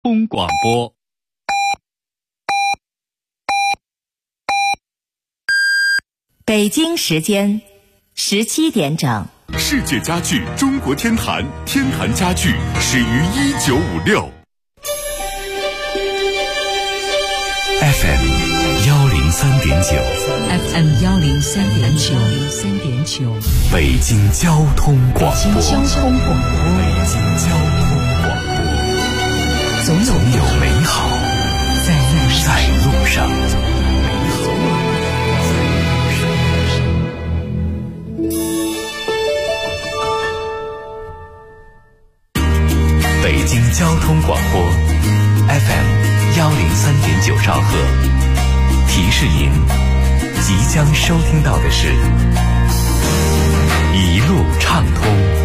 通广播。 北京时间17点整。 世界家具中国天坛，天坛家具始于1956。FM 103.9， 北京交通广播，总有美好在路上。北京交通广播 FM 103.9兆赫，提示您即将收听到的是一路畅通。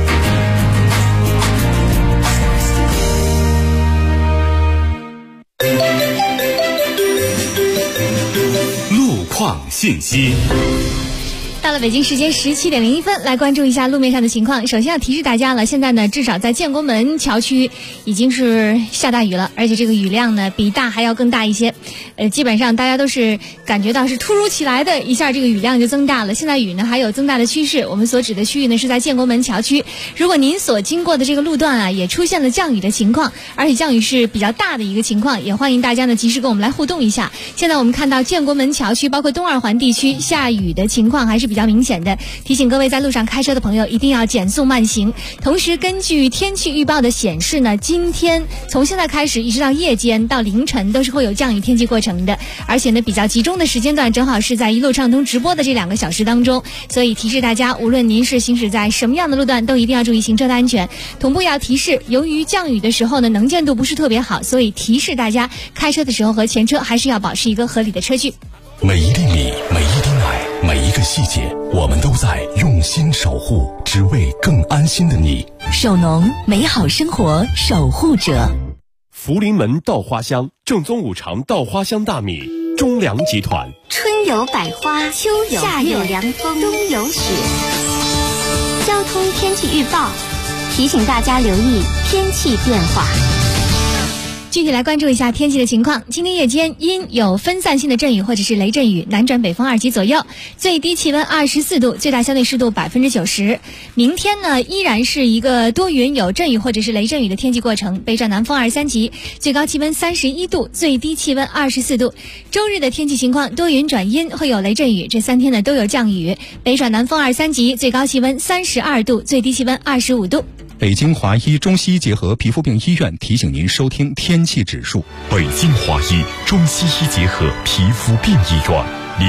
路况信息。 到了北京时间17点01分，来关注一下路面上的情况。首先要提示大家了，现在呢，至少在建国门桥区已经是下大雨了，而且这个雨量呢比大还要更大一些。基本上大家都是感觉到是突如其来的一下这个雨量就增大了。现在雨呢还有增大的趋势，我们所指的区域呢是在建国门桥区。如果您所经过的这个路段啊也出现了降雨的情况，而且降雨是比较大的一个情况，也欢迎大家呢及时跟我们来互动一下。现在我们看到建国门桥区包括东二环地区下雨的情况还是比较明显的，提醒各位在路上开车的朋友一定要减速慢行。同时根据天气预报的显示呢，今天从现在开始一直到夜间到凌晨都是会有降雨天气过程的，而且呢比较集中的时间段正好是在一路畅通直播的这2个小时当中，所以提示大家无论您是行驶在什么样的路段都一定要注意行车的安全。同步要提示，由于降雨的时候呢能见度不是特别好，所以提示大家开车的时候和前车还是要保持一个合理的车距。 每一粒米，每一滴奶，每一个细节，我们都在用心守护，只为更安心的你。 首农，美好生活守护者。 福临门稻花香，正宗五常稻花香大米，中粮集团。 春有百花，秋有夏有凉风，冬有雪。交通天气预报提醒大家留意天气变化。 具体来关注一下天气的情况。今天夜间因有分散性的阵雨或者是雷阵雨，南转北风2级左右，最低气温24度，最大相对湿度90%。明天呢依然是一个多云有阵雨或者是雷阵雨的天气过程，北转南风2、3级，最高气温31度，最低气温24度。周日的天气情况，多云转阴，会有雷阵雨，这3天呢都有降雨，北转南风2、3级，最高气温32度，最低气温25度。 北京华医中西医结合皮肤病医院提醒您收听天气指数。 北京华医中西医结合皮肤病医院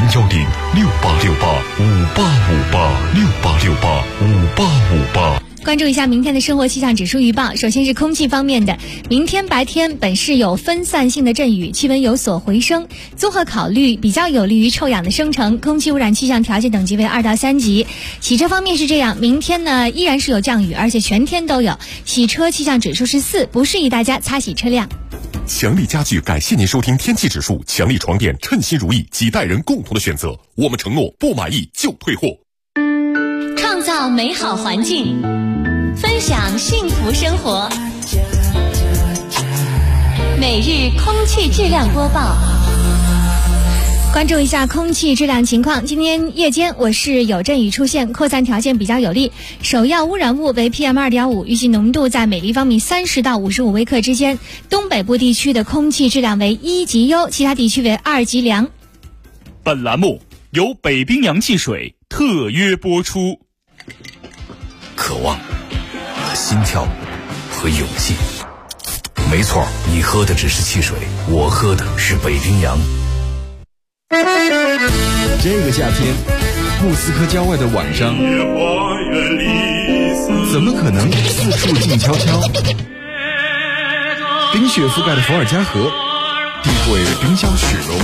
，010-6868-5858，6868-5858。 关注一下明天的生活气象指数预报。首先是空气方面的，明天白天本市有分散性的阵雨，气温有所回升，综合考虑比较有利于臭氧的生成，空气污染气象条件等级为2到3级。洗车方面是这样，明天呢依然是有降雨，而且全天都有，洗车气象指数是4，不适宜大家擦洗车辆。 强力家具感谢您收听天气指数，强力床垫称心如意，几代人共同的选择，我们承诺不满意就退货。 创造美好环境，分享幸福生活。每日空气质量播报。 关注一下空气质量情况。今天夜间我市有阵雨出现，扩散条件比较有利，首要污染物为 PM2.5， 预计浓度在每立方米30到55微克之间。东北部地区的空气质量为1级优，其他地区为2级良。 本栏目由北冰洋汽水特约播出。 渴望、心跳和勇气。没错，你喝的只是汽水，我喝的是北冰洋。 这个夏天，莫斯科郊外的晚上，怎么可能四处静悄悄？冰雪覆盖的伏尔加河，地会冰消雪融。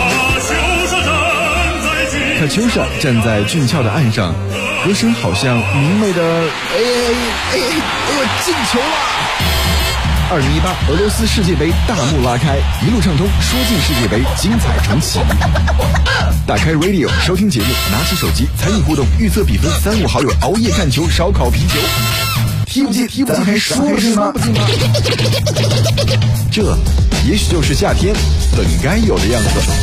卡秋莎站在俊俏的岸上，歌声好像明媚的进球了！2018俄罗斯世界杯大幕拉开，一路畅通，说进世界杯，精彩重启。打开 Radio 收听节目，拿起手机参与互动，预测比分，3、5好友熬夜看球，烧烤啤酒。 踢不进，咱还说不进吗？这也许就是夏天本该有的样子。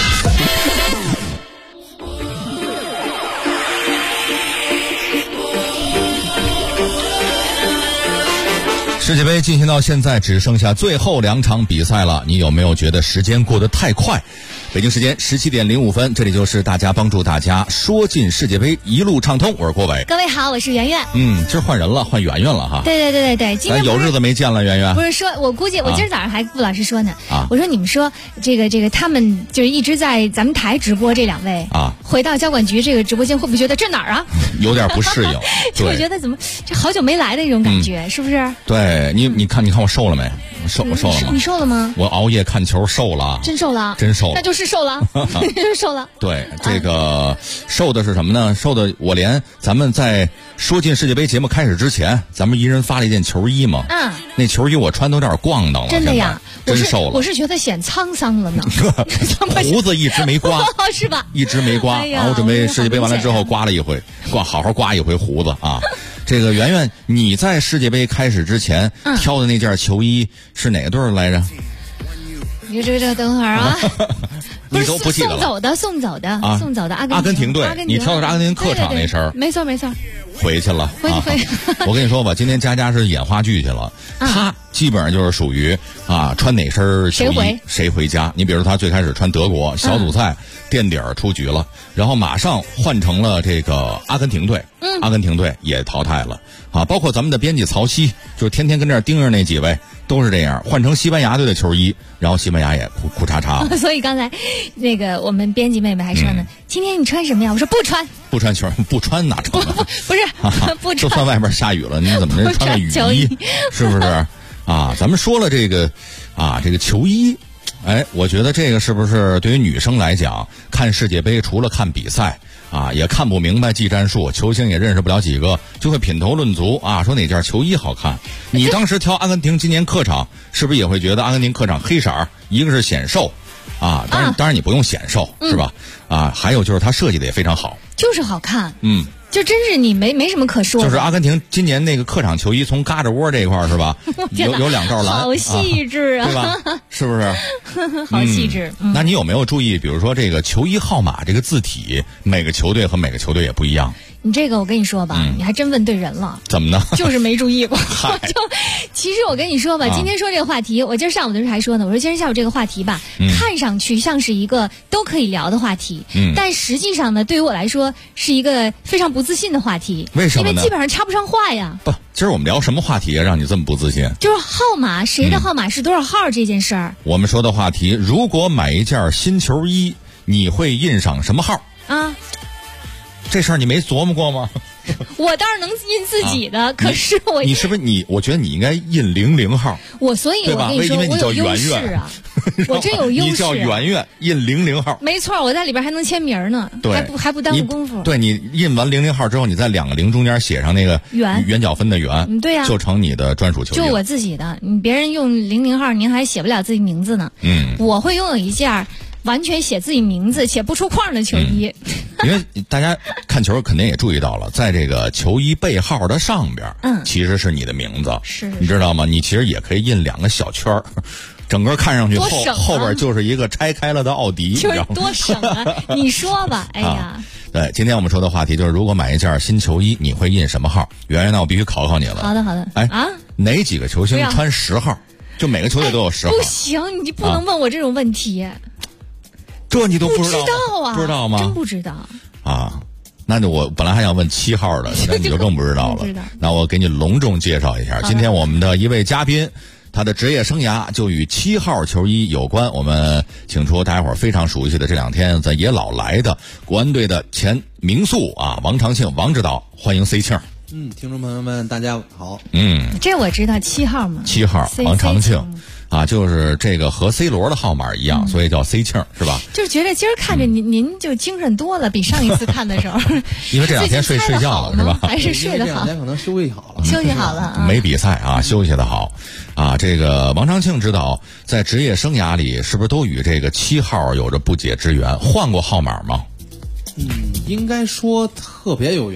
世界杯进行到现在只剩下最后2场比赛了，你有没有觉得时间过得太快？北京时间17点05分，这里就是大家帮助大家说进世界杯一路畅通，我是郭伟。 各位好，我是圆圆。 今儿换人了，换圆圆了哈。 对，今天咱有日子没见了，圆圆。 不是说，我估计我今儿早上还顾老师说呢， 啊， 我说你们说这个他们就是一直在咱们台直播这2位啊， 回到交管局这个直播间会不会觉得这哪儿啊？ 有点不适应， 就会觉得怎么这好久没来的那种感觉，是不是？ 对你看我瘦了没？瘦了吗？ 你瘦了吗？ 我熬夜看球瘦了， 真瘦了，那就是瘦了，就是瘦了。 对，这个瘦的是什么呢？瘦的我连咱们在说进世界杯节目开始之前，咱们一人发了一件球衣嘛。那球衣我穿都有点咣当了。 真的呀， 真瘦了。 我是觉得显沧桑了呢。 胡子一直没刮， 是吧？ 一直没刮。然后准备世界杯完了之后刮了一回，好好刮一回胡子啊。这个圆圆，你在世界杯开始之前挑的那件球衣是哪个队来着？ 你这等会儿啊。 你都不记得了？ 送走的阿根廷队， 你挑的是阿根廷客场那身， 没错。 回去了， 回。 我跟你说吧，今天佳是演话剧去了，他基本上就是属于穿哪身球衣谁回家。你比如他最开始穿德国小组赛垫底儿出局了，然后马上换成了这个阿根廷队，阿根廷队也淘汰了啊。包括咱们的编辑曹曦，就是天天跟这儿盯着那几位，都是这样，换成西班牙队的球衣，然后西班牙也哭嚓嚓。 所以刚才那个我们编辑妹妹还说呢，今天你穿什么呀？我说不穿球， 不穿哪成啊？ 不是不穿， 就算外边下雨了，你怎么着穿个雨衣？是不是啊？咱们说了这个球衣，我觉得这个是不是对于女生来讲，看世界杯除了看比赛也看不明白技战术，球星也认识不了几个，就会品头论足说哪件球衣好看。你当时挑阿根廷今年客场，是不是也会觉得阿根廷客场黑色儿，一个是显瘦当然你不用显瘦，是吧？还有就是它设计的也非常好， 就是好看。就真是你没什么可说的。 就是阿根廷今年那个客场球衣从嘎吱窝这一块是吧？有2道蓝， 好细致啊， 对吧？是不是？ 好细致。 那你有没有注意，比如说这个球衣号码这个字体，每个球队和每个球队也不一样？ 你这个我跟你说吧，你还真问对人了。 怎么呢？ 就是没注意过。其实我跟你说吧，今天说这个话题，我今儿上午的时候还说呢，我说今儿下午这个话题吧，看上去像是一个都可以聊的话题，但实际上呢，对于我来说是一个非常不自信的话题。 为什么呢？ 因为基本上插不上话呀。 不，今儿我们聊什么话题让你这么不自信？ 就是号码，谁的号码是多少号这件事儿。 我们说的话题，如果买一件新球衣，你会印上什么号？这事儿你没琢磨过吗？ 我倒是能印自己的，可是你是不是我觉得你应该印00号。 所以我跟你说，我有优势啊，我真有优势。 你叫圆圆，印00号。 没错，我在里边还能签名呢，还不耽误功夫。 对，你印完00号之后，你在2个0中间写上那个圆角分的圆， 对呀， 就成你的专属球衣。 就我自己的，别人用00号，您还写不了自己名字呢。我会拥有一件完全写自己名字写不出框的球衣。 因为大家看球肯定也注意到了，在这个球衣背号的上边，其实是你的名字，你知道吗？你其实也可以印2个小圈儿，整个看上去后边就是一个拆开了的奥迪， 就是多省啊！你说吧，哎呀。 对，今天我们说的话题就是，如果买一件新球衣，你会印什么号？圆圆，那我必须考考你了。 好的。 哪几个球星穿10号？就每个球队都有10号。 不行，你不能问我这种问题。 这你都不知道啊？ 不知道吗？ 真不知道啊！那就我本来还想问7号的，那你就更不知道了。那我给你隆重介绍一下，今天我们的一位嘉宾，他的职业生涯就与7号球衣有关。我们请出大家伙非常熟悉的，这2天在也老来的国安队的前名宿王长庆王指导，欢迎 C 庆。 听众朋友们大家好。 这我知道7号嘛 ，7号王长庆。就是这个和 C 罗的号码一样，所以叫 C 庆是吧？ 就是觉得今儿看着您就精神多了，比上一次看的时候。 因为这2天睡觉了是吧？ 还是睡得好？ 这2天可能休息好了。 休息好了没比赛休息的好。这个王长庆指导在职业生涯里是不是都与这个7号有着不解之缘？换过号码吗？ 应该说特别有缘吧。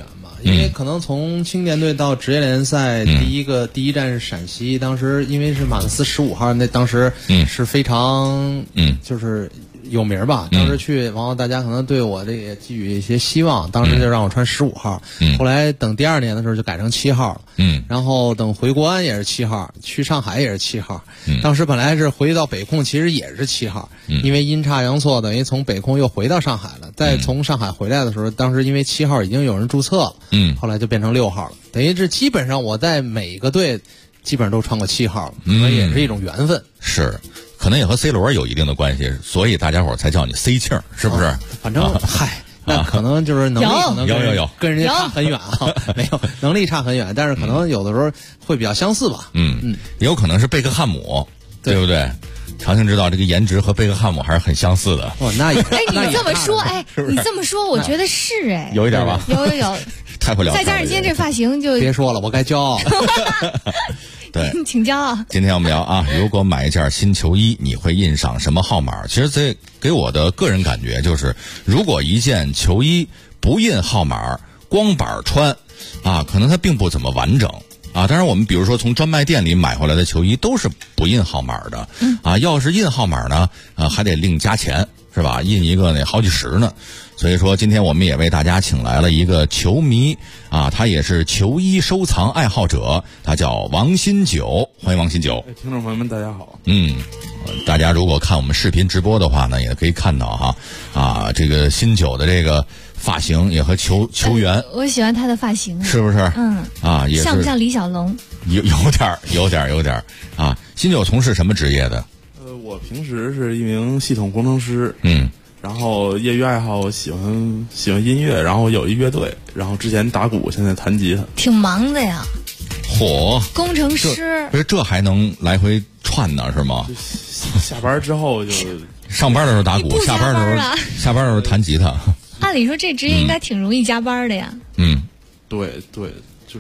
因为可能从青年队到职业联赛，第一站是陕西，当时因为是马克思15号，那当时是非常就是有名吧，当时去，然后大家可能对我这也寄予一些希望，当时就让我穿15号，后来等第2年的时候就改成7号了，然后等回国安也是7号，去上海也是7号，当时本来是回到北控，其实也是7号，因为阴差阳错等于从北控又回到上海了，再从上海回来的时候，当时因为7号已经有人注册了，后来就变成6号了，等于这基本上我在每个队基本上都穿过7号了，所以也是一种缘分。 是。可能也和 C 罗有一定的关系，所以大家伙才叫你 C 庆，是不是？ 反正那可能就是能力可能有跟人家差很远啊，没有能力差很远，但是可能有的时候会比较相似吧。 也有可能是贝克汉姆，对不对？常青知道这个颜值和贝克汉姆还是很相似的。 那也你这么说，你这么说，我觉得是有一点吧？ 有， 太会聊。 再加上今天这发型，就别说了，我该骄傲。 对， 请骄傲。 今天我们聊啊，如果买一件新球衣，你会印上什么号码？其实这给我的个人感觉就是，如果一件球衣不印号码，光板穿，可能它并不怎么完整。当然我们比如说从专卖店里买回来的球衣都是不印号码的，要是印号码呢，还得另加钱，是吧？印一个那好几十呢。所以说今天我们也为大家请来了一个球迷他也是球衣收藏爱好者，他叫王新九，欢迎王新九。 听众朋友们大家好。 大家如果看我们视频直播的话呢，也可以看到这个新九的这个发型也和球员， 我喜欢他的发型， 是不是？也是像不像李小龙？ 有点新九从事什么职业的？ 我平时是一名系统工程师。然后业余爱好我喜欢音乐，然后有一乐队，然后之前打鼓，现在弹吉他。 挺忙的呀。 嚯！ 工程师。 这还能来回串呢是吗？ 下班之后就上班的时候打鼓，下班的时候弹吉他。 按理说这职业应该挺容易加班的呀。 对，就是。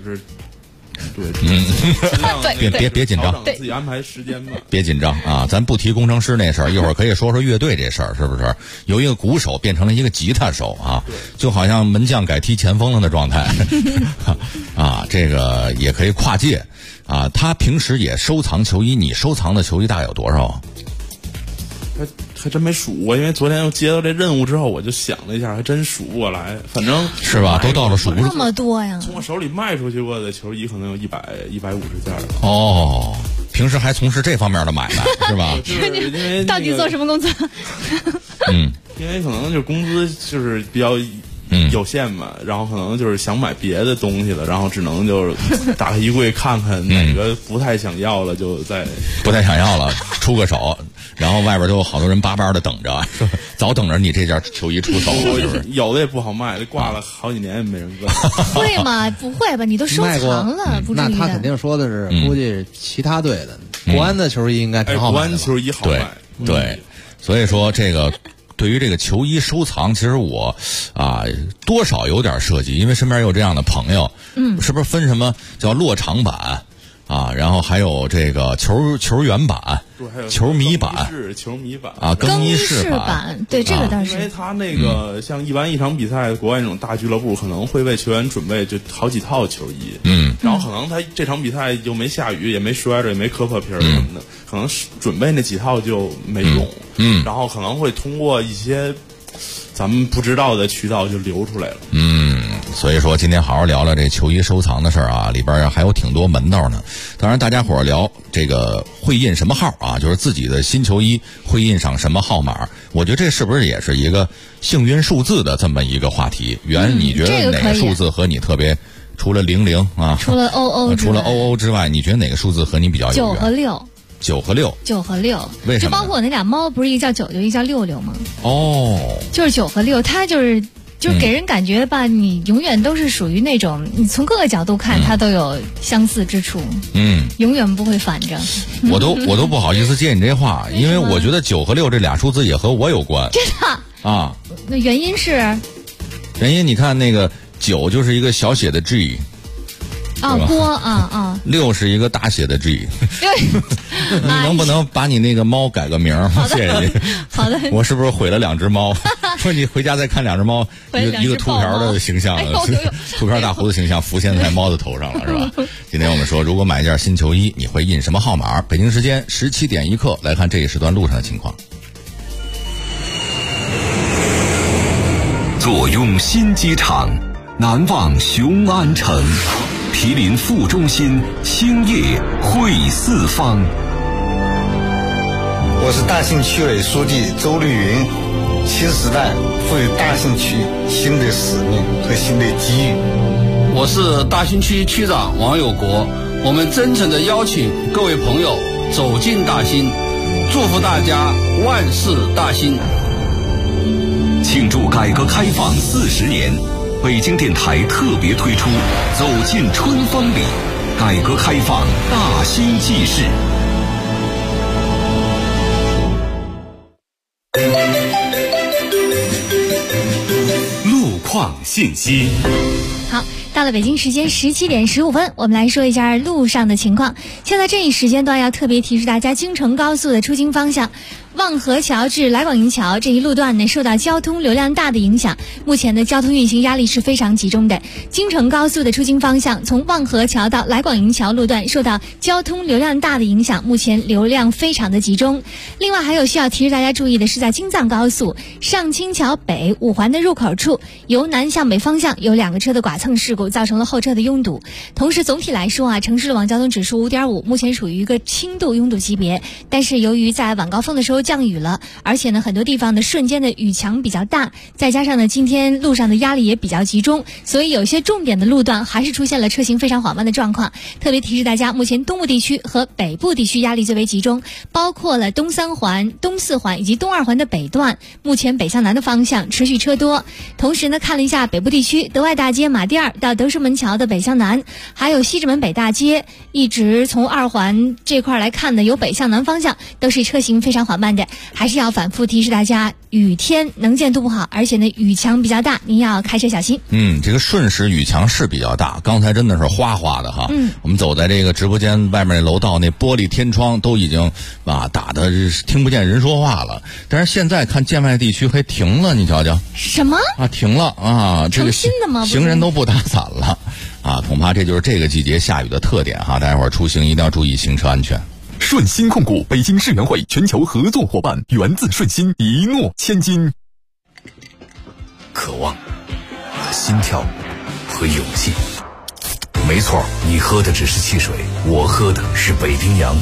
对， 别紧张， 自己安排时间吧。 别紧张咱不提工程师那事儿，一会儿可以说说乐队这事儿，是不是？由一个鼓手变成了一个吉他手就好像门将改踢前锋了的状态这个也可以跨界他平时也收藏球衣，你收藏的球衣大概有多少？ 还真没数过，因为昨天接到这任务之后，我就想了一下，还真数不过来。反正是吧？都到了数那么多呀！ 从我手里卖出去过的球衣可能有150件了。 平时还从事这方面的买卖是吧？ 就是因为到底做什么工作？ 因为可能就是工资就是比较有限嘛，然后可能就是想买别的东西了，然后只能就是打开衣柜看看哪个不太想要了，就不太想要了出个手，然后外边就有好多人巴巴的等着，早等着你这件球衣出手了，是不是？ 有的也不好卖，挂了好几年也没人问。 会吗？不会吧？你都收藏了，不至于的。 那他肯定说的是，估计是其他队的。国安的球衣应该挺好卖的。 国安球衣好卖。 对，所以说这个。对于这个球衣收藏，其实我多少有点涉及，因为身边有这样的朋友，是不是分什么叫落场版然后还有这个球员版， 对，还有球迷版， 球迷版更衣室版，对，这个倒是。 因为他那个像一般一场比赛，国外那种大俱乐部可能会为球员准备就好几套球衣，然后可能他这场比赛又没下雨，也没摔着，也没磕破皮儿什么的，可能准备那几套就没用，然后可能会通过一些咱们不知道的渠道就流出来了。 所以说今天好好聊聊这球衣收藏的事儿里边还有挺多门道呢。当然大家伙聊这个会印什么号就是自己的新球衣会印上什么号码，我觉得这是不是也是一个幸运数字的这么一个话题？你觉得哪个数字和你特别，除了00 除了 OO之外，你觉得哪个数字和你比较有缘？9和6。9和6，为什么？ 就包括我那俩猫，不是一个叫9，一个叫66吗？就是9和6，它就是给人感觉吧，你永远都是属于那种，你从各个角度看，它都有相似之处，永远不会反着。 我都不好意思接你这话，因为我觉得9和6这俩数字也和我有关。 真的那原因是？ 你看那个9就是一个小写的 G。 锅 6是一个大写的 G， 你能不能把你那个猫改个名？谢谢你。 好的。 我是不是毁了2只猫？ 说你回家再看两只猫，一个秃瓢的形象，秃瓢大胡子形象浮现在猫的头上了，是吧？今天我们说，如果买一件新球衣，你会印什么号码？北京时间17点1刻，来看这一时段路上的情况。 坐拥新机场，难忘雄安城，毗邻副中心，兴业汇四方。 我是大兴区委书记周绿云，新时代赋予大兴区新的使命和新的机遇。 我是大兴区区长王有国，我们真诚地邀请各位朋友走进大兴，祝福大家万事大兴。 庆祝改革开放40年，北京电台特别推出《走进春风里》，改革开放大兴纪事。 路况信息。 好，到了北京时间17点15分，我们来说一下路上的情况。现在这一时间段要特别提示大家，京承高速的出京方向，望河桥至来广营桥这一路段呢，受到交通流量大的影响，目前的交通运行压力是非常集中的。京承高速的出京方向，从望河桥到来广营桥路段受到交通流量大的影响，目前流量非常的集中。另外还有需要提示大家注意的是，在京藏高速上清桥北5环的入口处，由南向北方向有2个车的剐蹭事故，造成了后车的拥堵。同时总体来说啊，城市路网交通指数5.5，目前属于一个轻度拥堵级别。但是由于在晚高峰的时候降雨了，而且呢很多地方的瞬间的雨强比较大，再加上呢今天路上的压力也比较集中，所以有些重点的路段还是出现了车行非常缓慢的状况。特别提示大家，目前东部地区和北部地区压力最为集中，包括了东3环、东4环以及东2环的北段，目前北向南的方向持续车多。同时呢看了一下北部地区，德外大街马甸到德胜门桥的北向南，还有西直门北大街，一直从2环这块来看呢，有北向南方向都是车行非常缓慢的。还是要反复提示大家，雨天能见度不好，而且呢雨强比较大，您要开车小心。 这个顺时雨强是比较大，刚才真的是哗哗的哈。我们走在这个直播间外面楼道，那玻璃天窗都已经打得听不见人说话了。但是现在看建外地区还停了，你瞧瞧。 什么停了啊？这个成新的吗？ 行人都不打伞了恐怕这就是这个季节下雨的特点哈。大家伙儿出行一定要注意行车安全。 顺鑫控股北京世园会全球合作伙伴，源自顺鑫，一诺千金。 渴望、心跳和勇气。没错，你喝的只是汽水，我喝的是北冰洋。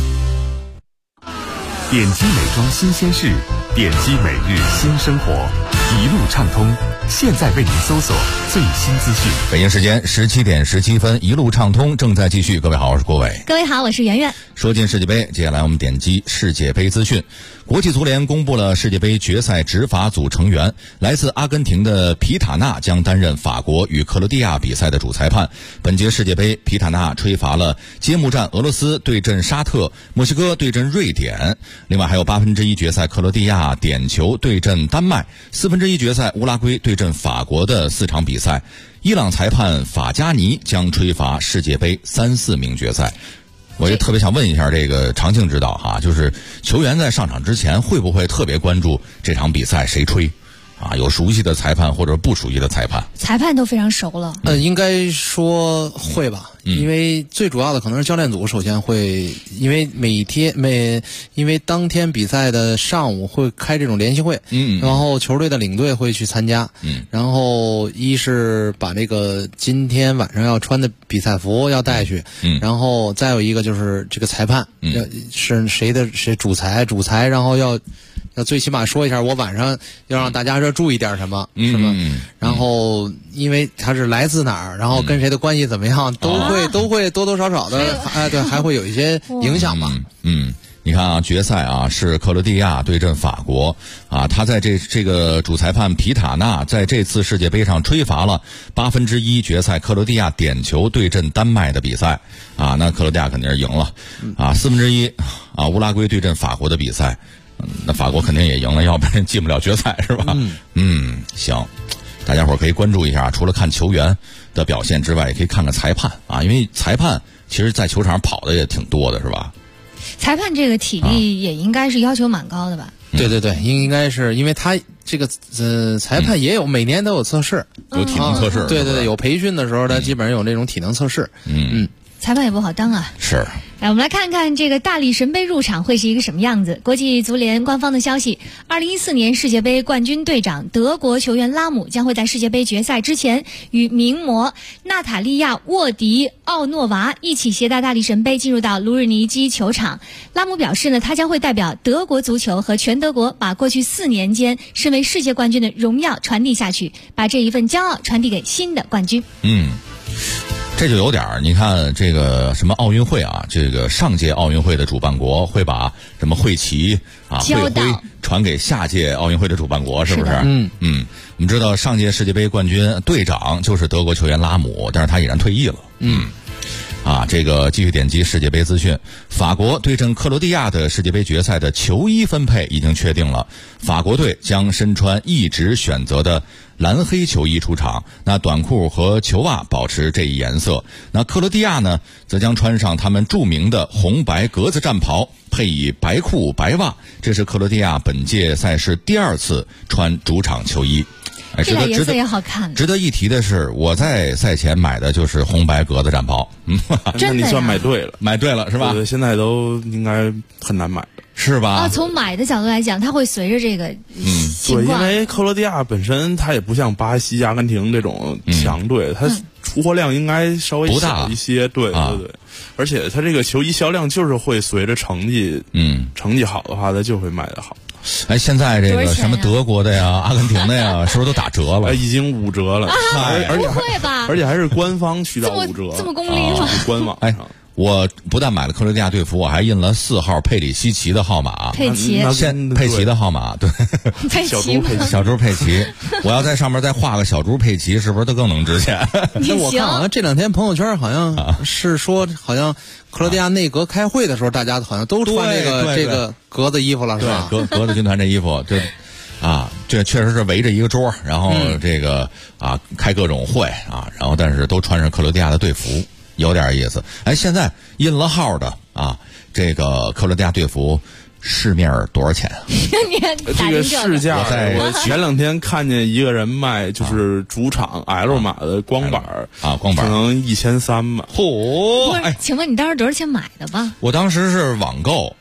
点击美妆新鲜事，点击每日新生活，一路畅通。现在为您搜索最新资讯。 北京时间17点17分，一路畅通正在继续。各位好，我是郭伟。 各位好，我是圆圆。 说进世界杯，接下来我们点击世界杯资讯。国际足联公布了世界杯决赛执法组成员，来自阿根廷的皮塔纳将担任法国与克罗地亚比赛的主裁判。本届世界杯，皮塔纳吹罚了揭幕战俄罗斯对阵沙特、墨西哥对阵瑞典，另外还有1/8决赛克罗地亚点球对阵丹麦，1/4决赛乌拉圭对阵法国的4场比赛。伊朗裁判法加尼将吹罚世界杯3、4名决赛。我也特别想问一下这个常庆指导哈，就是球员在上场之前会不会特别关注这场比赛谁吹有熟悉的裁判或者不熟悉的裁判？ 裁判都非常熟了。 应该说会吧，因为最主要的可能是教练组首先会，因为因为当天比赛的上午会开这种联席会，然后球队的领队会去参加，然后一是把这个今天晚上要穿的比赛服要带去，然后再有一个就是这个裁判，是谁主裁，然后要最起码说一下，我晚上要让大家这注意点什么，是吧？然后因为他是来自哪儿，然后跟谁的关系怎么样，都会多多少少的，对，还会有一些影响吧。 你看决赛是克罗地亚对阵法国他在这个主裁判皮塔纳在这次世界杯上吹罚了1/8决赛克罗地亚点球对阵丹麦的比赛那克罗地亚肯定是赢了1/4乌拉圭对阵法国的比赛。那法国肯定也赢了，要不然进不了决赛是吧？行，大家伙可以关注一下，除了看球员的表现之外，也可以看看裁判因为裁判其实在球场上跑的也挺多的是吧？ 裁判这个体力也应该是要求蛮高的吧？ 对，应该是因为他这个裁判也有每年都有测试， 有体能测试。 对对对，有培训的时候，他基本上有这种体能测试。 裁判也不好当啊。 是。 来，我们来看看这个大力神杯入场会是一个什么样子。国际足联官方的消息，2014年世界杯冠军队长德国球员拉姆将会在世界杯决赛之前与名模娜塔莉亚·沃迪奥诺娃一起携带大力神杯进入到卢日尼基球场。拉姆表示呢，他将会代表德国足球和全德国，把过去4年间身为世界冠军的荣耀传递下去，把这一份骄傲传递给新的冠军。 这就有点儿，你看这个什么奥运会啊，这个上届奥运会的主办国会把什么会旗啊、会徽传给下届奥运会的主办国，是不是？我们知道上届世界杯冠军队长就是德国球员拉姆，但是他已然退役了。这个继续点击世界杯资讯，法国对阵克罗地亚的世界杯决赛的球衣分配已经确定了，法国队将身穿一直选择的蓝黑球衣出场，那短裤和球袜保持这一颜色。那克罗地亚呢，则将穿上他们著名的红白格子战袍，配以白裤白袜。这是克罗地亚本届赛事第2次穿主场球衣。 这俩颜色也好看。 值得一提的是，我在赛前买的就是红白格子战袍。 那你算买对了， 买对了是吧？ 对，现在都应该很难买了， 是吧？ 从买的角度来讲，它会随着这个情况。 对，因为克罗地亚本身它也不像巴西、阿根廷这种强队，它出货量应该稍微小一些。对，而且它这个球衣销量就是会随着成绩，成绩好的话，它就会卖得好。 现在这个什么德国的呀、阿根廷的呀，是不是都打折了？ 已经5折了，而且还是官方渠道5折， 这么功利吗？ 官网上。 我不但买了克罗地亚队服，我还印了4号佩里西奇的号码。 佩奇的号码，对，小猪佩奇，我要在上面再画个小猪佩奇，是不是都更能值钱？ 那我看好像这2天朋友圈好像是说，好像克罗地亚内阁开会的时候，大家好像都穿这个格子衣服了，是吧？ 格子军团这衣服，这确实是围着一个桌，然后这个开各种会然后但是都穿上克罗地亚的队服。有点意思。现在印了号的这个克罗地亚队服市面多少钱？ 这个市价，我前2天看见一个人卖，就是主场 L 码的光板光板可能1300吧。 请问你当时多少钱买的吧？ 我当时是网购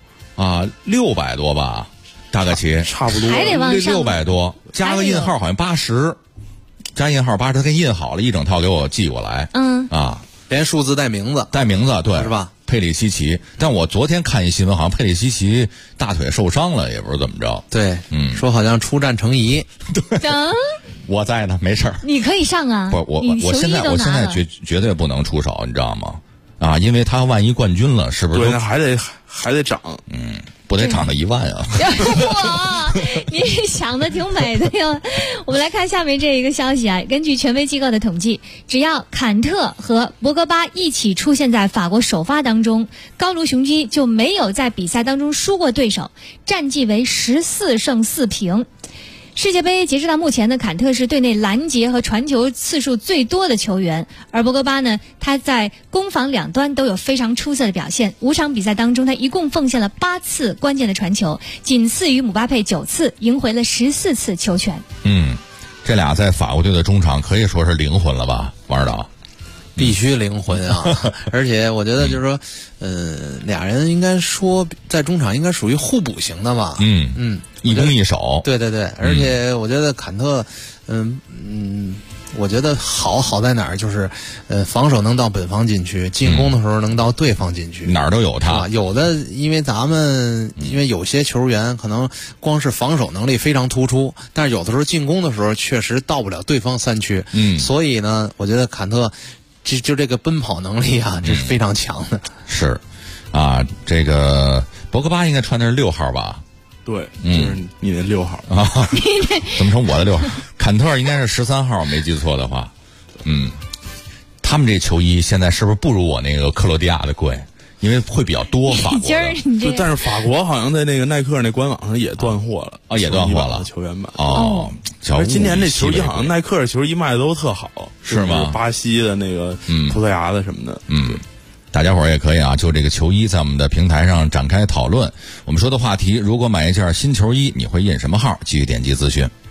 600多吧，大概齐， 差不多还得往上 600多，加个印号好像80，加印号80，他给印好了一整套给我寄过来。 连数字带名字， 对， 是吧？ 佩里西奇。但我昨天看一新闻，好像佩里西奇大腿受伤了，也不知道怎么着。 对，说好像出战成疑。 对，我在呢，没事儿。 你可以上啊！ 不，我现在绝对不能出手，你知道吗？因为他万一冠军了，是不是？ 对，那还得涨。 不得涨到1万啊！ 哇，你想的挺美的呀。我们来看下面这一个消息根据权威机构的统计，只要坎特和博格巴一起出现在法国首发当中，高卢雄鸡就没有在比赛当中输过对手，战绩为14胜4平。世界杯截止到目前呢，坎特是队内拦截和传球次数最多的球员，而博格巴呢，他在攻防两端都有非常出色的表现。5场比赛当中，他一共奉献了8次关键的传球，仅次于姆巴佩9次，赢回了14次球权。 这俩在法国队的中场可以说是灵魂了吧，王指导？ 必须灵魂啊！而且我觉得就是说，俩人应该说在中场应该属于互补型的吧。 一攻一守。 对，而且我觉得坎特，我觉得好在哪儿，就是防守能到本方禁区，进攻的时候能到对方禁区， 哪儿都有他。 有的因为有些球员可能光是防守能力非常突出，但是有的时候进攻的时候确实到不了对方3区。所以呢，我觉得坎特就这个奔跑能力这是非常强的。 是这个博格巴应该穿的是6号吧？ 对，就是你那6号怎么成我的6号？坎特应该是13号，没记错的话。他们这球衣现在是不是不如我那个克罗地亚的贵？因为会比较多，法国的。但是法国好像在那个耐克那官网上也断货了也断货了球员版而今年这球衣好像耐克的球衣卖的都特好， 是吗？ 巴西的那个葡萄牙的什么的。 大家伙儿也可以就这个球衣在我们的平台上展开讨论。我们说的话题，如果买一件新球衣，你会印什么号？继续点击资讯。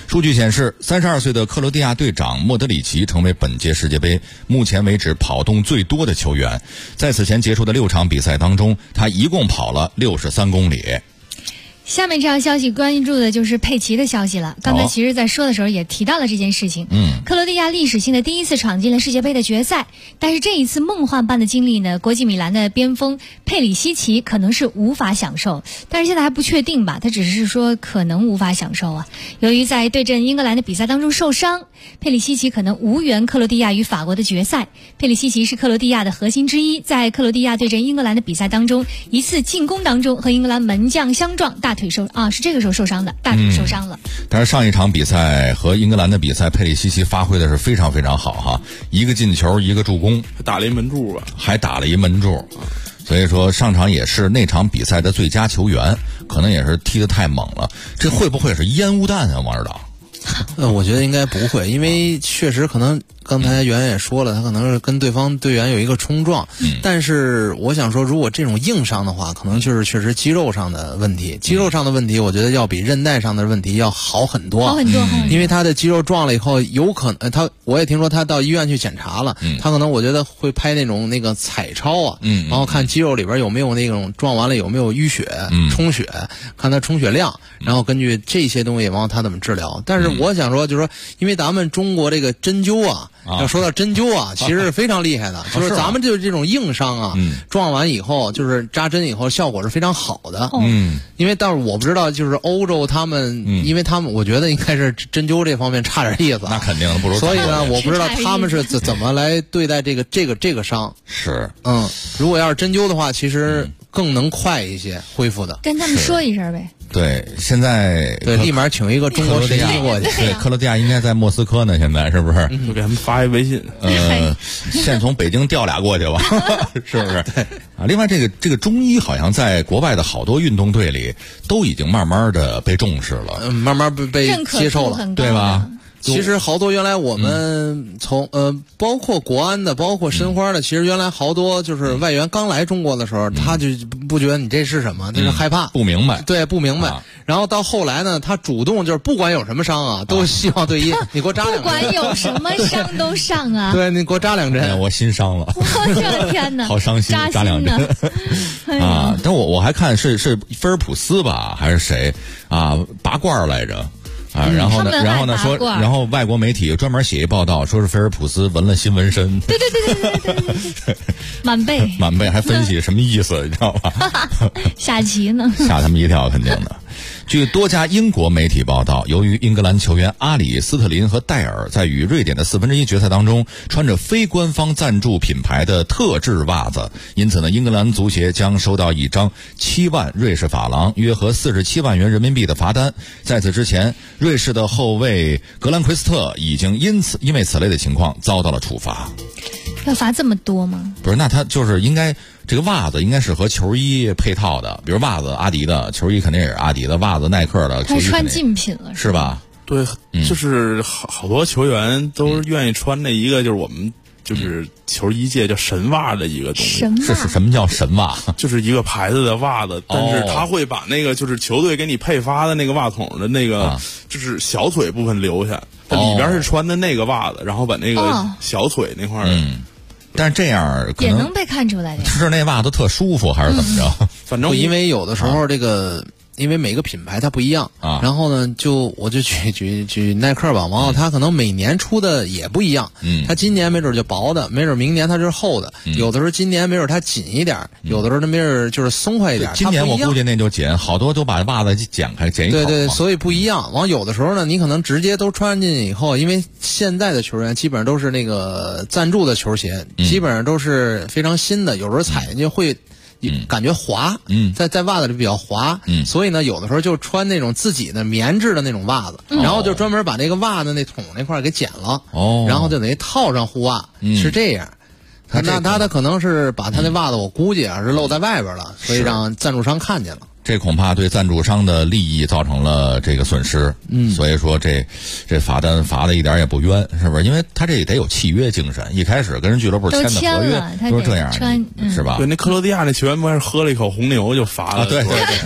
数据显示，32岁的克罗地亚队长莫德里奇成为本届世界杯目前为止跑动最多的球员。在此前结束的6场比赛当中，他一共跑了63公里。 下面这条消息关注的就是佩奇的消息了。刚才其实在说的时候也提到了这件事情。克罗地亚历史性的第一次闯进了世界杯的决赛，但是这一次梦幻般的经历呢，国际米兰的边锋佩里西奇可能是无法享受，但是现在还不确定吧，他只是说可能无法享受啊。由于在对阵英格兰的比赛当中受伤，佩里西奇可能无缘克罗地亚与法国的决赛。佩里西奇是克罗地亚的核心之一，在克罗地亚对阵英格兰的比赛当中，一次进攻当中和英格兰门将相撞，是这个时候受伤的，大腿受伤了。 但是上一场比赛和英格兰的比赛，佩里西奇发挥的是非常非常好哈，一个进球，一个助攻， 还打了一门柱。 所以说上场也是那场比赛的最佳球员，可能也是踢得太猛了。这会不会是烟雾弹啊，王指导？ 我觉得应该不会，因为确实可能刚才袁也说了，他可能是跟对方队员有一个冲撞。但是我想说，如果这种硬伤的话，可能就是确实肌肉上的问题。肌肉上的问题，我觉得要比韧带上的问题要好很多。因为他的肌肉撞了以后，有可能我也听说他到医院去检查了，他可能我觉得会拍那个彩超啊，然后看肌肉里边有没有那种撞完了有没有淤血、充血，看他充血量，然后根据这些东西，然后他怎么治疗。但是我想说，就是说，因为咱们中国这个针灸啊，要说到针灸啊，其实是非常厉害的。就是咱们就是这种硬伤啊，撞完以后就是扎针以后效果是非常好的。因为但是我不知道，就是欧洲他们，因为他们我觉得应该是针灸这方面差点意思。 那肯定不如。 所以呢，我不知道他们是怎么来对待这个伤。 是。 如果要是针灸的话，其实更能快一些恢复的。 跟他们说一声呗。 对，现在立马请一个中国神医过去。 对，克罗地亚应该在莫斯科呢，现在是不是？ 就给他们发一微信。 先从北京调俩过去吧，是不是？对啊。另外，这个中医好像在国外的好多运动队里都已经慢慢的被重视了， 慢慢被接受了， 对吧？ 其实好多原来我们从包括国安的，包括申花的，其实原来好多就是外援刚来中国的时候，他就不觉得你这是什么，就是害怕， 不明白， 对，不明白。然后到后来呢，他主动就是不管有什么伤啊，都希望队医你给我扎两针， 不管有什么伤都上啊。 对，你给我扎两针， 我心伤了， 我的天哪， 好伤心，扎两针啊！但我还看是菲尔普斯吧，还是谁啊？拔罐来着。然后呢说，然后外国媒体专门写一报道，说是菲尔普斯纹了新纹身。 对，满背还分析什么意思，你知道吧？ 下棋呢， 吓他们一跳，肯定的。据多家英国媒体报道，由于英格兰球员阿里、斯特林和戴尔在与瑞典的1/4决赛当中穿着非官方赞助品牌的特制袜子，因此呢，英格兰足协将收到一张7万瑞士法郎，约合47万元人民币的罚单。在此之前，瑞士的后卫格兰奎斯特已经因为此类的情况遭到了处罚。 要罚这么多吗？ 不是，那他就是应该这个袜子应该是和球衣配套的，比如袜子阿迪的，球衣肯定也是阿迪的，袜子耐克的， 他穿竞品了是吧？ 对，就是好多球员都愿意穿那一个，就是我们就是球衣界叫神袜的一个东西。 是什么叫神袜？ 就是一个牌子的袜子，但是他会把那个就是球队给你配发的那个袜筒的那个，就是小腿部分留下，里边是穿的那个袜子，然后把那个小腿那块但是这样可能也能被看出来的。 是那袜子特舒服还是怎么着？ 反正因为有的时候这个。因为每个品牌它不一样啊， 然后呢，我就举耐克吧，然后它可能每年出的也不一样，它今年没准就薄的，没准明年它就是厚的，有的时候今年没准它紧一点，有的时候它没准就是松快一点。 今年我估计那就紧，好多都把袜子剪开剪一口。 对，所以不一样。完有的时候呢，你可能直接都穿进去以后，因为现在的球员基本上都是那个赞助的球鞋，基本上都是非常新的，有时候踩进去会。感觉滑，在袜子里比较滑，所以呢，有的时候就穿那种自己的棉质的那种袜子，然后就专门把那个袜子那筒那块给剪了，然后就等于套上护袜，是这样。他可能是把他那袜子，我估计是露在外边了，所以让赞助商看见了。 这恐怕对赞助商的利益造成了这个损失，所以说这罚单罚的一点也不冤，是不是？因为他这得有契约精神，一开始跟人俱乐部签的合约都是这样的，是吧？ 对，那克罗地亚那球员不是喝了一口红牛就罚了？ 对，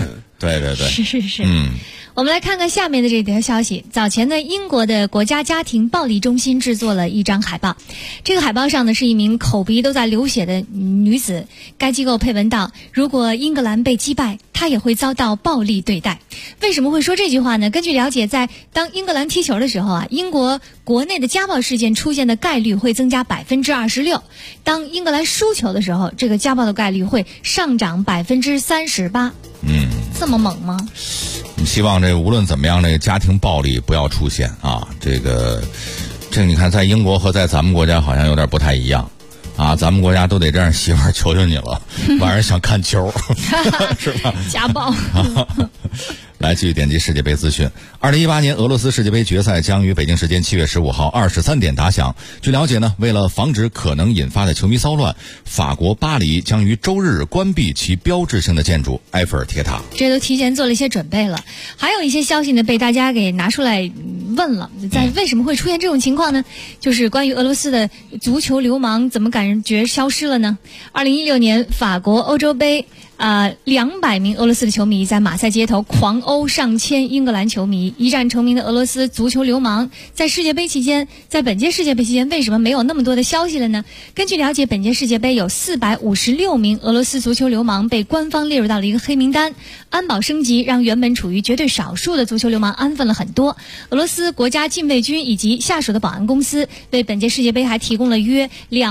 对对对， 是。我们来看看下面的这条消息。早前呢，英国的国家家庭暴力中心制作了一张海报，这个海报上呢是一名口鼻都在流血的女子。该机构配文道：如果英格兰被击败，她也会遭到暴力对待。为什么会说这句话呢？根据了解，在当英格兰踢球的时候啊，英国国内的家暴事件出现的概率会增加26%；当英格兰输球的时候，这个家暴的概率会上涨38%。这么猛吗？ 希望这无论怎么样，这个家庭暴力不要出现啊！这个你看，在英国和在咱们国家好像有点不太一样啊！咱们国家都得这样，媳妇儿求求你了，晚上想看球，是吧？ 家暴。 来，继续点击世界杯资讯。2018年俄罗斯世界杯决赛将于北京时间7月15号23点打响。据了解呢，为了防止可能引发的球迷骚乱，法国巴黎将于周日关闭其标志性的建筑埃菲尔铁塔。 这都提前做了一些准备了。还有一些消息呢被大家给拿出来问了，为什么会出现这种情况呢？就是关于俄罗斯的足球流氓怎么感觉消失了呢？2016年法国欧洲杯200名俄罗斯的球迷在马赛街头狂殴上千英格兰球迷。一战成名的俄罗斯足球流氓在本届世界杯期间为什么没有那么多的消息了呢？根据了解，本届世界杯有456名俄罗斯足球流氓被官方列入到了一个黑名单，安保升级让原本处于绝对少数的足球流氓安分了很多。俄罗斯国家禁卫军以及下属的保安公司为本届世界杯还提供了约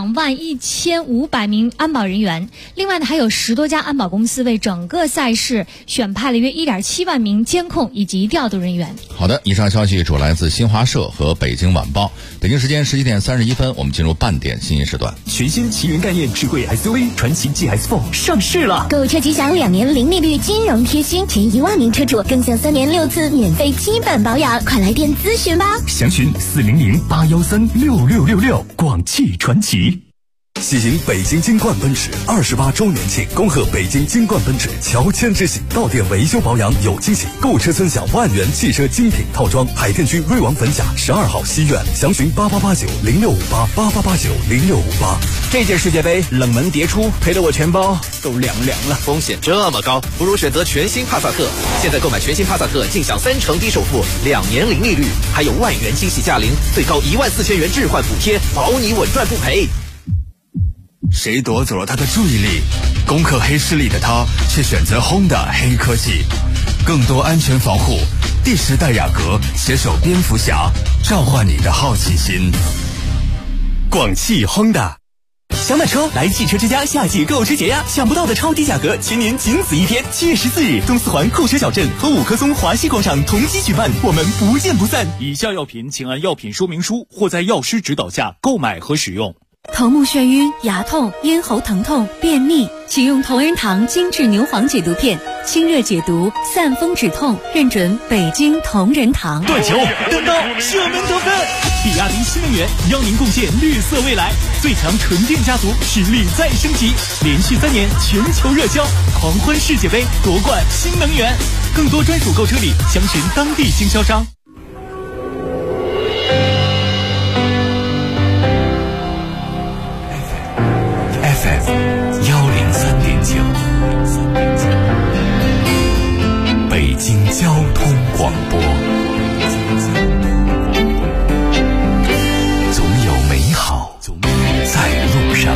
21500名安保人员。另外呢，还有10多家安保公司为整个赛事选派了约1.7万名监控以及调度人员。 好的，以上消息主来自新华社和北京晚报。北京时间17点31分，我们进入半点信息时段。 全新奇云概念智慧 SUV 传祺 GS4 上市了， 购车即享2年零利率金融贴心，前1万名车主更享3年6次免费基本保养，快来电咨询吧。 详询400-813-6666，广汽传祺。 喜迎北京金冠奔驰28周年庆，恭贺北京金冠奔驰乔迁之喜，到店维修保养有惊喜，购车尊享万元汽车精品套装。海淀区瑞王坟甲12号西苑，详询8889065888890658。 这届世界杯冷门迭出，赔得我钱包都凉了。 风险这么高，不如选择全新帕萨特。现在购买全新帕萨特，尽享30%低首付，2年零利率，还有万元惊喜驾龄，最高14000元置换补贴，保你稳赚不赔。 谁夺走了他的注意力？攻克黑势力的他却选择 Honda 黑科技，更多安全防护。第10代雅阁携手蝙蝠侠，召唤你的好奇心。广汽 Honda。 想买车来汽车之家夏季购车节呀！想不到的超低价格，全年仅此一天！7月14日，东四环购车小镇和5棵松华西广场同期举办，我们不见不散。 以下药品请按药品说明书或在药师指导下购买和使用。 头目眩晕、牙痛、咽喉疼痛、便秘，请用同仁堂精致牛黄解毒片，清热解毒，散风止痛，认准北京同仁堂。 断球，单刀，射门得分！比亚迪新能源邀您共建绿色未来，最强纯电家族实力再升级，连续3年全球热销，狂欢世界杯夺冠新能源，更多专属购车礼，详询当地经销商。 103.9，北京交通广播。总有美好在路上。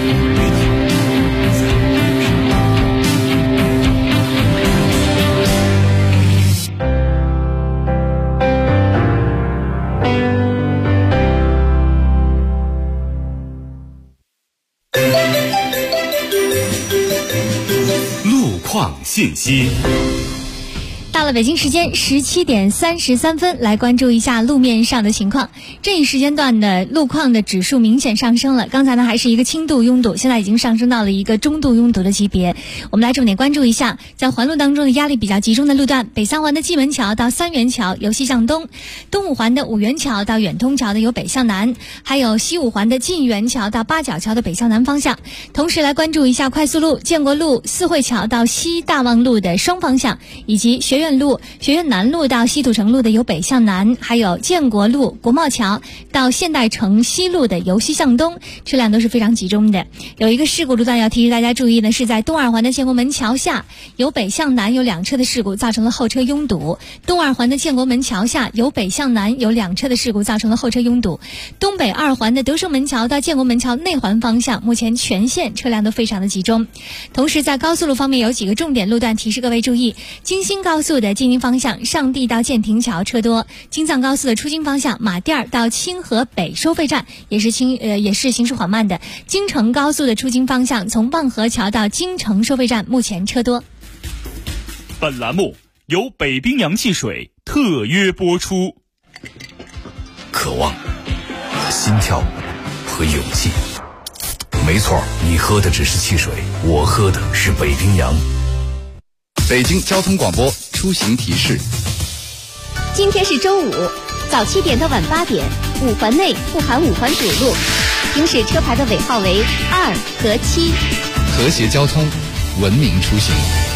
信息到了北京时间17点33分，来关注一下路面上的情况。这一时间段的路况的指数明显上升了，刚才呢还是一个轻度拥堵，现在已经上升到了一个中度拥堵的级别。我们来重点关注一下，在环路当中的压力比较集中的路段，北三环的蓟门桥到三元桥由西向东，东五环的五元桥到远通桥的由北向南，还有西五环的晋元桥到八角桥的北向南方向。同时来关注一下快速路建国路四惠桥到西大望路的双方向，以及学院院路、学院南路到西土城路的由北向南，还有建国路、国贸桥到现代城西路的由西向东，车辆都是非常集中的。有一个事故路段要提示大家注意的是，在东二环的建国门桥下，由北向南有2车的事故，造成了后车拥堵。东二环的建国门桥下，由北向南有2车的事故，造成了后车拥堵。东北2环的德胜门桥到建国门桥内环方向，目前全线车辆都非常的集中。同时在高速路方面有几个重点路段提示各位注意：京新高速的京宁方向上地到建亭桥车多；京藏高速的出京方向马甸到清河北收费站也是行驶缓慢的；京承高速的出京方向从望河桥到京承收费站目前车多。 本栏目由北冰洋汽水特约播出。 渴望和心跳和勇气，没错，你喝的只是汽水，我喝的是北冰洋。 北京交通广播出行提示： 今天是周五，早7点到晚8点，5环内不含5环主路，行驶车牌的尾号为2和7。 和谐交通，文明出行。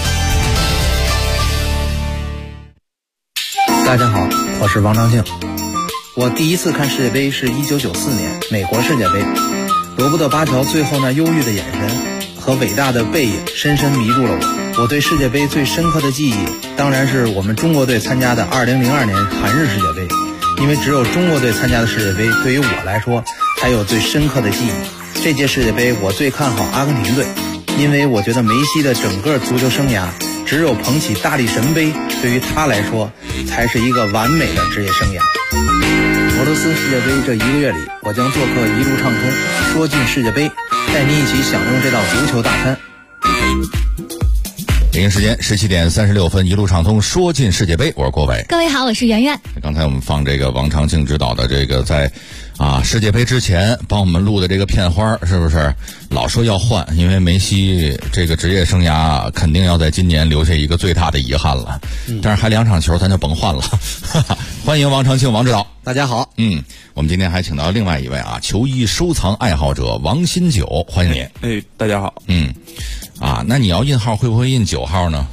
大家好，我是王长庆。我第一次看世界杯是1994年美国世界杯，罗伯特巴乔最后那忧郁的眼神和伟大的背影深深迷住了我。我对世界杯最深刻的记忆当然是我们中国队参加的2002年韩日世界杯，因为只有中国队参加的世界杯对于我来说才有最深刻的记忆。这届世界杯我最看好阿根廷队，因为我觉得梅西的整个足球生涯只有捧起大力神杯对于他来说才是一个完美的职业生涯。俄罗斯世界杯这1个月里，我将做客一路畅通，说进世界杯，带你一起享用这道足球大餐。 北京时间17点36分，一路畅通，说进世界杯。我是郭伟。 各位好，我是圆圆。 刚才我们放这个王长庆指导的这个在世界杯之前帮我们录的这个片花，是不是老说要换？因为梅西这个职业生涯肯定要在今年留下一个最大的遗憾了。但是还2场球，咱就甭换了。欢迎王长庆王指导。 大家好。 我们今天还请到另外一位球衣收藏爱好者王新九，欢迎你。 大家好。 那你要印号会不会印9号呢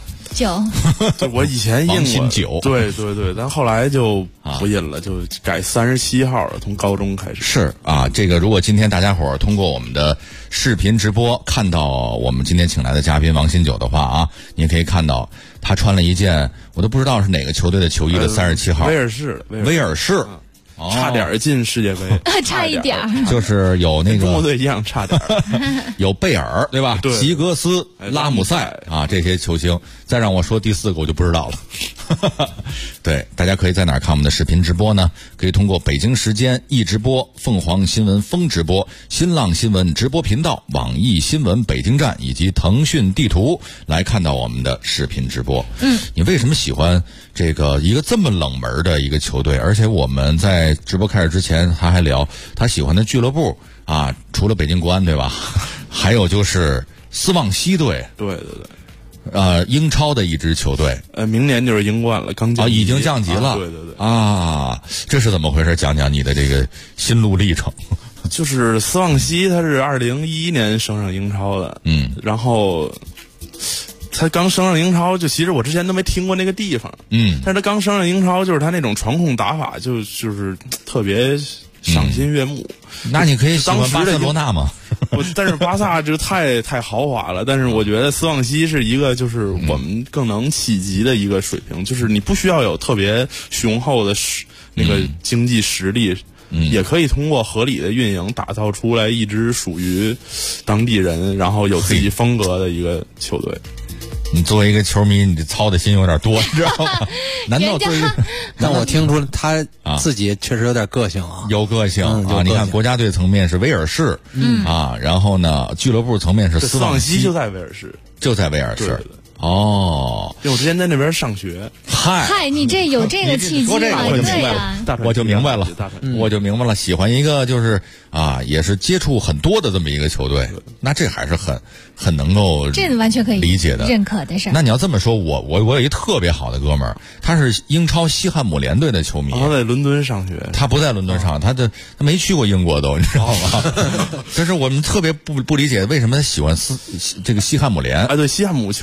？9， 我以前印过王新9， 对，但后来就不印了，就改37号了，从高中开始。 是这个如果今天大家伙通过我们的视频直播看到我们今天请来的嘉宾王新九的话你也可以看到他穿了一件我都不知道是哪个球队的球衣的37号， 威尔士。差点进世界杯， 差一点， 就是有那个中国队一样差点， 有贝尔对吧？ 对， 吉格斯、拉姆塞这些球星，再让我说第4个我就不知道了。对，大家可以在哪儿看我们的视频直播呢？可以通过北京时间易直播、凤凰新闻风直播、新浪新闻直播频道、网易新闻北京站以及腾讯地图来看到我们的视频直播。你为什么喜欢这个一个这么冷门的一个球队？而且我们在直播开始之前他还聊他喜欢的俱乐部除了北京国安对吧？还有就是斯旺西队。 对。 英超的一支球队， 明年就是英冠了，刚降级已经降级了。 对这是怎么回事？讲讲你的这个心路历程。 就是斯旺西，他是2011年升上英超的，然后他刚升上英超，就其实我之前都没听过那个地方，但是他刚升上英超，就是他那种传控打法，就是特别赏心悦目。 那你可以喜欢巴塞罗那吗？ 但是巴萨就太豪华了。但是我觉得斯旺西是一个就是我们更能企及的一个水平，就是你不需要有特别雄厚的那个经济实力，也可以通过合理的运营打造出来一支属于当地人，然后有自己风格的一个球队。 你作为一个球迷，你操的心有点多，你知道吗？难道作为？ 但我听出他自己确实有点个性有个性你看国家队层面是威尔士，然后呢，俱乐部层面是斯旺西， 就在威尔士， 对。 因为我之前在那边上学。 嗨，你这有这个契机吗？ 我就明白了，我就明白了。喜欢一个就是也是接触很多的这么一个球队，那这还是很能够这完全可以理解的、 认可的事。 那你要这么说，我有一特别好的哥们儿，他是英超西汉姆联队的球迷。 他在伦敦上学。 他不在伦敦上，他没去过英国都，你知道吗？但是我们特别不理解为什么他喜欢这个西汉姆联。 对，西汉姆球迷还挺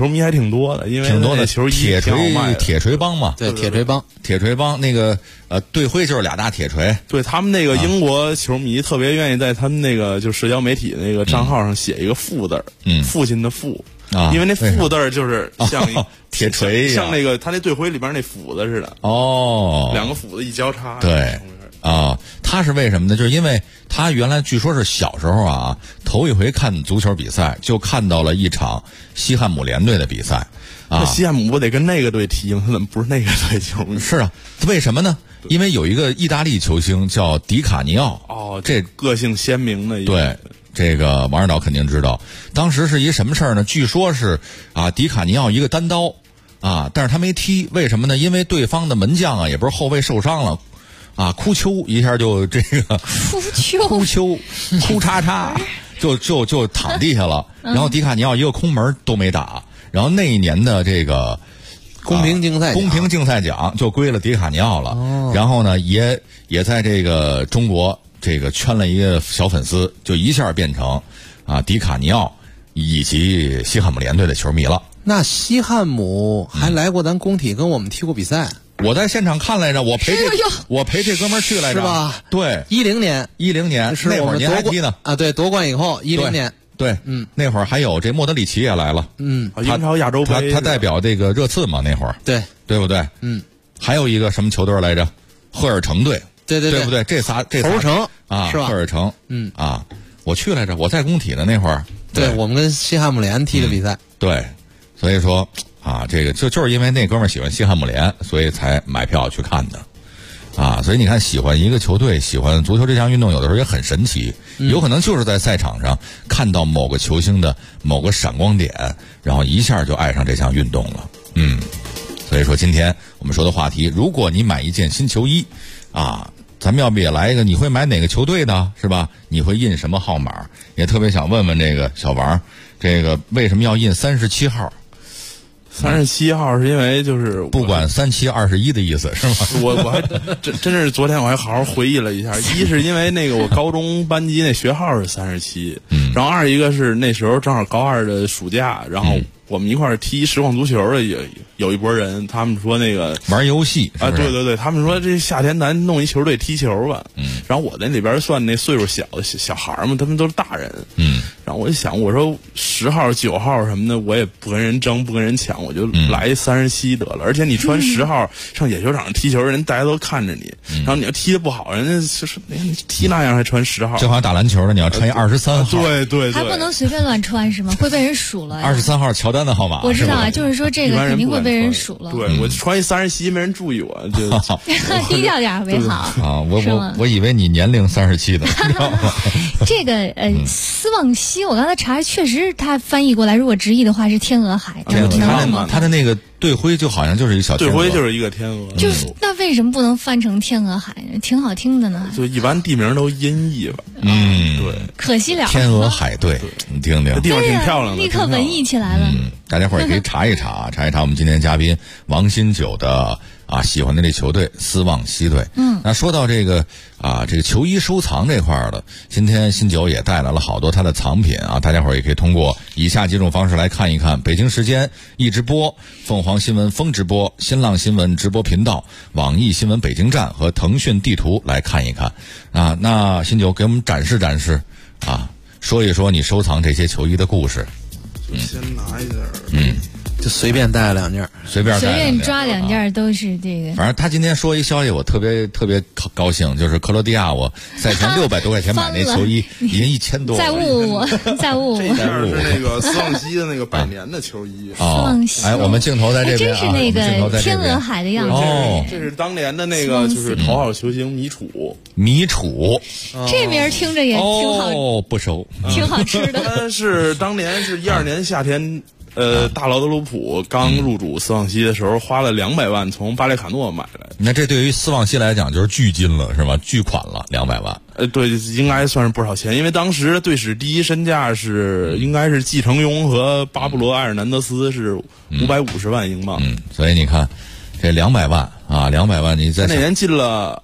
挺多的，因为挺多的球衣铁锤帮嘛， 对，铁锤帮那个队徽就是俩大铁锤。 对，他们那个英国球迷特别愿意在他们那个就社交媒体那个账号上写一个父字，父亲的父。因为那父字就是像铁锤一样， 像那个他那队徽里边那斧子似的。两个斧子一交叉。 对。他是为什么呢？就是因为他原来据说是小时候啊，头一回看足球比赛，就看到了一场西汉姆联队的比赛啊。 那西汉姆不得跟那个队踢吗？他怎么不是那个队球迷？ 是啊，为什么呢？因为有一个意大利球星叫迪卡尼奥。 这个性鲜明的一个。 对。这个王指导肯定知道，当时是一什么事儿呢？据说是迪卡尼奥一个单刀但是他没踢，为什么呢？因为对方的门将也不是后卫受伤了哭丘一下就这个哭丘哭叉叉就躺地下了，然后迪卡尼奥一个空门都没打，然后那一年的这个公平竞赛奖就归了迪卡尼奥了。然后呢也在这个中国这个圈了一个小粉丝，就一下变成迪卡尼奥以及西汉姆联队的球迷了。 那西汉姆还来过咱工体跟我们踢过比赛， 我在现场看来着，我陪这哥们儿去来着， 是吧？ 对 ，10年那会儿您还踢呢对，夺冠以后10年。 对，那会儿还有这莫德里奇也来了， 英超亚洲杯， 他代表这个热刺嘛，那会儿，对不对？还有一个什么球队来着？赫尔城队。对不对？这仨头城是吧？赫尔城，我去来着，我在工体的那会儿， 对我们跟西汉姆联踢的比赛， 对，所以说这个就是因为那哥们儿喜欢西汉姆联，所以才买票去看的，所以你看，喜欢一个球队，喜欢足球这项运动，有的时候也很神奇，有可能就是在赛场上看到某个球星的某个闪光点，然后一下就爱上这项运动了，所以说今天我们说的话题，如果你买一件新球衣咱们要不也来一个？你会买哪个球队的，是吧？你会印什么号码？也特别想问问这个小王，这个为什么要印37号 ？37号是因为就是不管37、21的意思是吗？ 我还真是昨天我还好好回忆了一下，一是因为那个我高中班级那学号是37，然后二一个是那时候正好高2的暑假，然后我们一块儿踢实况足球的也有一拨人，他们说那个玩游戏对，他们说这夏天咱弄一球队踢球吧。然后我在那边算那岁数小的小孩嘛，他们都是大人。然后我就想，我说10号、9号什么的，我也不跟人争，不跟人抢，我就来37得了。而且你穿10号上野球场踢球，人大家都看着你。然后你要踢得不好，人家就是你踢那样还穿10号， 就好像打篮球的，你要穿一23号。 对， 还不能随便乱穿是吗？会被人数了。 23号乔丹的号码， 我知道就是说这个肯定会被人数了。 对，我穿一37，没人注意我，就低调点为好。 我以为你年龄37的。 这个斯旺西，我刚才查，确实他翻译过来，如果直译的话是天鹅海。 他的那个队徽就好像就是一个小天鹅， 队徽就是一个天鹅。 就是那为什么不能翻成天鹅海呢？挺好听的呢。 就一般地名都音译吧。对。 可惜了。 天鹅海队，你听听， 这地方挺漂亮的， 立刻文艺起来了。 大家伙儿也可以查一查，查一查我们今天嘉宾王新九的喜欢的这球队斯旺西队。那说到这个这个球衣收藏这块儿的，今天新九也带来了好多他的藏品大家伙儿也可以通过以下几种方式来看一看。北京时间一直播、凤凰新闻风直播、新浪新闻直播频道、网易新闻北京站和腾讯地图来看一看那新九给我们展示展示说一说你收藏这些球衣的故事。 先拿一点就随便带2件， 随便抓2件都是这个。 反正他今天说一消息，我特别高兴，就是克罗地亚，我赛前600多块钱买那球衣，已经1000多了。 再误我。 这件是那个斯旺西的那个100年的球衣。 斯旺西， 我们镜头在这边真是那个天鹅海的样子。 这是当年的那个就是头号球星米楚。 这名听着也挺好， 不熟， 挺好吃的。 他是当年是12年夏天。大劳德鲁普刚入主斯旺西的时候，花了200万从巴列卡诺买来。 那这对于斯旺西来讲就是巨金了，是吧？巨款了，200万。 对，应该算是不少钱，因为当时队史第一身价是应该是季承庸和巴布罗·埃尔南德斯是550万英镑。 所以你看，这200万200万，你在那年进了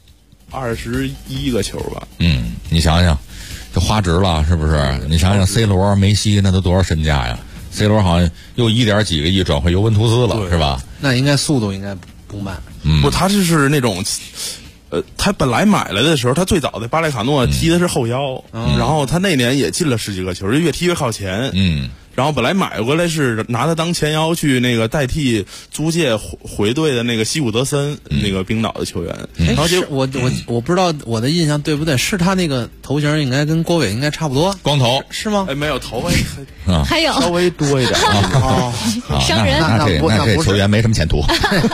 21个球吧。 你想想，这花值了，是不是？你想想 C 罗、梅西那都多少身价呀？ C 罗好像又1.几个亿转会尤文图斯了，是吧？ 那应该速度应该不慢。 不，他就是那种。他本来买来的时候，他最早在巴列卡诺踢的是后腰，然后他那年也进了10几个球，就越踢越靠前。然后本来买过来是拿他当前腰去那个代替租借回队的那个西古德森，那个冰岛的球员。然后就我不知道我的印象对不对，是他那个头型应该跟郭伟应该差不多， 光头是吗？ 没有头发还有稍微多一点伤人。 那这球员没什么前途。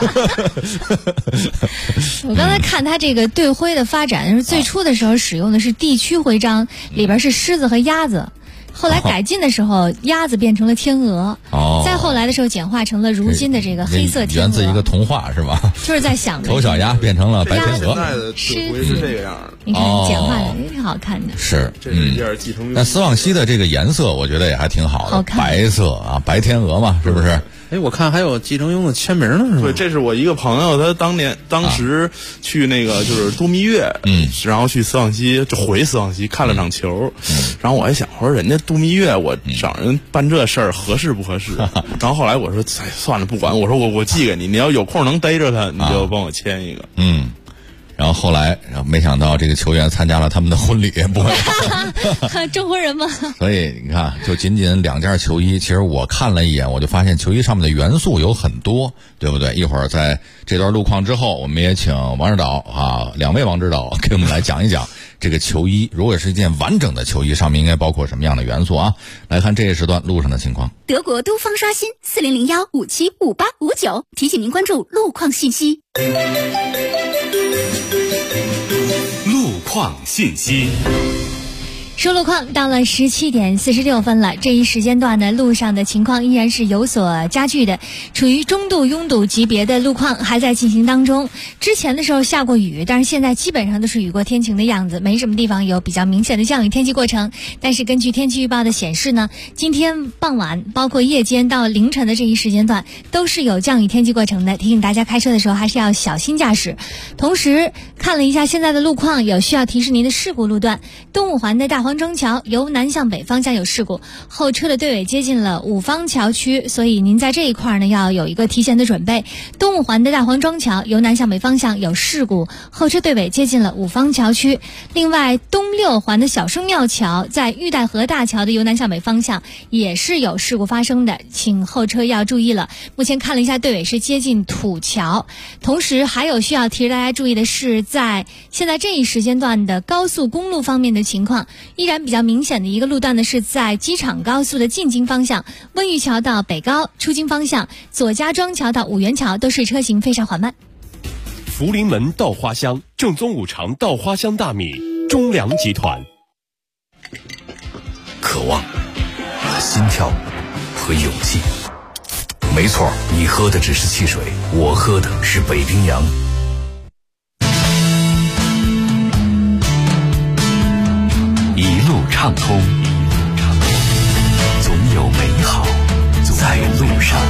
我刚才看他这个队徽的发展，是最初的时候使用的是地区徽章，里边是狮子和鸭子。后来改进的时候，鸭子变成了天鹅。再后来的时候，简化成了如今的这个黑色天鹅。 源自一个童话是吧？ 就是在想丑小鸭变成了白天鹅。 现在的队徽是这个样的。 你看简化的也挺好看的。 是， 这是第二继承。 那斯旺西的这个颜色，我觉得也还挺好的， 好看白色啊，白天鹅嘛，是不是？ 我看还有季承庸的签名呢，是吧？ 对，这是我一个朋友，他当时去那个就是度蜜月，然后去斯旺西，就回斯旺西看了场球，然后我还想，我说人家度蜜月，我找人办这事儿合适不合适？然后后来我说，算了，不管，我说我寄给你，你要有空能逮着他，你就帮我签一个。 然后后来，没想到这个球员参加了他们的婚礼，不会证婚人吗？ 所以你看，就仅仅2件球衣，其实我看了一眼，我就发现球衣上面的元素有很多，对不对？一会儿在这段路况之后，我们也请王指导2位王指导给我们来讲一讲这个球衣，如果是一件完整的球衣，上面应该包括什么样的元素啊？来看这一时段路上的情况。 德国都方刷新4001575859，提醒您关注路况信息。 路况信息。 说路况到了17点46分了，这一时间段的路上的情况依然是有所加剧的，处于中度拥堵级别的路况还在进行当中。之前的时候下过雨，但是现在基本上都是雨过天晴的样子，没什么地方有比较明显的降雨天气过程。但是根据天气预报的显示呢，今天傍晚包括夜间到凌晨的这一时间段都是有降雨天气过程的，提醒大家开车的时候还是要小心驾驶。同时看了一下现在的路况，有需要提示您的事故路段，东五环的大黄庄桥由南向北方向有事故，后车的队尾接近了五方桥区，所以您在这一块呢要有一个提前的准备。东五环的大黄庄桥由南向北方向有事故，后车队尾接近了五方桥区。另外东六环的小生庙桥在玉带河大桥的由南向北方向也是有事故发生的，请后车要注意了。目前看了一下队尾是接近土桥。同时还有需要提示大家注意的是，在现在这一时间段的高速公路方面的情况，依然比较明显的一个路段呢是在机场高速的进京方向，温榆桥到北高出京方向，左家庄桥到五元桥都是车行非常缓慢。 福临门稻花香，正宗五常稻花香大米，中粮集团。 渴望和心跳和勇气，没错，你喝的只是汽水，我喝的是北冰洋。一路畅通，总有美好在路上。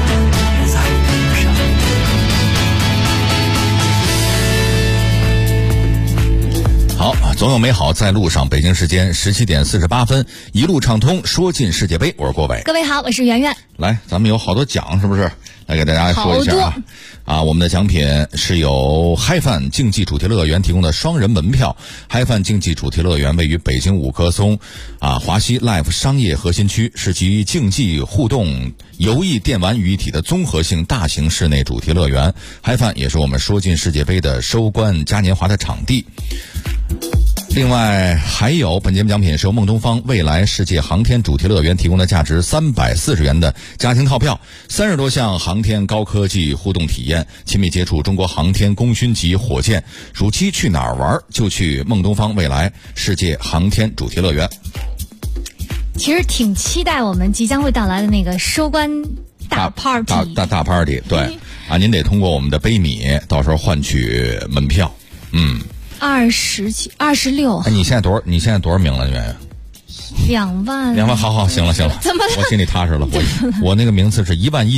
好，总有美好在路上。北京时间17点48分，一路畅通，说进世界杯。我是郭伟。 各位好，我是圆圆。 来，咱们有好多奖，是不是？来给大家说一下啊。我们的奖品是由嗨饭竞技主题乐园提供的双人门票。嗨饭竞技主题乐园位于北京五棵松华西 Life 商业核心区，是集竞技互动、游艺、电玩于一体的综合性大型室内主题乐园。嗨饭也是我们说进世界杯的收官嘉年华的场地。另外还有本节目奖品是由孟东方未来世界航天主题乐园提供的价值340元的家庭套票，30多项航天高科技互动体验，亲密接触中国航天功勋级火箭。暑期去哪儿玩就去孟东方未来世界航天主题乐园。 其实挺期待我们即将会到来的那个收官大 party 大 party。 对您得通过我们的杯米到时候换取门票。 26。 你现在多少名了，圆圆？ 2万 ，2万，好，行了， 怎么了？ 我心里踏实了。我那个名次是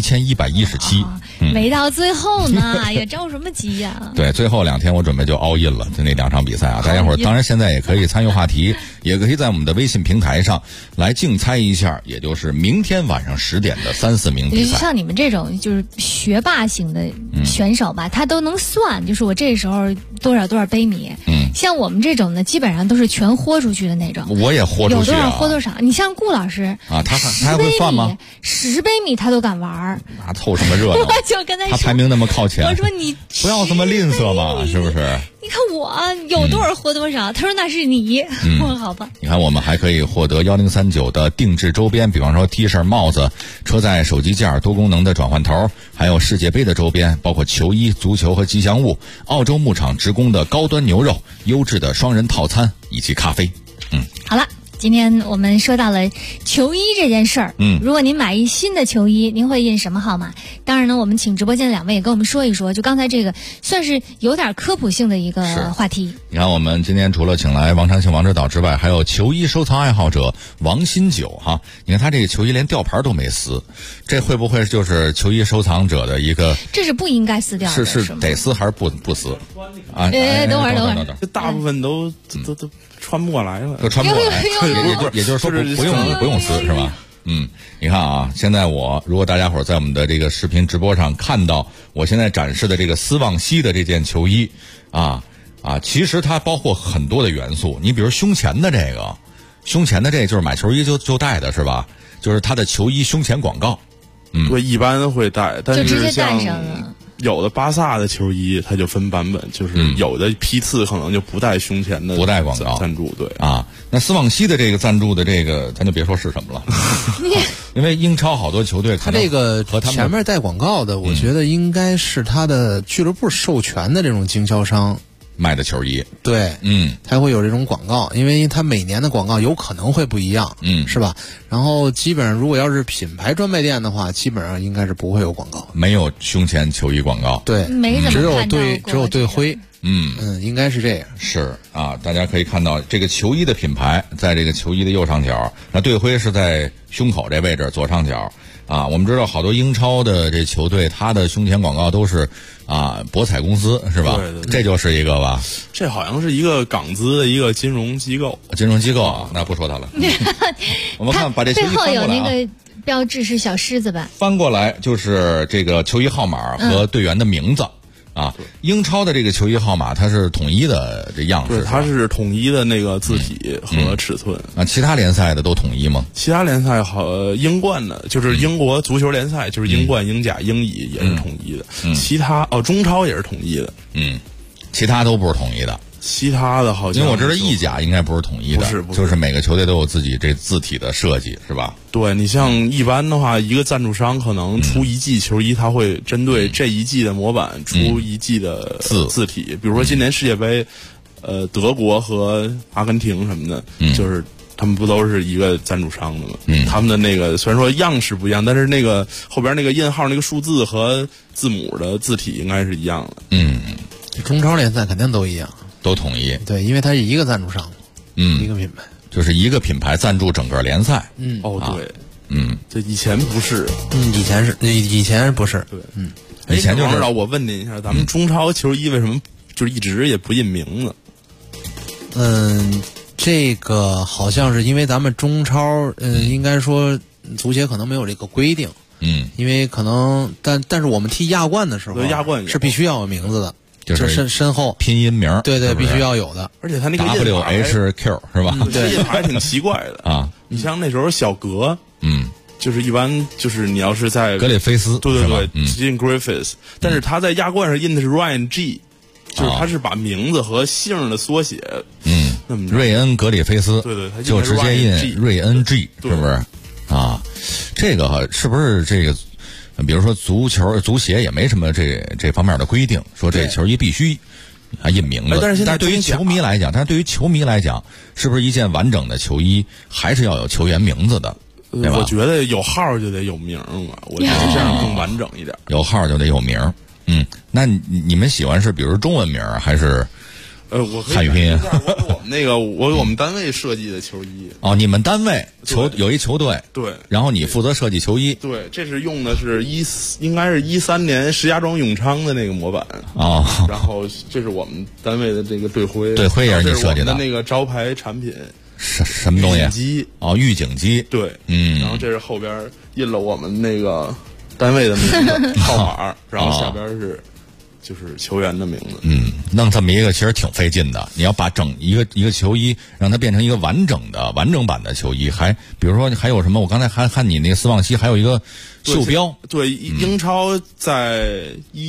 11117， 没到最后呢，也着什么急呀？ 对，最后2天我准备就 all in 了，就那2场比赛啊，大家伙当然现在也可以参与话题，也可以在我们的微信平台上来竞猜一下，也就是明天晚上10点的3、4名比赛。 像你们这种就是学霸型的选手吧，他都能算，就是我这时候多少杯米。像我们这种呢，基本上都是全豁出去的那种。 我也豁出去有多少豁多少。你像顾老师啊，他还会算吗 ？10杯米他都敢玩， 那凑什么热闹？ 我就跟他说， 他排名那么靠前， 我说你不要这么吝啬嘛，是不是？ 你看我有多少豁多少，他说那是你，我好吧。 你看我们还可以获得1039的定制周边，比方说 T 恤、帽子、车载手机件、多功能的转换头，还有世界杯的周边，包括球衣、足球和吉祥物、澳洲牧场直供的高端牛肉、优质的双人套餐以及咖啡。 好了。今天我们说到了球衣这件事儿，如果您买一新的球衣，您会印什么号码？当然呢，我们请直播间的2位也跟我们说一说，就刚才这个算是有点科普性的一个话题。 你看，我们今天除了请来王长庆王指导之外，还有球衣收藏爱好者王新九哈。你看他这个球衣连吊牌都没撕，这会不会就是球衣收藏者的一个？ 这是不应该撕掉的， 是得撕还是不撕？啊， 等会儿， 这大部分都穿不过来了， 都穿不过来，也就是说不用撕是吧？你看啊，现在如果大家伙在我们的这个视频直播上看到我现在展示的这个斯旺西的这件球衣其实它包括很多的元素。你比如胸前的这个就是买球衣就带的是吧？就是它的球衣胸前广告。 对，一般会带，但是就直接带上了。 有的巴萨的球衣它就分版本，就是有的批次可能就不带胸前的， 不带广告赞助。对啊，那斯旺西的这个赞助的这个，咱就别说是什么了，因为英超好多球队他这个和他前面带广告的，我觉得应该是他的俱乐部授权的这种经销商卖的球衣。 对，他会有这种广告，因为他每年的广告有可能会不一样，是吧？然后基本上如果要是品牌专卖店的话，基本上应该是不会有广告， 没有胸前球衣广告， 对，只有队徽，应该是这样。 是啊，大家可以看到这个球衣的品牌在这个球衣的右上角，那队徽是在胸口这位置左上角。我们知道好多英超的这球队，它的胸前广告都是博彩公司是吧？ 对， 这就是一个吧？ 这好像是一个港资的一个金融机构那不说它了。我们看把这球衣翻过来背后有那个标志是小狮子吧？ 翻过来就是这个球衣号码和队员的名字。英超的这个球衣号码它是统一的这样式， 对，它是统一的那个字体和尺寸。 其他联赛的都统一吗？ 其他联赛英冠的，就是英国足球联赛，就是英冠、英甲、英乙也是统一的。其他中超也是统一的。 其他都不是统一的。 其他的好像， 因为我知道意甲应该不是统一的， 不是， 就是每个球队都有自己这字体的设计，是吧？ 对，你像一般的话，一个赞助商可能出一季球衣，他会针对这一季的模板出一季的字体。比如说今年世界杯，德国和阿根廷什么的，就是他们不都是一个赞助商的吗？他们的那个虽然说样式不一样，但是那个后边那个印号那个数字和字母的字体应该是一样的。 中超联赛肯定都一样。 都统一， 对，因为它是一个赞助商，一个品牌， 就是一个品牌赞助整个联赛。 对，这以前不是， 以前不是， 对， 以前就是。 让我问您一下，咱们中超球衣为什么就是一直也不印名字？ 这个好像是因为咱们中超，应该说足协可能没有这个规定，因为可能，但是我们踢亚冠的时候， 亚冠是必须要有名字的。 就是身后拼音名， 对，必须要有的， 而且他那个 WHQ 是吧？ 对，印法还挺奇怪的啊。 你像那时候小格，就是一般就是你要是在格里菲斯， 对，印 Griffiths， 但是他在亚冠上印的是 Ryan G， 就是他是把名字和姓的缩写， 瑞恩格里菲斯， 对，他就直接印瑞恩 G， 是不是？这个是不是这个？比如说足协也没什么这方面的规定，说这球衣必须印名字。 但是对于球迷来讲，是不是一件完整的球衣还是要有球员名字的？对吧？ 我觉得有号就得有名嘛，我觉得这样更完整一点。 有号就得有名。那你们喜欢是比如中文名还是汉语拼音。 我们单位设计的球衣。 哦，你们单位有一球队， 对， 然后你负责设计球衣。 对，这是用的是应该是13年石家庄永昌的那个模板。 哦， 然后这是我们单位的这个队徽。 队徽也是你设计的。 那个招牌产品。 什么东西？ 预警机。 哦，预警机。 对，然后这是后边印了我们那个单位的名字号码，然后下边就是球员的名字。 弄这么一个其实挺费劲的。你要把一个球衣让它变成一个完整版的球衣，还比如说还有什么？我刚才还看你那个斯旺西还有一个袖标。 对，英超在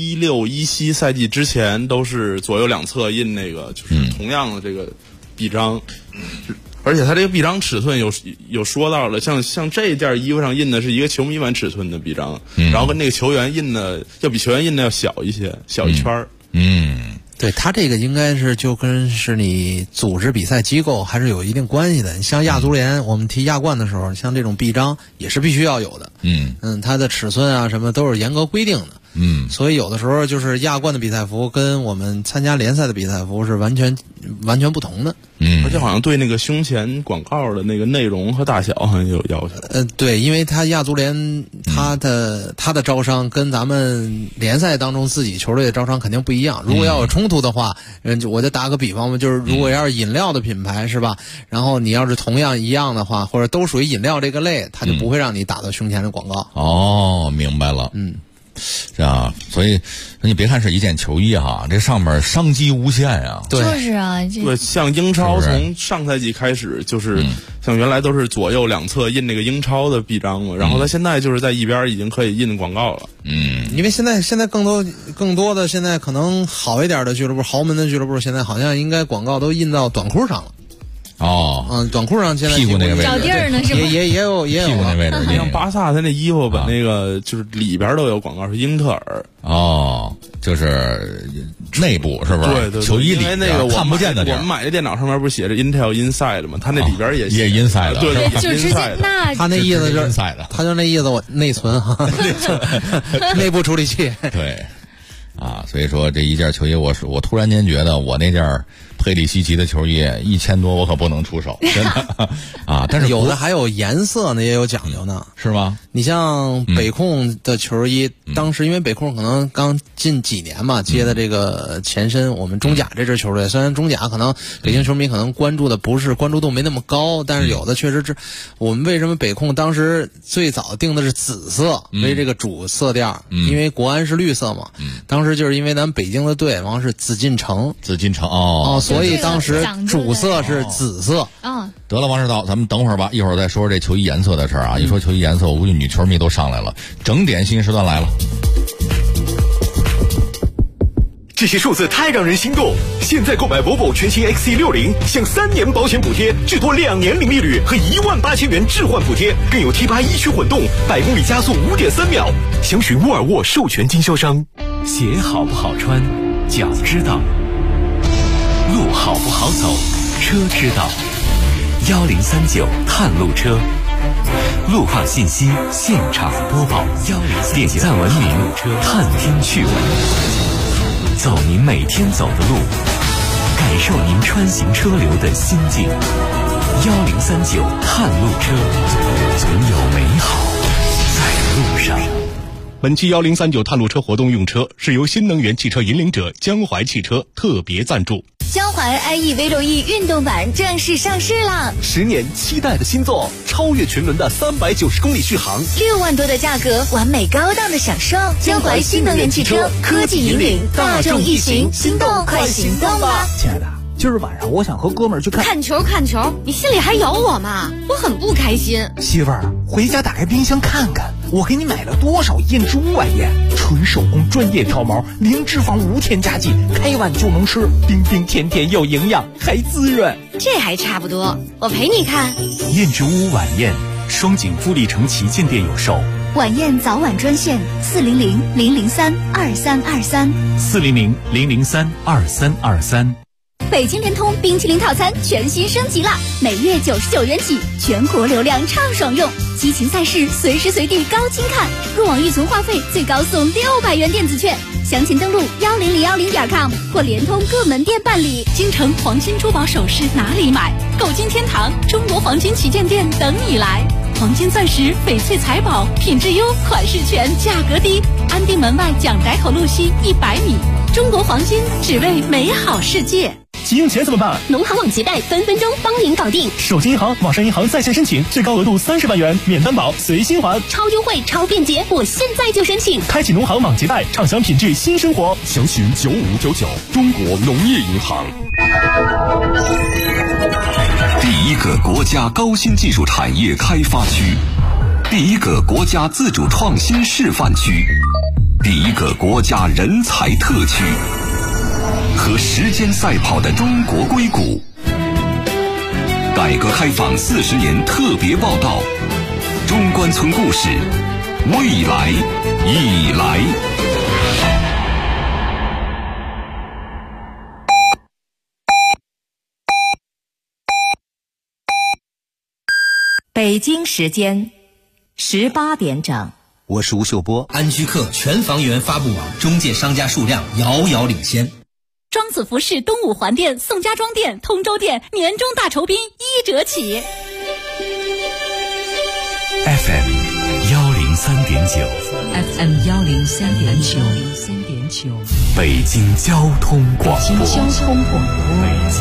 16-17赛季之前都是左右两侧印那个就是同样的这个臂章。而且它这个臂章尺寸有说到了，像这件衣服上印的是一个球迷版尺寸的臂章，然后跟那个球员印的要比球员印的要小一些，小一圈儿。 对，它这个应该是就跟是你组织比赛机构还是有一定关系的。你像亚足联，我们踢亚冠的时候，像这种臂章也是必须要有的。它的尺寸啊什么都是严格规定的。所以有的时候就是亚冠的比赛服跟我们参加联赛的比赛服是完全不同的。 而且好像对那个胸前广告的那个内容和大小好像也有要求。 对，因为它亚足联它的招商跟咱们联赛当中自己球队的招商肯定不一样。如果要有冲突的话，我就打个比方吧，就是如果要是饮料的品牌是吧，然后你要是同样一样的话，或者都属于饮料这个类，它就不会让你打到胸前的广告。 哦，明白了。是啊，所以你别看是一件球衣哈，这上面商机无限啊。 对，就是啊， 对，像英超从上赛季开始，就是像原来都是左右两侧印那个英超的臂章嘛，然后它现在就是在一边已经可以印广告了。 因为现在更多的现在可能好一点的俱乐部，豪门的俱乐部，现在好像应该广告都印到短裤上了。短裤上现在屁股那个位置找地儿呢是吧？ 也有屁股那位置， 像巴萨他那衣服把那个就是里边都有广告，是英特尔。 就是内部是不是？ 对， 球衣里那个看不见的地儿。 我们买的电脑上面不是写着 Intel Inside 吗？它那里边也 Inside 的， 对， 就直接那他那意思就是 Inside 的， 他就那意思我内存哈，内部处理器。 对。所以说这一件球衣，我突然间觉得我那件佩里西奇的球衣1000多，我可不能出手，真的但是有的还有颜色呢，也有讲究呢， 是吗？ 你像北控的球衣，当时因为北控可能刚近几年嘛，接的这个前身，我们中甲这支球队，虽然中甲可能北京球迷可能关注度没那么高，但是有的确实是，我们为什么北控当时最早定的是紫色为这个主色调，因为国安是绿色嘛，当时就是因为咱们北京的队，然后是紫禁城所以当时主色是紫色。 得了，王指导，咱们等会儿吧，一会儿再说这球衣颜色的事儿啊。一说球衣颜色，我估计女球迷都上来了。整点新时段来了。 这些数字太让人心动！现在购买 Volvo 全新 XC60，享3年保险补贴，至多2年零利率和18000元置换补贴，更有 T8 一驱混动，100公里加速5.3秒。详询沃尔沃授权经销商。 鞋好不好穿，脚知道；路好不好走，车知道。1039探路车，路况信息现场播报，点赞文明，探听趣闻，走您每天走的路，感受您穿行车流的心境。1039探路车，总有美好在路上。 本期1039探路车活动用车是由新能源汽车引领者江淮汽车特别赞助。 江淮 IE V6E 运动版正式上市了 ，10年期待的新作，超越群伦的390公里续航 ，6万多的价格，完美高档的享受。江淮新能源汽车，科技引领大众一行，心动快行动吧！ 亲爱的，今儿晚上我想和哥们儿去看球，你心里还有我吗？我很不开心。 媳妇儿，回家打开冰箱看看，我给你买了多少燕之屋晚宴，纯手工专业挑毛，零脂肪无添加剂，开碗就能吃，冰冰甜甜又营养，还滋润。 这还差不多，我陪你看。 燕之屋晚宴，双井富力城旗舰店有售。 晚宴早晚专线 400-003-2323，400-003-2323。 北京联通冰淇淋套餐全新升级了，每月99元起，全国流量畅爽用，激情赛事随时随地高清看，入网预存话费最高送600元电子券， 详情登录10010.com 或联通各门店办理。 京城黄金珠宝首饰哪里买？购金天堂中国黄金旗舰店等你来。黄金钻石、翡翠财宝，品质优，款式全，价格低。安定门外蒋宅口路西100米。中国黄金，只为美好世界。 急用钱怎么办？ 农行网结贷分分钟帮您搞定。 手机银行、网上银行在线申请，最高额度30万元，免担保，随心还， 超优惠、超便捷，我现在就申请。 开启农行网结贷，畅享品质新生活。 详询9599，中国农业银行。 第一个国家高新技术产业开发区，第一个国家自主创新示范区，第一个国家人才特区。和时间赛跑的中国硅谷，改革开放40年特别报道，中关村故事，未来已来。 北京时间18点整。 我是吴秀波。安居客全房源发布网，中介商家数量遥遥领先。 庄子服饰东五环店、宋家庄店、通州店年终大酬宾1折起。 FM 103.9 FM 103.9 北京交通广播。 北京交通广播。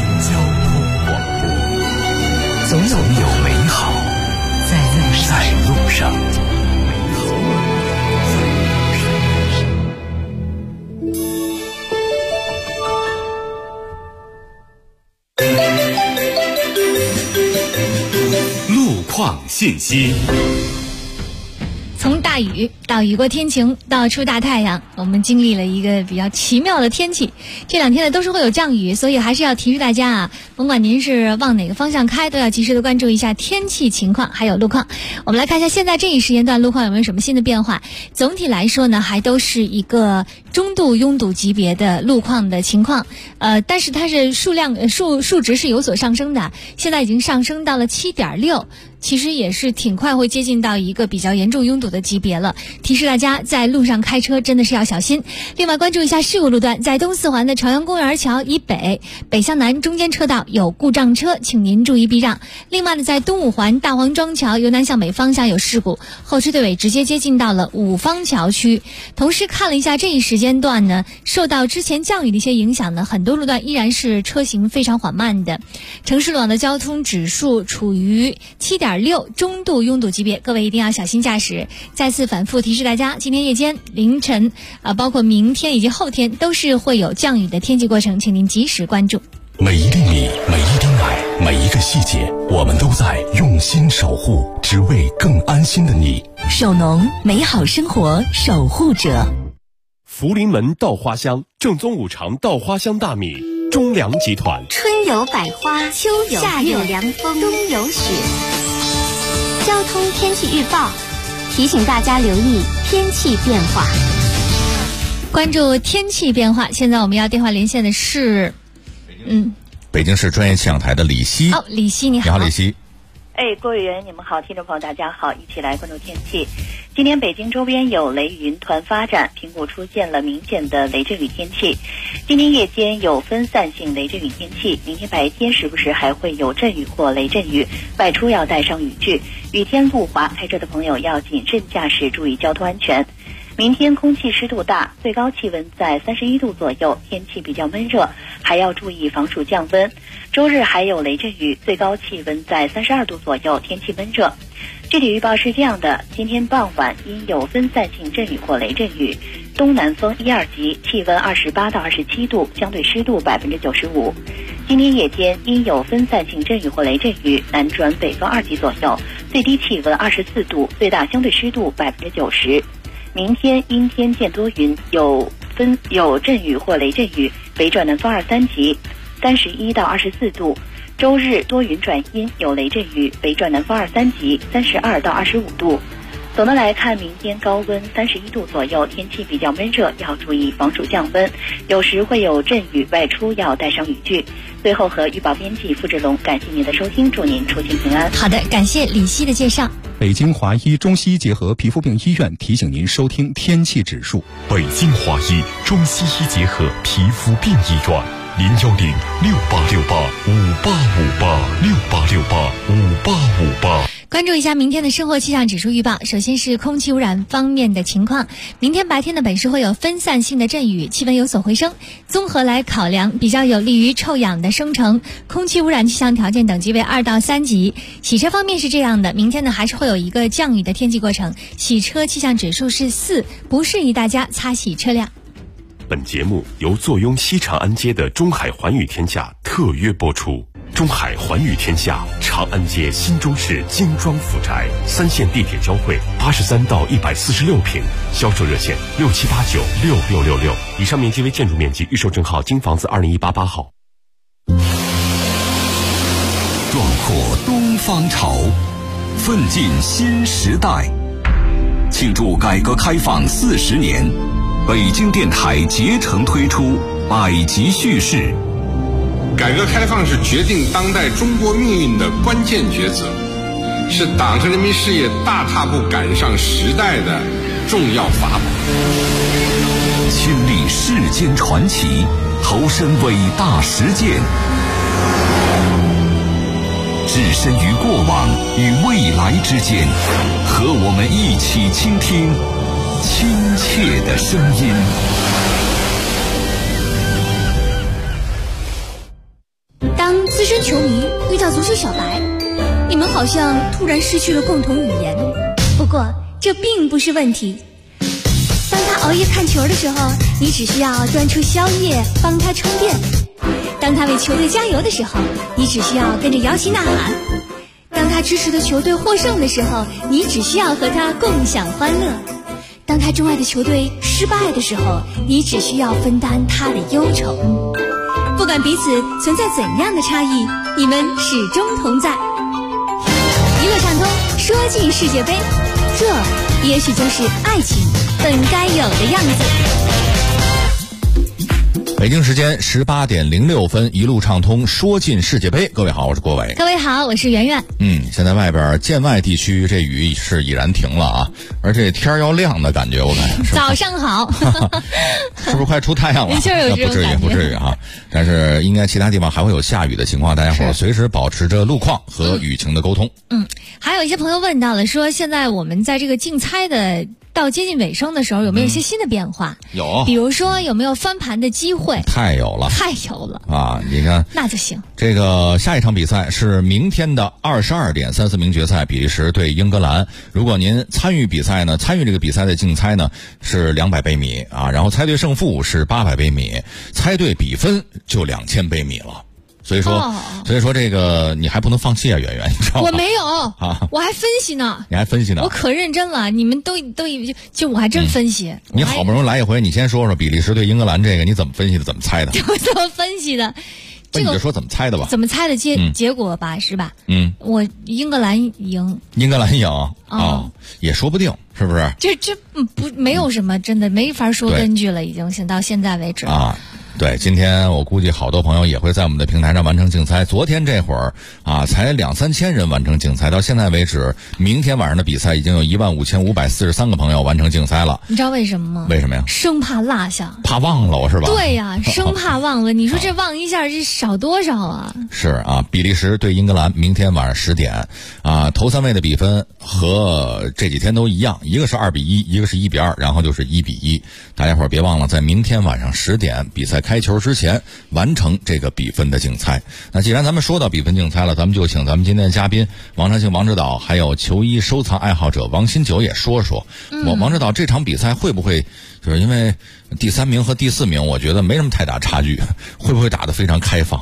总有美好在路上。路况信息。 从大雨到雨过天晴到出大太阳，我们经历了一个比较奇妙的天气。这2天呢都是会有降雨，所以还是要提示大家啊，甭管您是往哪个方向开，都要及时的关注一下天气情况还有路况。我们来看一下现在这一时间段路况有没有什么新的变化。总体来说呢，还都是一个中度拥堵级别的路况的情况，但是它是数值是有所上升的，现在已经上升到了7.6。其实也是挺快会接近到一个比较严重拥堵的级别了，提示大家在路上开车真的是要小心。另外关注一下事故路段，在东四环的朝阳公园桥以北北向南中间车道有故障车，请您注意避让。另外呢，在东五环大黄庄桥由南向北方向有事故，后车队尾直接接近到了五方桥区。同时看了一下这一时间段呢，受到之前降雨的一些影响呢，很多路段依然是车行非常缓慢的，城市路网的交通指数处于7.6中度拥堵级别，各位一定要小心驾驶。再次反复提示大家，今天夜间、凌晨包括明天以及后天都是会有降雨的天气过程，请您及时关注。 每一粒米，每一滴奶，每一个细节，我们都在用心守护，只为更安心的你。 首农，美好生活守护者。 福临门稻花香，正宗五常稻花香大米，中粮集团。 春有百花，秋有夏有凉风，冬有雪。交通天气预报提醒大家留意天气变化。 关注天气变化，现在我们要电话连线的是北京市专业气象台的李希。 李希你好。 你好，李希。 各位员你们好，听众朋友大家好，一起来关注天气。今天北京周边有雷云团发展，平谷出现了明显的雷阵雨天气。今天夜间有分散性雷阵雨天气，明天白天时不时还会有阵雨或雷阵雨，外出要带上雨具。雨天路滑，开车的朋友要谨慎驾驶，注意交通安全。明天空气湿度大，最高气温在31度左右，天气比较闷热，还要注意防暑降温。周日还有雷阵雨，最高气温在32度左右，天气闷热。具体预报是这样的：今天傍晚因有分散性阵雨或雷阵雨，东南风1、2级，气温28到27度，相对湿度95%。今天夜间因有分散性阵雨或雷阵雨，南转北风2级左右，最低气温24度，最大相对湿度90%。明天阴天见多云，有阵雨或雷阵雨，北转南风2、3级，31到24度。周日多云转阴，有雷阵雨，北转南风2、3级，32到25度。 总的来看，明天高温31度左右，天气比较闷热，要注意防暑降温，有时会有阵雨，外出要带上雨具。最后和预报编辑付志龙，感谢您的收听，祝您出行平安。 好的，感谢李希的介绍。 北京华医中西医结合皮肤病医院提醒您收听天气指数。 北京华医中西医结合皮肤病医院，0106868585858 关注一下明天的生活气象指数预报。首先是空气污染方面的情况，明天白天呢本市会有分散性的阵雨，气温有所回升，综合来考量比较有利于臭氧的生成，空气污染气象条件等级为2到3级。洗车方面是这样的，明天呢还是会有一个降雨的天气过程，洗车气象指数是4，不适宜大家擦洗车辆。 本节目由坐拥西长安街的中海环宇天下特约播出。中海环宇天下长安街新中式精装复宅，3线地铁交汇，83到146平，销售热线6789666666。以上面积为建筑面积，预售证号京房子20188号。 壮阔东方潮，奋进新时代。庆祝改革开放40年，北京电台竭诚推出百集叙事。 改革开放是决定当代中国命运的关键抉择，是党和人民事业大踏步赶上时代的重要法宝。 亲历世间传奇，投身伟大实践，置身于过往与未来之间，和我们一起倾听亲切的声音。 当资深球迷遇到足球小白，你们好像突然失去了共同语言。不过这并不是问题。当他熬夜看球的时候，你只需要端出宵夜帮他充电；当他为球队加油的时候，你只需要跟着摇旗呐喊；当他支持的球队获胜的时候，你只需要和他共享欢乐；当他钟爱的球队失败的时候，你只需要分担他的忧愁。不管彼此存在怎样的差异，你们始终同在。娱乐畅通，说进世界杯，这也许就是爱情本该有的样子。 北京时间18点06分，一路畅通，说进世界杯。各位好，我是郭伟。 各位好，我是圆圆。 现在外边建外地区这雨是已然停了啊，而且天要亮的感觉，我感觉早上好， 是不是快出太阳了？ 就是有这种感觉， 不至于哈。但是应该其他地方还会有下雨的情况，大家伙随时保持着路况和雨情的沟通。 还有一些朋友问到了，说现在我们在这个竞猜的到接近尾声的时候，有没有一些新的变化？ 有， 比如说有没有翻盘的机会？ 太有了啊！你看， 那就行。 这个下一场比赛是明天的22点3、4名决赛，比利时对英格兰。如果您参与比赛呢，参与这个比赛的竞猜呢是200杯米啊，然后猜对胜负是800杯米，猜对比分就2000杯米了。所以说这个你还不能放弃啊，圆圆，你知道吗？ 我没有啊，我还分析呢。 你还分析呢？ 我可认真了，你们都就我还真分析。 你好不容易来一回，你先说说比利时对英格兰这个你怎么分析的，怎么猜的？ 我怎么分析的？ 你就说怎么猜的吧。 怎么猜的结果吧，是吧？我英格兰赢。 英格兰赢啊，也说不定，是不是？ 这不没有什么，真的没法说根据了，已经到现在为止啊。对，今天我估计好多朋友也会在我们的平台上完成竞猜。昨天这会儿啊，才2-3千人完成竞猜，到现在为止，明天晚上的比赛已经有15543个朋友完成竞猜了。 你知道为什么吗？ 为什么呀？ 生怕落下， 怕忘了是吧？ 对呀，生怕忘了。你说这忘一下，这少多少啊？ 是啊，比利时对英格兰，明天晚上10点啊，头3位的比分和这几天都一样，一个是2-1，一个是1-2，然后就是1-1。大家伙儿别忘了，在明天晚上10点比赛开球之前完成这个比分的竞猜。那既然咱们说到比分竞猜了，咱们就请咱们今天的嘉宾王长庆王指导，还有球衣收藏爱好者王新九也说说。王指导，这场比赛会不会就是因为第3名和第4名，我觉得没什么太大差距，会不会打得非常开放？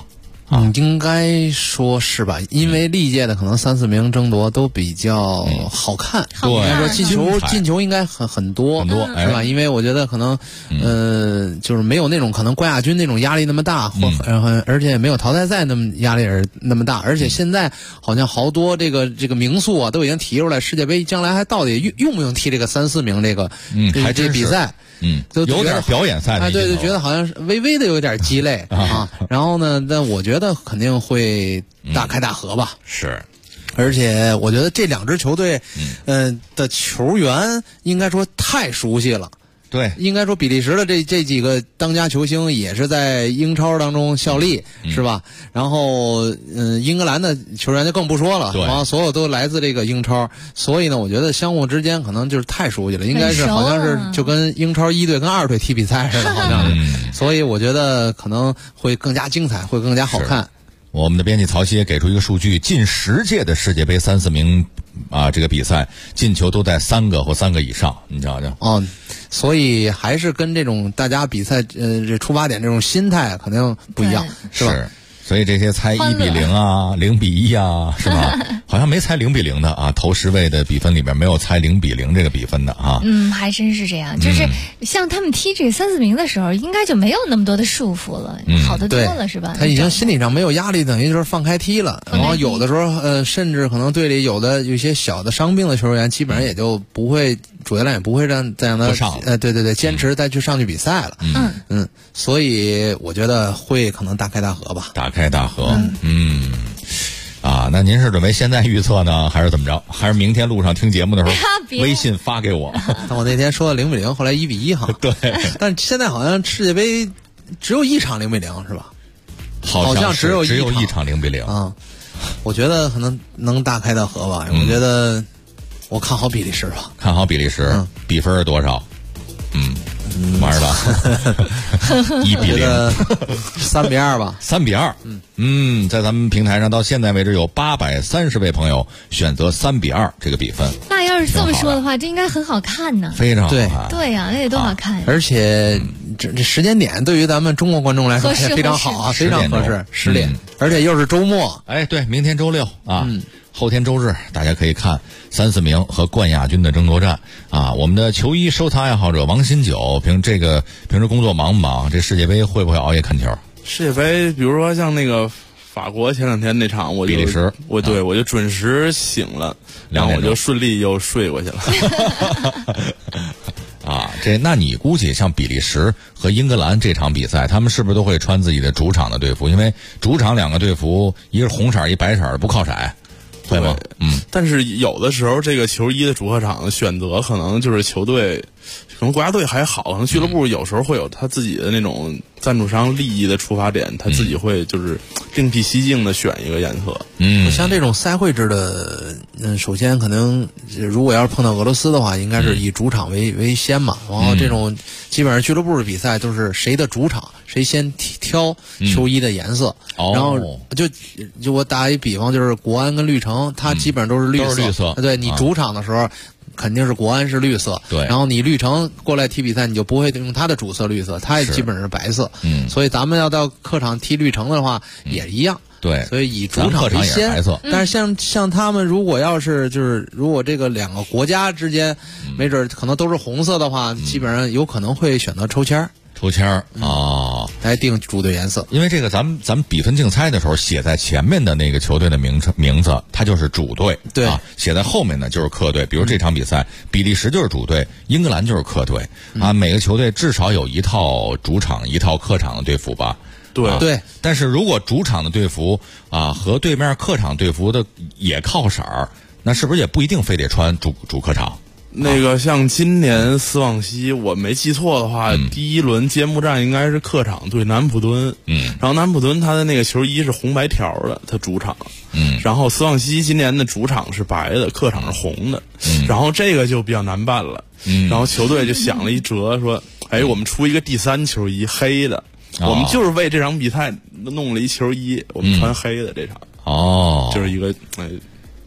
应该说是吧？因为历届的可能3、4名争夺都比较好看， 对， 应该说进球应该很多是吧？因为我觉得可能就是没有那种可能冠亚军那种压力那么大，而且也没有淘汰赛那么压力那么大，而且现在好像好多这个名宿啊都已经提出来，世界杯将来还到底用不用踢这个3、4名这个这比赛？ 有点表演赛的， 对，觉得好像是微微的有点鸡肋啊。然后呢，但我觉得肯定会大开大合吧。 是， 而且我觉得这2支球队，的球员应该说太熟悉了。 对， 应该说比利时的这几个当家球星也是在英超当中效力，是吧？然后英格兰的球员就更不说了，然后所有都来自这个英超，所以呢，我觉得相互之间可能就是太熟悉了，应该是好像是就跟英超1队跟2队踢比赛似的，好像是。所以我觉得可能会更加精彩，会更加好看。 我们的编辑曹曦也给出一个数据，近10届的世界杯3、4名这个比赛进球都在3个或3个以上，你瞧瞧。 所以还是跟这种大家比赛这出发点这种心态肯定不一样，是吧？ 所以这些猜1-0啊、0-1啊，是吧？好像没猜0-0的啊，头10位的比分里面没有猜0-0这个比分的啊。 还真是这样。就是像他们踢这3、4名的时候，应该就没有那么多的束缚了，好得多了，是吧？ 他已经心理上没有压力，等于就是放开踢了。然后有的时候，甚至可能队里有一些小的伤病的球员，基本上也就不会，主教练也不会再让他对，坚持再上去比赛了。所以我觉得会可能大开大合吧。 大开大合，那您是准备现在预测呢，还是怎么着？还是明天路上听节目的时候微信发给我？ 我那天说0-0，后来1-1哈。 对， 但现在好像世界杯只有1场0-0是吧？ 好像只有一场0-0 啊。我觉得可能能大开大合吧。我觉得我看好比利时吧。 看好比利时，比分是多少？玩了1-0 ，3-2吧 ，3-2。在咱们平台上到现在为止有830位朋友选择3-2这个比分。 那要是这么说的话，这应该很好看呢。 非常好看。 对呀，那得多好看。 而且这时间点对于咱们中国观众来说也非常好啊，非常合适，10点，而且又是周末。 对，明天周6啊。后天周日，大家可以看3、4名和冠亚军的争夺战啊！我们的球衣收藏爱好者王新九，平时工作忙不忙？这世界杯会不会熬夜看球？ 世界杯，比如说像那个法国前2天那场， 比利时， 我就准时醒了，然后我就顺利又睡过去了。 那你估计像比利时和英格兰这场比赛，他们是不是都会穿自己的主场的队服？因为主场2个队服，一个是红色，一白色，不靠色。会吗？ 但是有的时候这个球衣的主客场的选择可能就是球队，可能国家队还好，可能俱乐部有时候会有他自己的那种赞助商利益的出发点，他自己会就是另辟蹊径的选一个颜色。 像这种赛会制的，首先可能如果要是碰到俄罗斯的话，应该是以主场为先嘛。然后这种基本上俱乐部的比赛都是谁的主场谁先挑球衣的颜色，然后就我打一比方，就是国安跟绿城，它基本上都是绿色。对，你主场的时候肯定是国安是绿色， 对， 然后你绿城过来踢比赛，你就不会用它的主色绿色，它也基本上是白色。所以咱们要到客场踢绿城的话，也一样。 对， 所以以主场为先。但是像他们如果要是如果这个2个国家之间，没准可能都是红色的话，基本上有可能会选择抽签来定主队颜色。 因为这个咱们比分竞猜的时候，写在前面的那个球队的名字，它就是主队。 对， 写在后面呢就是客队。比如这场比赛，比利时就是主队，英格兰就是客队每个球队至少有一套主场一套客场的队服吧。 对， 但是如果主场的队服和对面客场队服的也靠色儿，那是不是也不一定非得穿主客场？ 那个像今年斯旺西，我没记错的话，第一轮揭幕战应该是客场对南普敦。然后南普敦他的那个球衣是红白条的，他主场。然后斯旺西今年的主场是白的，客场是红的。然后这个就比较难办了。然后球队就想了一辙，说：“我们出一个第3球衣，黑的。我们就是为这场比赛弄了一球衣，我们穿黑的这场。就是一个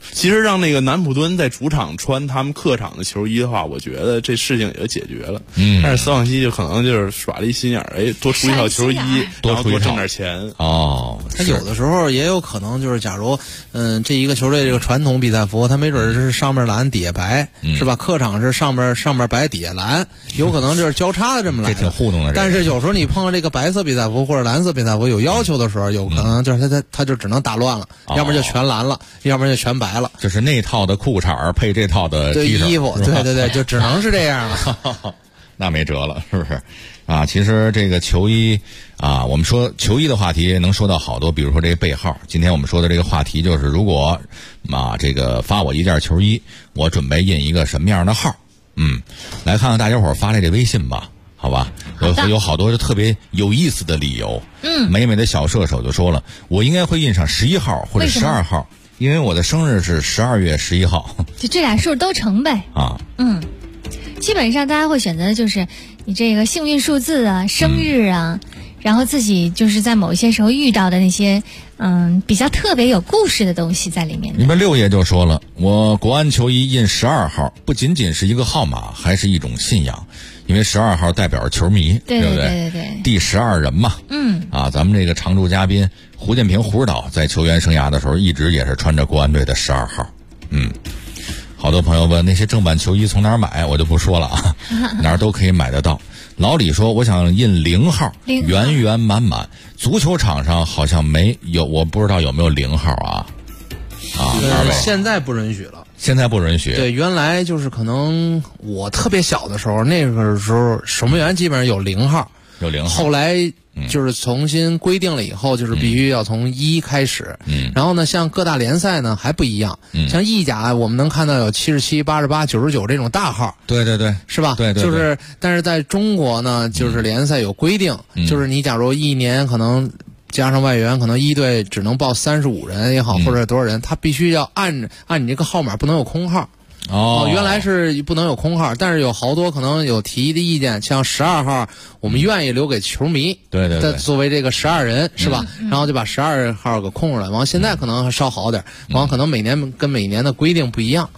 其实让那个南普敦在主场穿他们客场的球衣的话，我觉得这事情也就解决了。但是斯旺西就可能就是耍了一心眼儿，多出一套球衣，然后多挣点钱。 他有的时候也有可能就是，假如这一个球队这个传统比赛服，他没准是上面蓝底下白，是吧？客场是上面白底下蓝，有可能就是交叉的这么来的。 这挺糊弄的。 但是有时候你碰到这个白色比赛服或者蓝色比赛服有要求的时候，有可能就是他就只能打乱了，要么就全蓝了，要么就全白了。 就是那套的裤衩配这套的 T 恤衣服，对，就只能是这样了。 那没辙了，是不是？其实这个球衣我们说球衣的话题能说到好多，比如说这个背号。今天我们说的这个话题就是，如果这个发我一件球衣，我准备印一个什么样的号？来看看大家伙发来这微信吧，好吧？有好多特别有意思的理由。美美的小射手就说了，我应该会印上11号或者12号。因为我的生日是12月11号， 就这俩数都成呗。基本上大家会选择的就是你这个幸运数字啊、生日啊，然后自己就是在某些时候遇到的那些比较特别有故事的东西在里面。 你们6爷就说了，我国安球衣印12号，不仅仅是一个号码，还是一种信仰。因为12号代表着球迷，对不对？第12人嘛。咱们这个常驻嘉宾胡建平胡指导在球员生涯的时候，一直也是穿着国安队的12号。好多朋友问那些正版球衣从哪儿买，我就不说了啊，哪儿都可以买得到。老李说，我想印0号，圆圆满满。足球场上好像没有，我不知道有没有0号啊。 现在不允许了。 现在不允许。 对，原来就是可能我特别小的时候，那个时候守门员基本上有0号，后来就是重新规定了以后，就是必须要从1开始。然后呢，像各大联赛呢还不一样，像意甲我们能看到有77、88、99这种大号。 对， 是吧？ 对。 就是，但是在中国呢，就是联赛有规定，就是你假如一年可能加上外援，可能一队只能报35人也好，或者多少人，他必须要按你这个号码，不能有空号。原来是不能有空号，但是有好多可能有提的意见，像12号，我们愿意留给球迷， 对， 作为这个12人是吧？然后就把12号给空出来。完现在可能还稍好点，完可能每年跟每年的规定不一样。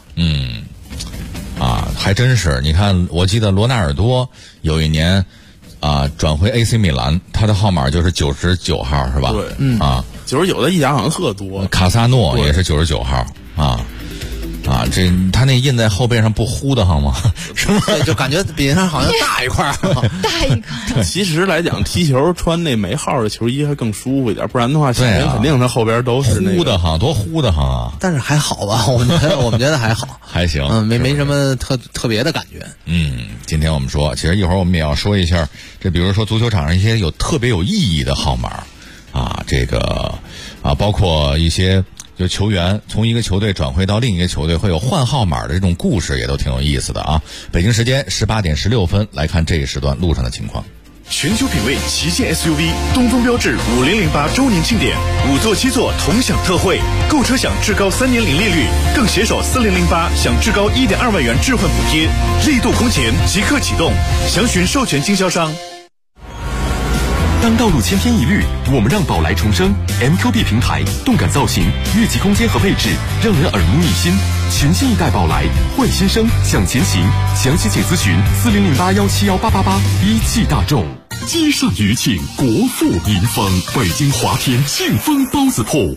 还真是。你看，我记得罗纳尔多有一年转回 AC 米兰，他的号码就是99号，是吧？ 对，99的意甲好像特多。 卡萨诺也是99号这他那印在后背上不糊得慌吗？是不是？ 就感觉比他好像大一块大一块。 其实来讲，踢球穿那没号的球衣还更舒服一点，不然的话，前面肯定他后边都是糊得慌，多糊得慌啊！ 但是还好吧，我们觉得还好， 还行， 没什么特别的感觉。 今天我们说，其实一会儿我们也要说一下，这比如说足球场上一些特别有意义的号码这个包括一些。就球员从一个球队转会到另一个球队会有换号码的这种故事，也都挺有意思的啊。北京时间18点16分，来看这一时段路上的情况。 全球品味旗舰 SUV 东风标致5008周年庆典，5座7座同享特惠，购车享至高3年零利率，更携手4008享至高1.2万元置换补贴，力度空前即刻启动，详询授权经销商。当道路千篇一律，我们让宝来重生。MQB 平台动感造型、越级空间和配置，让人耳目一新。全新一代宝来，换新生，向前行。详细请咨询4008171888。一汽大众。 街上余庆，国富民丰。北京华天庆丰包子铺。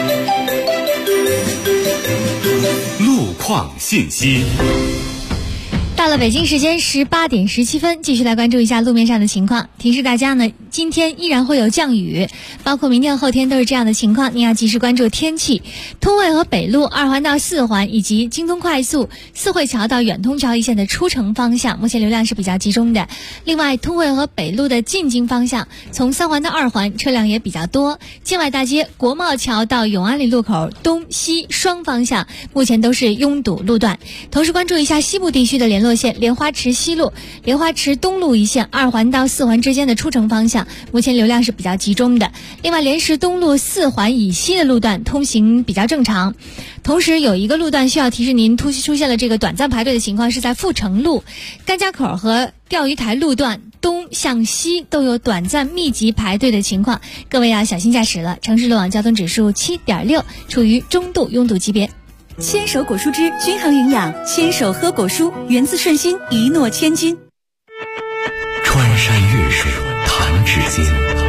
路况信息。 到了北京时间18点17分，继续来关注一下路面上的情况。提示大家呢，今天依然会有降雨，包括明天后天都是这样的情况，您要及时关注天气。通惠河北路2环到4环以及京通快速四惠桥到远通桥一线的出城方向，目前流量是比较集中的。另外，通惠河北路的进京方向，从3环到2环车辆也比较多。境外大街国贸桥到永安里路口东西双方向，目前都是拥堵路段。同时关注一下西部地区的联络线莲花池西路、莲花池东路一线2环到4环之间的出城方向，目前流量是比较集中的。另外，莲石东路4环以西的路段通行比较正常。同时有一个路段需要提示您，出现了这个短暂排队的情况，是在阜成路、甘家口和钓鱼台路段东向西都有短暂密集排队的情况，各位要小心驾驶了。城市路网交通指数7.6，处于中度拥堵级别。 牵手果蔬汁均衡营养，牵手喝果蔬，源自顺心，一诺千金。 穿山越水弹指间，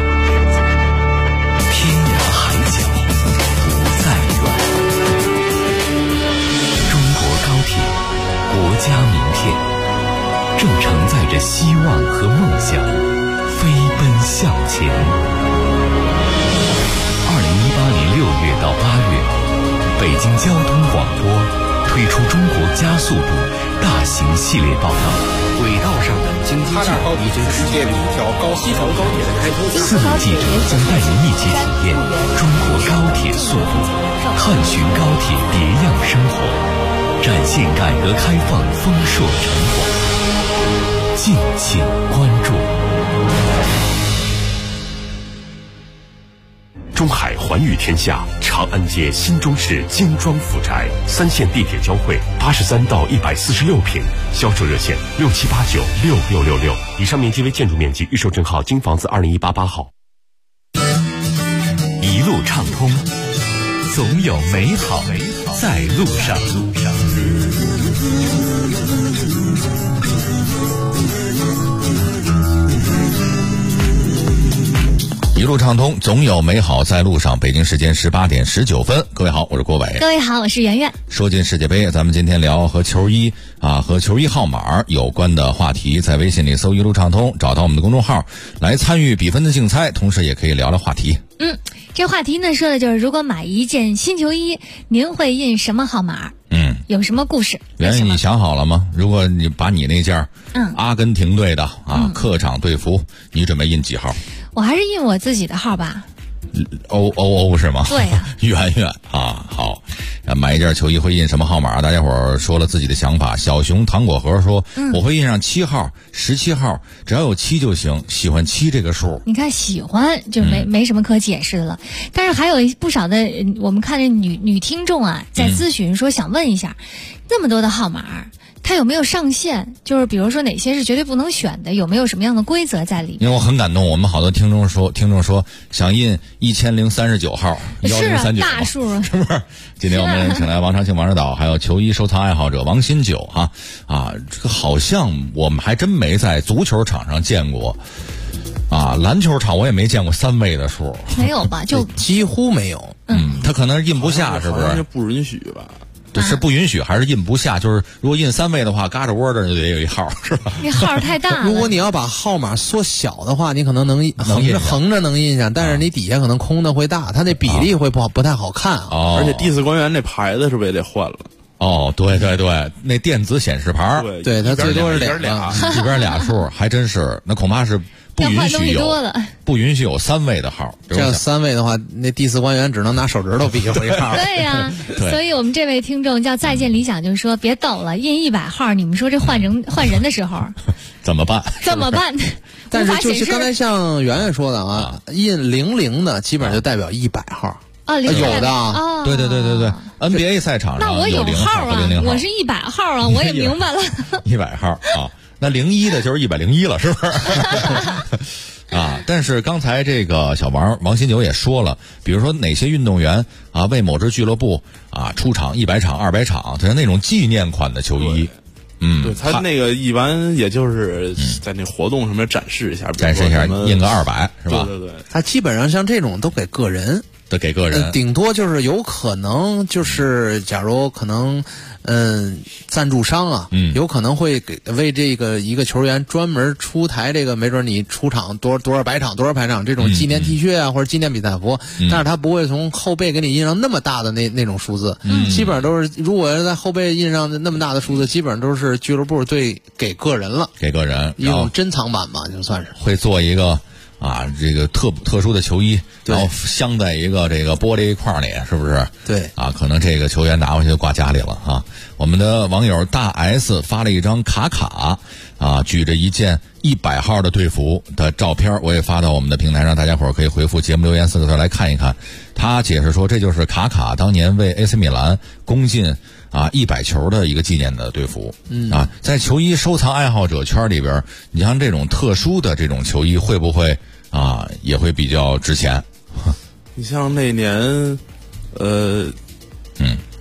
天涯海角不再远。中国高铁，国家名片，正承载着希望和梦想，飞奔向前。2018年6月到8月，北京交通广播推出中国加速度大型系列报道。 轨道上的经济性已经世界里一条西条高铁的开通。 4位记者将带您一起体验中国高铁速度，探寻高铁别样生活，展现改革开放丰硕成果。敬请关注。 中海环宇天下，长安街新中式精装府宅，3线地铁交汇，83到146平，销售热线67896666。以上面积为建筑面积，预售证号京房子20188号。 一路畅通，总有美好在路上。 一路畅通，总有美好在路上。北京时间18点19分，各位好，我是郭伟。 各位好，我是圆圆。 说进世界杯，咱们今天聊和球衣和球衣号码有关的话题，在微信里搜一路畅通，找到我们的公众号来参与比分的竞猜，同时也可以聊聊话题。 这话题呢说的就是如果买一件新球衣，您会印什么号码？有什么故事？ 圆圆，你想好了吗？如果你把你那件阿根廷队的客场队服，你准备印几号？ 我还是印我自己的号吧。 O 是吗？ 对呀。 圆圆好，买一件球衣会印什么号码？大家伙儿说了自己的想法。小熊糖果盒说，我会印上7号、17号，只要有7就行，喜欢7这个数。 你看喜欢就没什么可解释的了。但是还有不少的我们看这女听众在咨询说想问一下，那么多的号码，它有没有上限？就是比如说哪些是绝对不能选的，有没有什么样的规则在里面？ 因为我很感动，我们好多听众说想印1039号1039， 大数是不是？今天我们请来王长庆、王指导，还有球衣收藏爱好者王新九这个好像我们还真没在足球场上见过。篮球场我也没见过3位的数， 没有吧？就几乎没有。 他可能印不下，是不是？ 不允许吧？ 是不允许还是印不下？就是如果印3位的话，嘎着窝这就得有一号，是吧？ 那号太大了。 如果你要把号码缩小的话，你可能能横着能印上，但是你底下可能空的会大，它那比例会不太好看而且第4官员那牌子是不是也得换了？ 对，那电子显示牌， 对，它最多是俩， 里边俩数，还真是，那恐怕是不允许有3位的号。 这样3位的话，那第4官员只能拿手指头比划一号。 对呀，所以我们这位听众叫再见理想，就是说别逗了，印100号，你们说这换人的时候怎么办？ 但是就是刚才像圆圆说的印00的基本上就代表100号。有的对 NBA 赛场上那我有号我是100号我也明白了。 100号那01的就是101了，是不是？但是刚才这个小王新九也说了，比如说哪些运动员为某支俱乐部出场100场、200场，就是那种纪念款的球衣。 对，他那个一般也就是在那活动上面展示一下， 印个200是吧？ 对， 他基本上像这种都给个人。顶多就是有可能就是假如可能赞助商有可能会为这个一个球员专门出台这个，没准你出场多少百场这种纪念 T 恤或者纪念比赛服，但是他不会从后背给你印上那么大的那种数字，基本上都是如果在后背印上那么大的数字，基本上都是俱乐部对给个人了，一种珍藏版吧，就算是会做一个这个特殊的球衣，然后镶在一个这个玻璃框里，是不是？ 对可能这个球员拿回去就挂家里了我们的网友大 S 发了一张卡举着一件100号的队服的照片，我也发到我们的平台上，大家伙儿可以回复节目留言4个字来看一看。他解释说，这就是卡当年为 AC 米兰攻进100球的一个纪念的队服。在球衣收藏爱好者圈里边，你像这种特殊的这种球衣会不会也会比较值钱？ 你像那年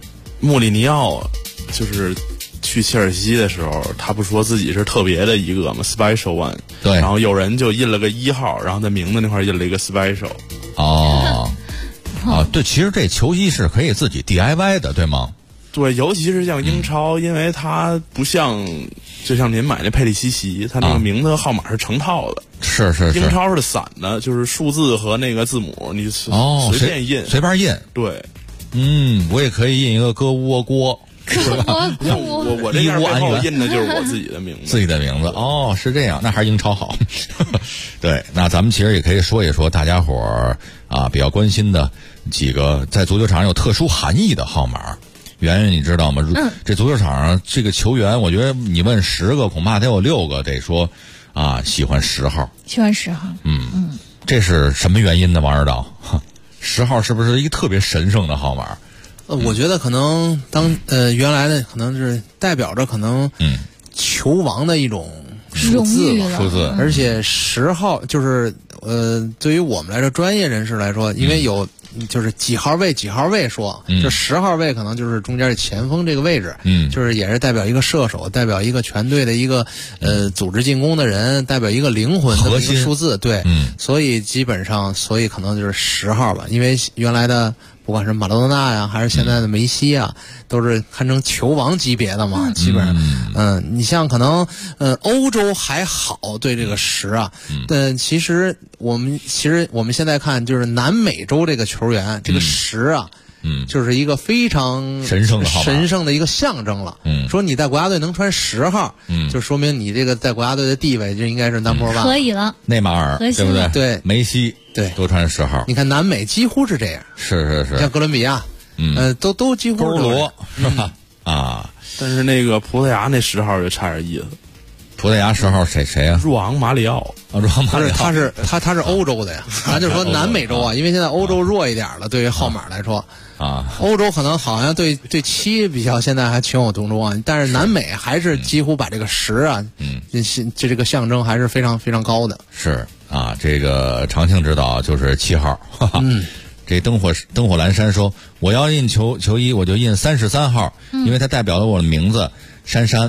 穆里尼奥就是去切尔西的时候，他不说自己是特别的一个吗 ？Special One。 对。 然后有人就印了个1号，然后在名字那块印了一个 Special。 哦。啊，对，其实这球衣是可以自己 DIY 的，对吗？ 对，尤其是像英超，因为它不像，就像您买那佩里西奇，它那个名字和号码是成套的。 是。 英超是散的，就是数字和那个字母，你随便印， 随便印。 对。 我也可以印一个歌窝锅。 我这边背后印的就是我自己的名字。 自己的名字哦，是这样，那还是英超好。对，那咱们其实也可以说一说大家伙儿比较关心的几个在足球场上有特殊含义的号码。圆圆你知道吗？这足球场上这个球员，我觉得你问10个，恐怕得有6个得说喜欢10号。 喜欢10号。 这是什么原因呢？王指导，10号是不是一个特别神圣的号码？ 我觉得可能原来的可能是代表着可能球王的一种数字吧，而且10号就是对于我们来说专业人士来说，因为有就是几号位说，就10号位可能就是中间的前锋这个位置，就是也是代表一个射手，代表一个全队的一个组织进攻的人，代表一个灵魂的一个数字，对，所以基本上可能就是10号吧，因为原来的不管是马拉多纳呀，还是现在的梅西啊，都是堪称球王级别的嘛，基本上，你像可能欧洲还好对这个10啊，其实我们现在看就是南美洲这个球员这个10啊。就是一个非常神圣的一个象征了。说你在国家队能穿10号，就说明你这个在国家队的地位就应该是 number one。 可以了。 内马尔对不对？ 对， 梅西对都穿10号。 你看南美几乎是这样。 是。 像哥伦比亚，都几乎是。罗是吧？ 但是那个葡萄牙那10号就差点意思。 葡萄牙10号谁啊？ 若昂马里奥若昂马里奥， 他是欧洲的呀。咱就说南美洲啊，因为现在欧洲弱一点了，对于号码来说。欧洲可能好像对7比较现在还情有独钟啊，但是南美还是几乎把这个10啊，这个象征还是非常非常高的。 是这个长庆指导就是7号。这灯火阑珊说，我要印球衣，我就印33号，因为它代表了我的名字珊珊，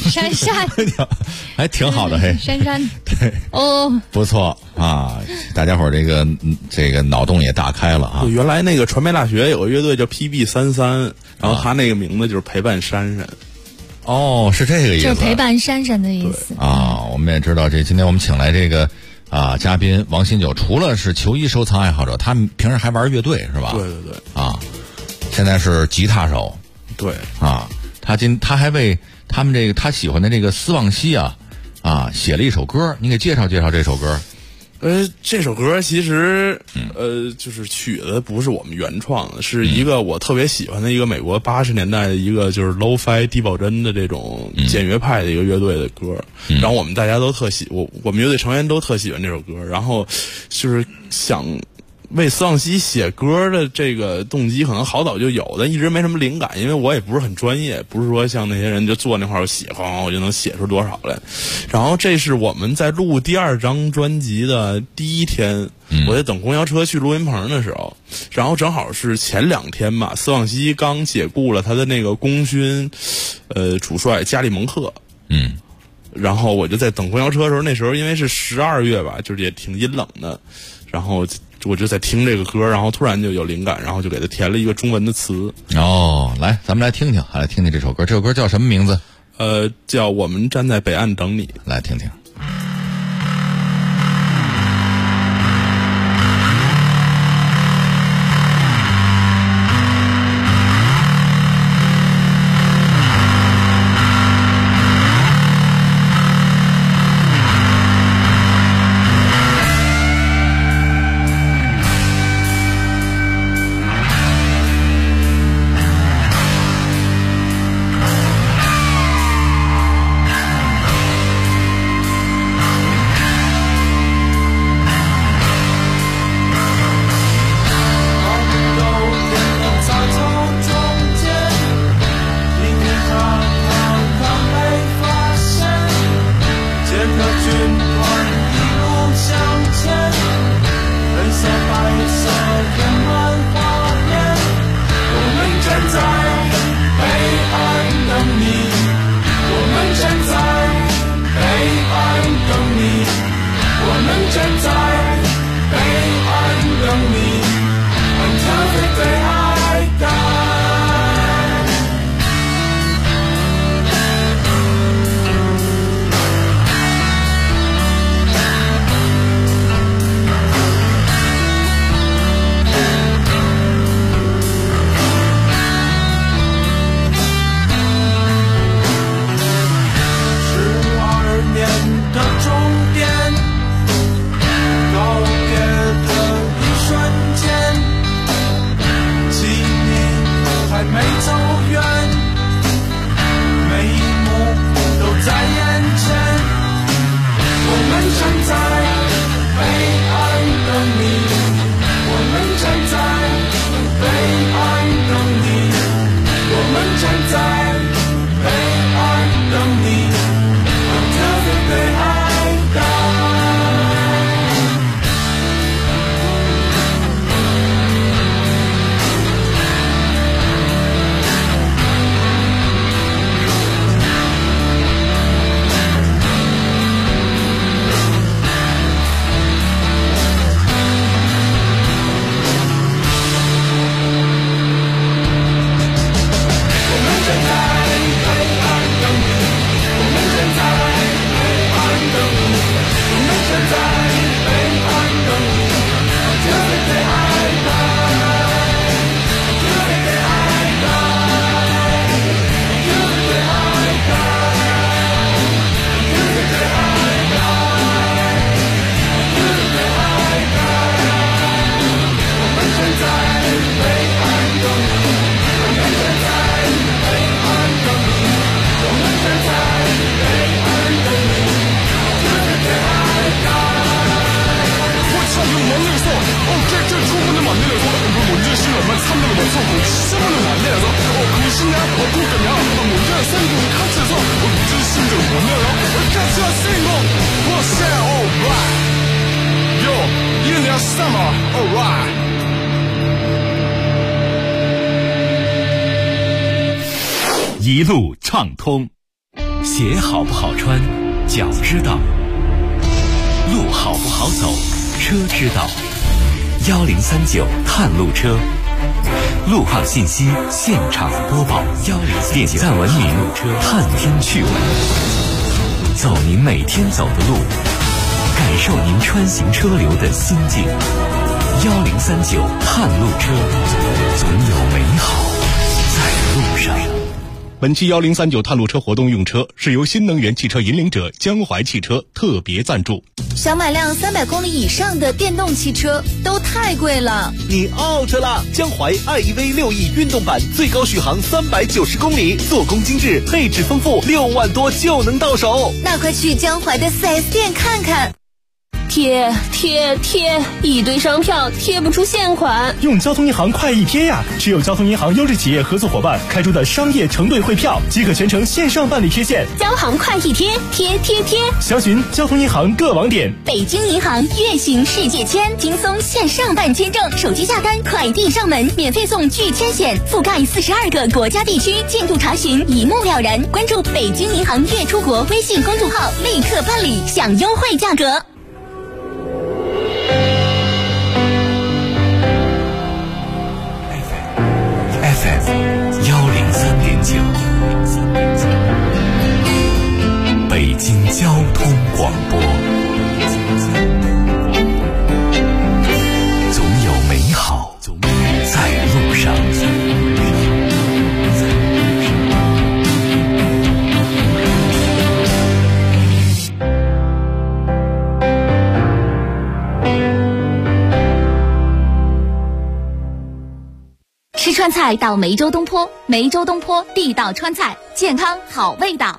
还挺好的嘿， 珊珊， 对，不错大家伙这个脑洞也打开了啊。 原来那个传媒大学有个乐队叫 PB33，然后他那个名字就是陪伴珊珊。 是这个意思， 就是陪伴珊珊的意思我们也知道今天我们请来这个嘉宾王新九，除了是球衣收藏爱好者，他平时还玩乐队是吧？ 对现在是吉他手。 对他还为他们这个他喜欢的这个斯旺西写了一首歌，你给介绍介绍这首歌。 这首歌其实就是曲子不是我们原创的，是一个我特别喜欢的一个美国80年代的一个就是 lo-fi 低保真的这种简约派的一个乐队的歌，然后我们大家都我们乐队成员都特喜欢这首歌，然后就是想为斯旺西写歌的这个动机可能好早就有，但一直没什么灵感，因为我也不是很专业，不是说像那些人就坐那块儿写，我就能写出多少来。然后这是我们在录第2张专辑的第1天，我在等公交车去录音棚的时候，然后正好是前2天吧，斯旺西刚解雇了他的那个功勋主帅加里蒙克。然后我就在等公交车的时候，那时候因为是12月吧，就是也挺阴冷的，然后我就在听这个歌，然后突然就有灵感，然后就给他填了一个中文的词。 来，咱们来听听，来听听这首歌。这首歌叫什么名字？ 叫《我们站在北岸等你》。 来听听。 一路畅通。 鞋好不好穿，脚知道；路好不好走，车知道。1039探路车，路况信息现场播报，点赞文明，探听趣闻，走您每天走的路，感受您穿行车流的心境。1039探路车，总有美好在路上。 本期1039探路车活动用车是由新能源汽车引领者江淮汽车特别赞助。 想买辆300公里以上的电动汽车都太贵了， 你 out 了！江淮 iEV 6E 运动版最高续航390公里，做工精致，配置丰富，6万多就能到手。 那快去江淮的 4S 店看看。 贴，一堆商票贴不出现款。 用交通银行快易贴呀！持有交通银行优质企业合作伙伴开出的商业承兑汇票，即可全程线上办理贴现。 交行快易贴，贴。 详询交通银行各网点。 北京银行月行世界签，轻松线上办签证，手机下单，快递上门，免费送拒签险，覆盖42个国家地区，进度查询一目了然。关注北京银行月出国微信公众号，立刻办理，享优惠价格。 103.9，北京交通广播，总有美好在路上。 吃川菜到梅州东坡，梅州东坡地道川菜，健康好味道。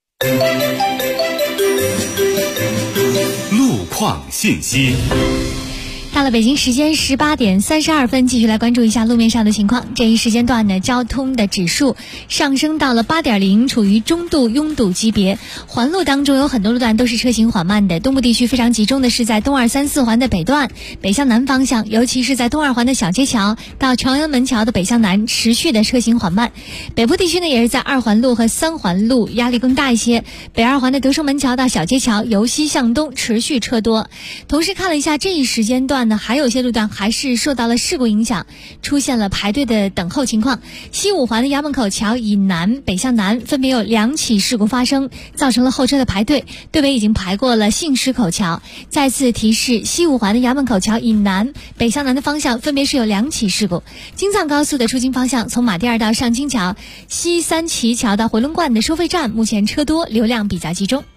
路况信息。 到了北京时间18点32分，继续来关注一下路面上的情况。这一时间段呢，交通的指数上升到了8.0，处于中度拥堵级别。环路当中有很多路段都是车行缓慢的，东部地区非常集中的是在东2、3、4环的北段，北向南方向，尤其是在东2环的小街桥到朝阳门桥的北向南持续的车行缓慢。北部地区呢，也是在2环路和3环路压力更大一些，北2环的德胜门桥到小街桥由西向东持续车多。同时看了一下这一时间段呢，还有些路段还是受到了事故影响，出现了排队的等候情况。西5环的衙门口桥以南北向南分别有2起事故发生，造成了后车的排队，队尾已经排过了信石口桥。再次提示，西5环的衙门口桥以南北向南的方向分别是有2起事故。京藏高速的出京方向，从马甸儿到上京桥、西三旗桥到回龙观的收费站，目前车多，流量比较集中。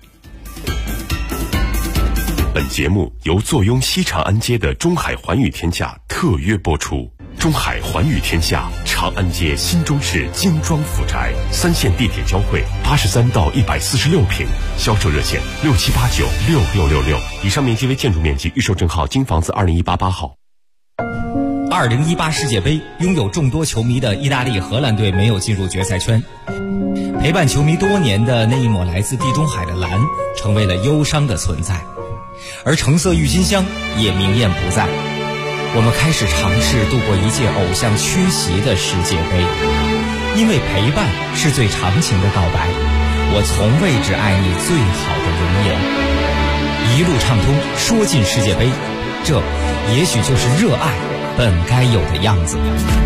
本节目由坐拥西长安街的中海环宇天下特约播出。中海环宇天下，长安街新中式精装府宅，3线地铁交汇，83到146平，销售热线67896666。以上面积为建筑面积，预售证号京房子2018-8号。 2018世界杯，拥有众多球迷的意大利、荷兰队没有进入决赛圈，陪伴球迷多年的那一抹来自地中海的蓝，成为了忧伤的存在。而橙色郁金香也明艳不在，我们开始尝试度过一届偶像缺席的世界杯，因为陪伴是最长情的告白，我从未只爱你最好的容颜。一路畅通，说尽世界杯，这也许就是热爱本该有的样子。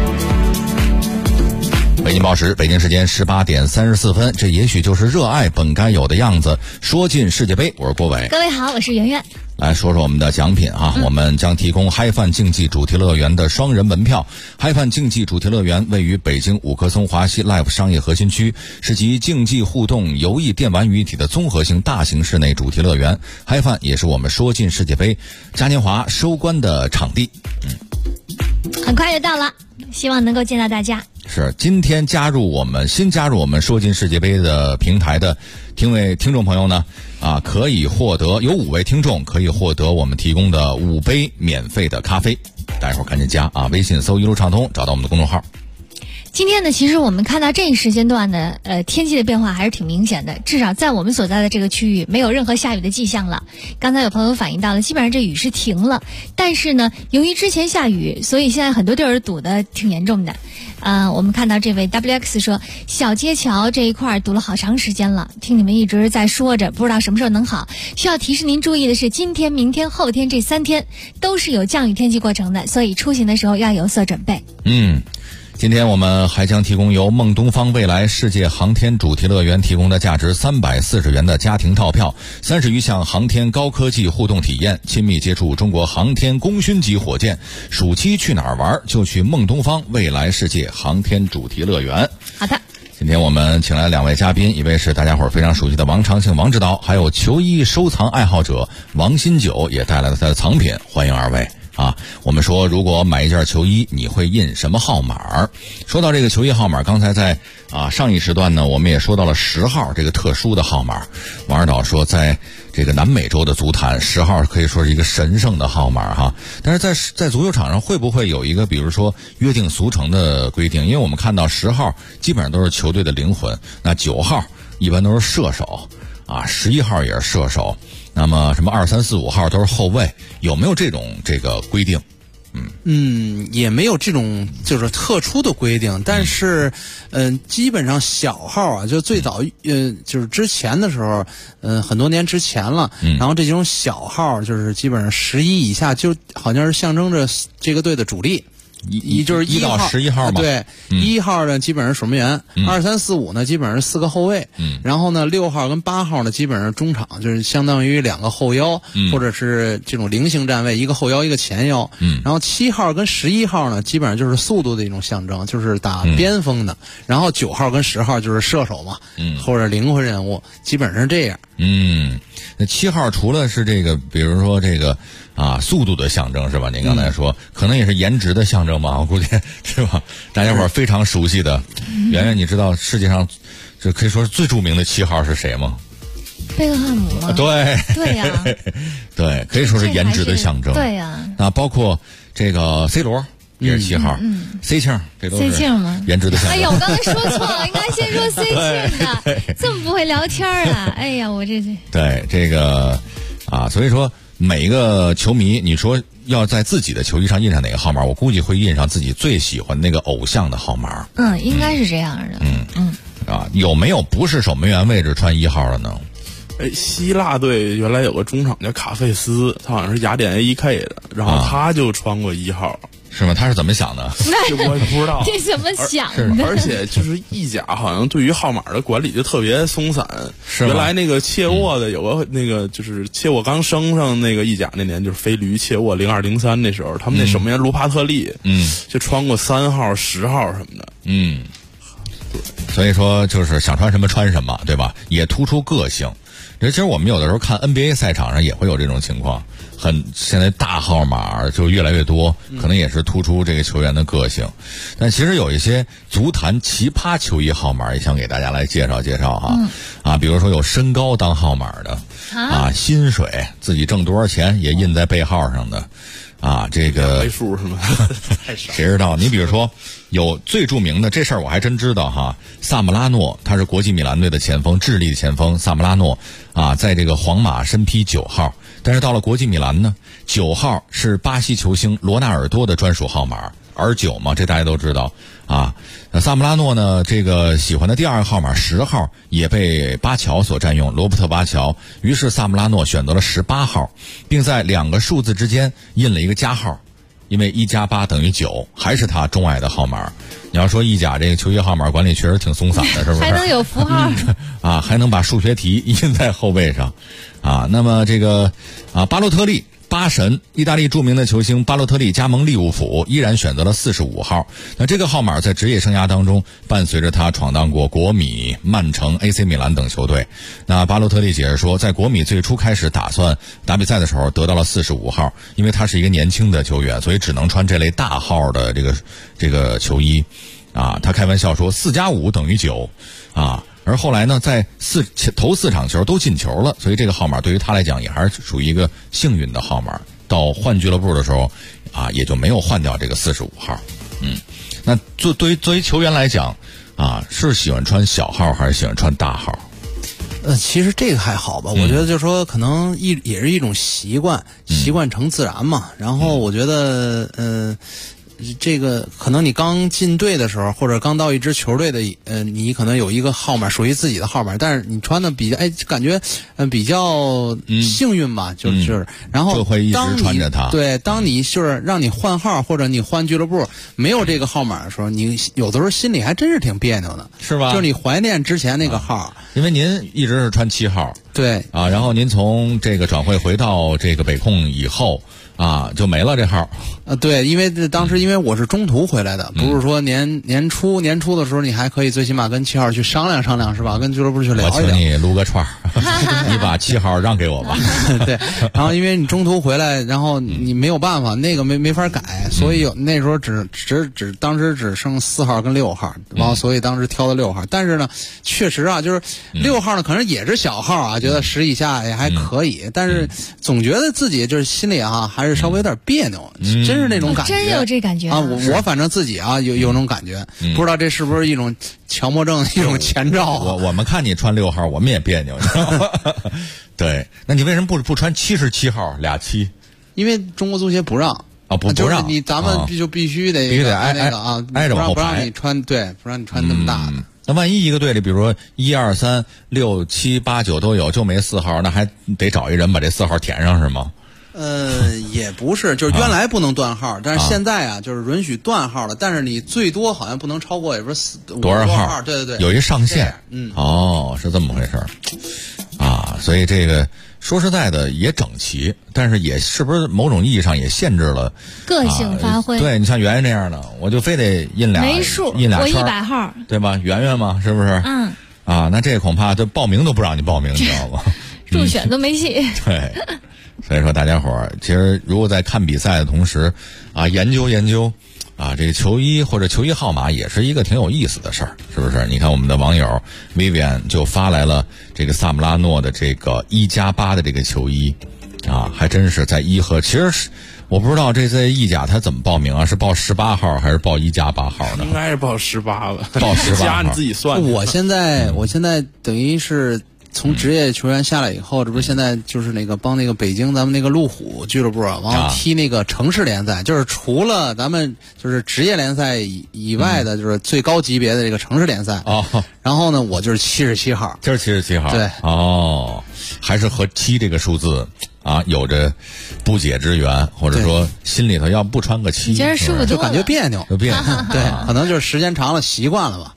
北京报时，北京时间18点34分，这也许就是热爱本该有的样子。说尽世界杯，我是郭伟。 各位好，我是圆圆。 来说说我们的奖品啊，我们将提供嗨饭竞技主题乐园的双人门票。嗨饭竞技主题乐园位于北京五棵松华西 Life 商业核心区，是集竞技互动、游艺、电玩于一体的综合性大型室内主题乐园。嗨饭也是我们说尽世界杯嘉年华收官的场地。 很快就到了，希望能够见到大家。 是今天新加入我们说尽世界杯的平台的听众朋友呢，可以获得有5位听众可以获得我们提供的5杯免费的咖啡，待会儿赶紧加微信搜一路畅通，找到我们的公众号。 今天呢，其实我们看到这一时间段的天气的变化还是挺明显的，至少在我们所在的这个区域没有任何下雨的迹象了。刚才有朋友反映到了，基本上这雨是停了，但是呢，由于之前下雨，所以现在很多地儿堵得挺严重的。我们看到这位 WX 说，小街桥这一块堵了好长时间了，听你们一直在说着，不知道什么时候能好。需要提示您注意的是，今天、明天、后天这3天都是有降雨天气过程的，所以出行的时候要有所准备。 今天我们还将提供由梦东方未来世界航天主题乐园提供的价值340元的家庭套票，30余项航天高科技互动体验，亲密接触中国航天功勋级火箭。暑期去哪儿玩就去梦东方未来世界航天主题乐园。 好的， 今天我们请来2位嘉宾，一位是大家伙非常熟悉的王长庆王指导，还有球衣收藏爱好者王新九也带来了他的藏品，欢迎2位。我们说如果买一件球衣你会印什么号码？说到这个球衣号码，刚才在上一时段呢，我们也说到了10号这个特殊的号码。王指导说，在这个南美洲的足坛，10号可以说是一个神圣的号码哈。但是在足球场上会不会有一个比如说约定俗成的规定？因为我们看到10号基本上都是球队的灵魂，那9号一般都是射手11号也是射手，那么什么2、3、4、5号都是后卫，有没有这个规定？ 也没有这种就是特殊的规定，但是基本上小号就最早就是之前的时候很多年之前了，然后这种小号就是基本上11以下就好像是象征着这个队的主力。就是 1到11号嘛， 对，1号呢基本上守门员，2、3、4、5呢基本上是4个后卫，然后呢6号跟8号呢基本上中场，就是相当于2个后腰，或者是这种菱形站位，1个后腰1个前腰，然后7号跟11号呢基本上就是速度的一种象征，就是打边锋的，然后9号跟10号就是射手嘛，或者灵魂人物，基本上是这样。 那7号除了是这个，比如说这个速度的象征是吧？您刚才说可能也是颜值的象征吧？我估计是吧？大家伙非常熟悉的。圆圆，你知道世界上这可以说是最著名的7号是谁吗？ 贝克汉姆吗？ 对呀， 对，可以说是颜值的象征。 对呀， 包括这个 C 罗。也是7号，C 庆，这都是 C 庆吗？ 颜值的象征。 哎呀，我刚才说错了，应该先说 C 庆的，这么不会聊天啊！哎呀，我这对这个所以说每一个球迷，你说要在自己的球衣上印上哪个号码，我估计会印上自己最喜欢那个偶像的号码。 应该是这样的。 有没有不是守门员位置穿1号的呢？ 希腊队原来有个中场叫卡费斯，他好像是雅典 AEK 的，然后他就穿过1号。 是吗？他是怎么想的？ 我也不知道这怎么想的。 而且就是意甲好像对于号码的管理就特别松散。 是原来那个切沃的有个那个就是切沃刚升上那个意甲那年，就是飞驴切沃02、03那时候，他们那守门员卢帕特利，就穿过3号、10号什么的。 所以说就是想穿什么穿什么，对吧？也突出个性。其实我们有的时候看 NBA 赛场上也会有这种情况，现在大号码就越来越多，可能也是突出这个球员的个性。但其实有一些足坛奇葩球衣号码也想给大家来介绍介绍哈。比如说有身高当号码的薪水自己挣多少钱也印在背号上的这个倍数是吗？太少， 谁知道？你比如说有最著名的这事儿我还真知道哈，萨姆拉诺他是国际米兰队的前锋，智利的前锋萨姆拉诺在这个皇马身披9号，但是到了国际米兰呢，9号是巴西球星罗纳尔多的专属号码，R9嘛，这大家都知道那萨姆拉诺呢，这个喜欢的第2个号码10号也被巴乔所占用，罗伯特巴乔，于是萨姆拉诺选择了18号，并在2个数字之间印了一个加号，因为1+8等于9，还是他钟爱的号码。你要说意甲这个球衣号码管理确实挺松散的，是不是？ 还能有符号还能把数学题印在后背上那么这个巴洛特利，巴神，意大利著名的球星巴洛特利加盟利物浦，依然选择了45号。那这个号码在职业生涯当中伴随着他闯荡过国米、曼城、AC 米兰等球队。那巴洛特利解释说，在国米最初开始打算打比赛的时候得到了45号，因为他是一个年轻的球员，所以只能穿这类大号的这个球衣他开玩笑说4+5等于9而后来呢，在头4场球都进球了，所以这个号码对于他来讲也还是属于一个幸运的号码。到换俱乐部的时候也就没有换掉这个45号。 那作为球员来讲啊，是喜欢穿小号还是喜欢穿大号？ 其实这个还好吧，我觉得就是说可能也是一种习惯成自然嘛。然后我觉得这个可能你刚进队的时候，或者刚到一支球队的，你可能有一个号码属于自己的号码，但是你穿的比较，感觉比较幸运吧，就是，然后就会一直穿着它。 对，当你就是让你换号或者你换俱乐部没有这个号码的时候，你有的时候心里还真是挺别扭的， 是吧？ 就是你怀念之前那个号， 因为您一直是穿7号， 对啊，然后您从这个转会回到这个北控以后。啊，就没了这号。 对，因为当时因为我是中途回来的，不是说年初的时候，你还可以最起码跟7号去商量商量，是吧？跟俱乐部去聊一聊。 我请你撸个串你把7号让给我吧。 对，然后因为你中途回来，然后你没有办法，那个没法改，所以那时候当时只剩4号跟6号，然后所以当时挑的6号。但是呢，确实啊，就是6号呢，可能也是小号啊，觉得10以下也还可以，但是总觉得自己就是心里啊还是稍微有点别扭，真是那种感觉， 真有这感觉啊！我反正自己啊有种感觉，不知道这是不是一种强迫症的一种前兆啊？ 我们看你穿6号，我们也别扭，你知道吗？对，那你为什么不穿77号俩7？ 因为中国足协不让啊，不让你，咱们就必须得挨那个啊， 挨着往后排， 不让你穿，对，不让你穿那么大的。 那万一一个队里，比如说1、2、3、6、7、8、9都有，就没4号，那还得找一人把这4号填上是吗？ 也不是，就是原来不能断号，但是现在啊，就是允许断号了，但是你最多好像不能超过，也不是多少号？ 对， 有一上限。哦，是这么回事儿啊，所以这个说实在的也整齐，但是也是不是某种意义上也限制了个性发挥？ 对，你像圆圆这样的，我就非得印俩没数， 印俩我100号， 对吧？圆圆嘛，是不是？啊，那这恐怕就报名都不让你报名，你知道吗？ 入选都没戏。 对。所以说，大家伙儿其实如果在看比赛的同时，啊，研究啊，这个球衣或者球衣号码也是一个挺有意思的事儿，是不是？你看我们的网友 Vivian 就发来了这个萨姆拉诺的这个1+8的这个球衣，啊，还真是在1和，其实是我不知道这在意甲他怎么报名啊？是报18号还是报1+8号的？ 应该是报18吧， 报18号， 加你自己算。 我现在等于是。从职业球员下来以后，这不是现在就是那个帮那个北京咱们那个路虎俱乐部啊，完了踢那个城市联赛，就是除了咱们就是职业联赛以外的，就是最高级别的这个城市联赛。 哦。 然后呢，我就是77号。 就是77号。 对。 哦，还是和7这个数字啊有着不解之缘，或者说心里头要不穿个7， 觉得舒服就感觉别扭。 就别扭。 对，可能就是时间长了习惯了吧。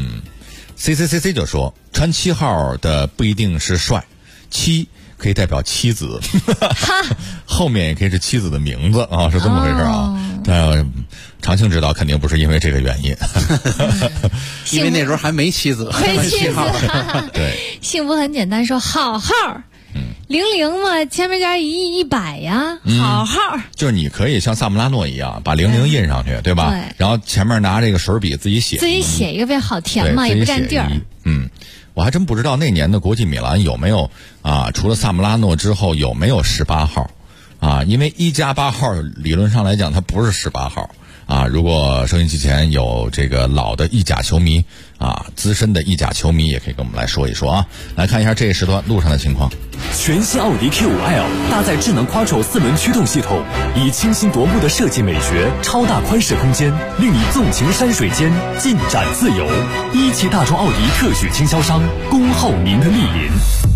CCCC 就说穿7号的不一定是帅，7可以代表妻子，后面也可以是妻子的名字啊，是这么回事啊。但长庆知道肯定不是因为这个原因， 因为那时候还没妻子， 没妻子。 对， 幸福很简单，说好号。00嘛，前面加100呀，好号。 就是你可以像萨姆拉诺一样把00印上去，对吧？ 对。 然后前面拿这个水笔自己写一个呗，好填嘛，也不占地儿。 我还真不知道那年的国际米兰有没有啊，除了萨姆拉诺之后有没有18号啊？因为1+8号理论上来讲它不是18号。啊，如果收音机前有这个老的意甲球迷啊，资深的意甲球迷也可以跟我们来说一说啊。来看一下这一时段路上的情况。 全新奥迪 Q5L 搭载智能 Quattro 4轮驱动系统，以清新夺目的设计美学、超大宽适空间，令你纵情山水间，尽展自由。一汽大众奥迪特许经销商，恭候您的莅临。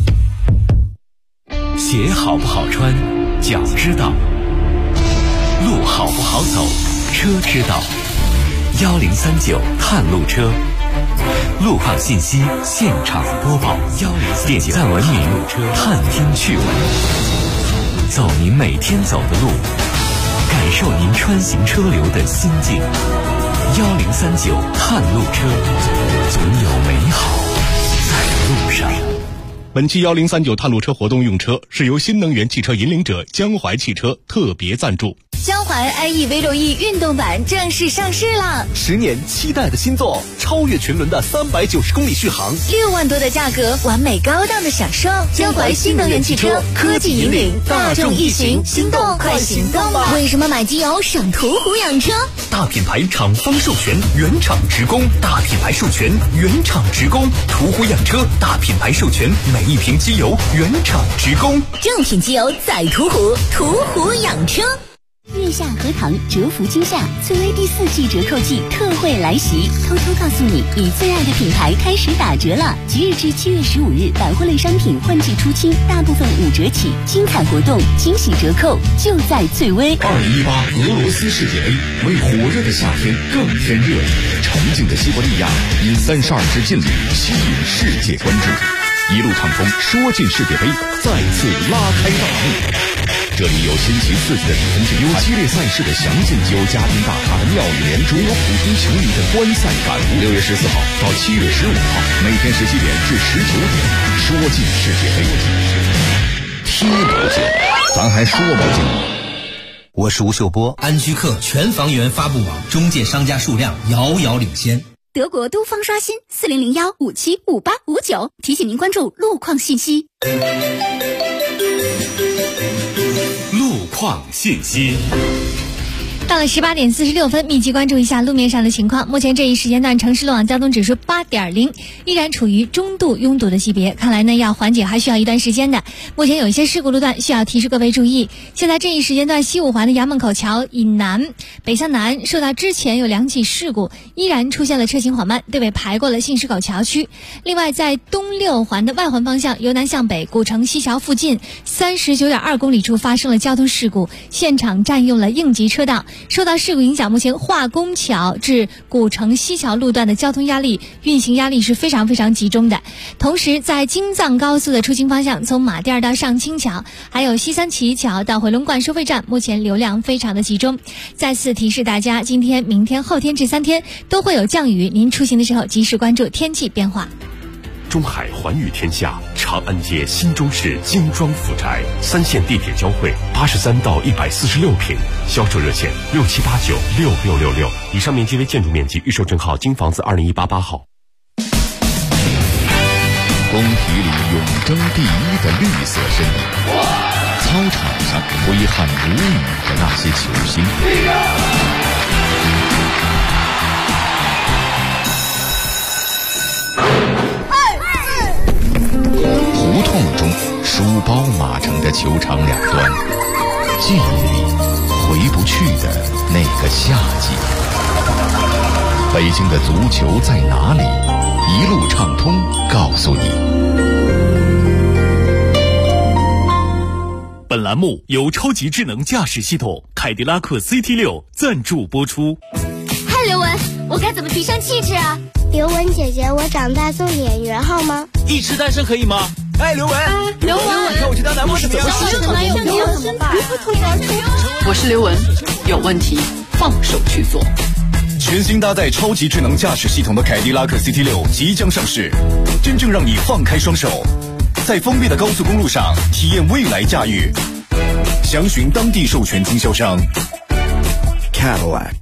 鞋好不好穿，脚知道；路好不好走，车知道。1039探路车，路况信息现场播报。点赞文明，探听趣闻，走您每天走的路，感受您穿行车流的心境。1039探路车，总有美好在路上。 本期1039探路车活动用车是由新能源汽车引领者江淮汽车特别赞助。 江淮 iE-V6E 运动版正式上市了 ，10年期待的新作，超越群伦的390公里续航 ，6万多的价格，完美高档的享受。江淮新能源汽车，科技引领大众一行，心动快行动吧！为什么买机油省途虎养车？ 大品牌厂方授权，原厂直供；大品牌授权，原厂直供。途虎养车大品牌授权，每一瓶机油原厂直供。 正品机油在途虎，途虎养车。 月下荷塘折福今夏翠微第4季折扣季特惠来袭，偷偷告诉你，你最爱的品牌开始打折了！即日至7月15日，百货类商品换季出清，大部分5折起，精彩活动、惊喜折扣就在翠微。 2018俄罗斯世界杯，为火热的夏天更添热力。沉静的西伯利亚因32支劲旅吸引世界关注，一路畅通，说进世界杯再次拉开大幕。这里有新奇刺激的比分精彩，有激烈赛事的详尽，有家庭大咖的妙语连珠，有普通球迷的观赛感悟。6月14号到7月15号，每天17点至19点，说进世界杯，踢不进，咱还说不进。 我是吴秀波。 安居客全房源发布网中介商家数量遥遥领先。 德国都方刷新4001575859，提醒您关注路况信息。 路况信息。 到了18点46分，密集关注一下路面上的情况。目前这一时间段城市路网交通指数8.0，依然处于中度拥堵的级别，看来呢要缓解还需要一段时间的。目前有一些事故路段需要提示各位注意。现在这一时间段西五环的衙门口桥以南北向南受到之前有2起事故，依然出现了车行缓慢，队尾排过了信石口桥区。另外在东六环的外环方向由南向北古城西桥附近39.2公里处发生了交通事故，现场占用了应急车道。受到事故影响，目前化工桥至古城西桥路段的交通压力、运行压力是非常集中的。同时在京藏高速的出行方向，从马甸到上清桥，还有西三旗桥到回龙观收费站，目前流量非常的集中。再次提示大家，今天、明天、后天这3天都会有降雨，您出行的时候及时关注天气变化。 中海环宇天下长安街新中式精装府宅，3线地铁交汇，83到146平，销售热线67896666。以上面积为建筑面积，预售证号京房子20188号。 工体里永争第1的绿色身影，操场上挥汗如雨的那些球星，胡同中书包码成的球场两端，记忆里回不去的那个夏季。北京的足球在哪里？一路畅通告诉你。 本栏目由超级智能驾驶系统凯迪拉克 CT6 赞助播出。 嗨，刘雯，我该怎么提升气质啊？ 刘雯姐姐，我长大做演员好吗？ 一直单身可以吗？哎，刘雯， 刘雯， 看我去当男模怎么样？ 我是刘雯，有问题放手去做。 全新搭载超级智能驾驶系统的凯迪拉克 CT6 即将上市，真正让你放开双手，在封闭的高速公路上体验未来驾驭。详询当地授权经销商 Cadillac。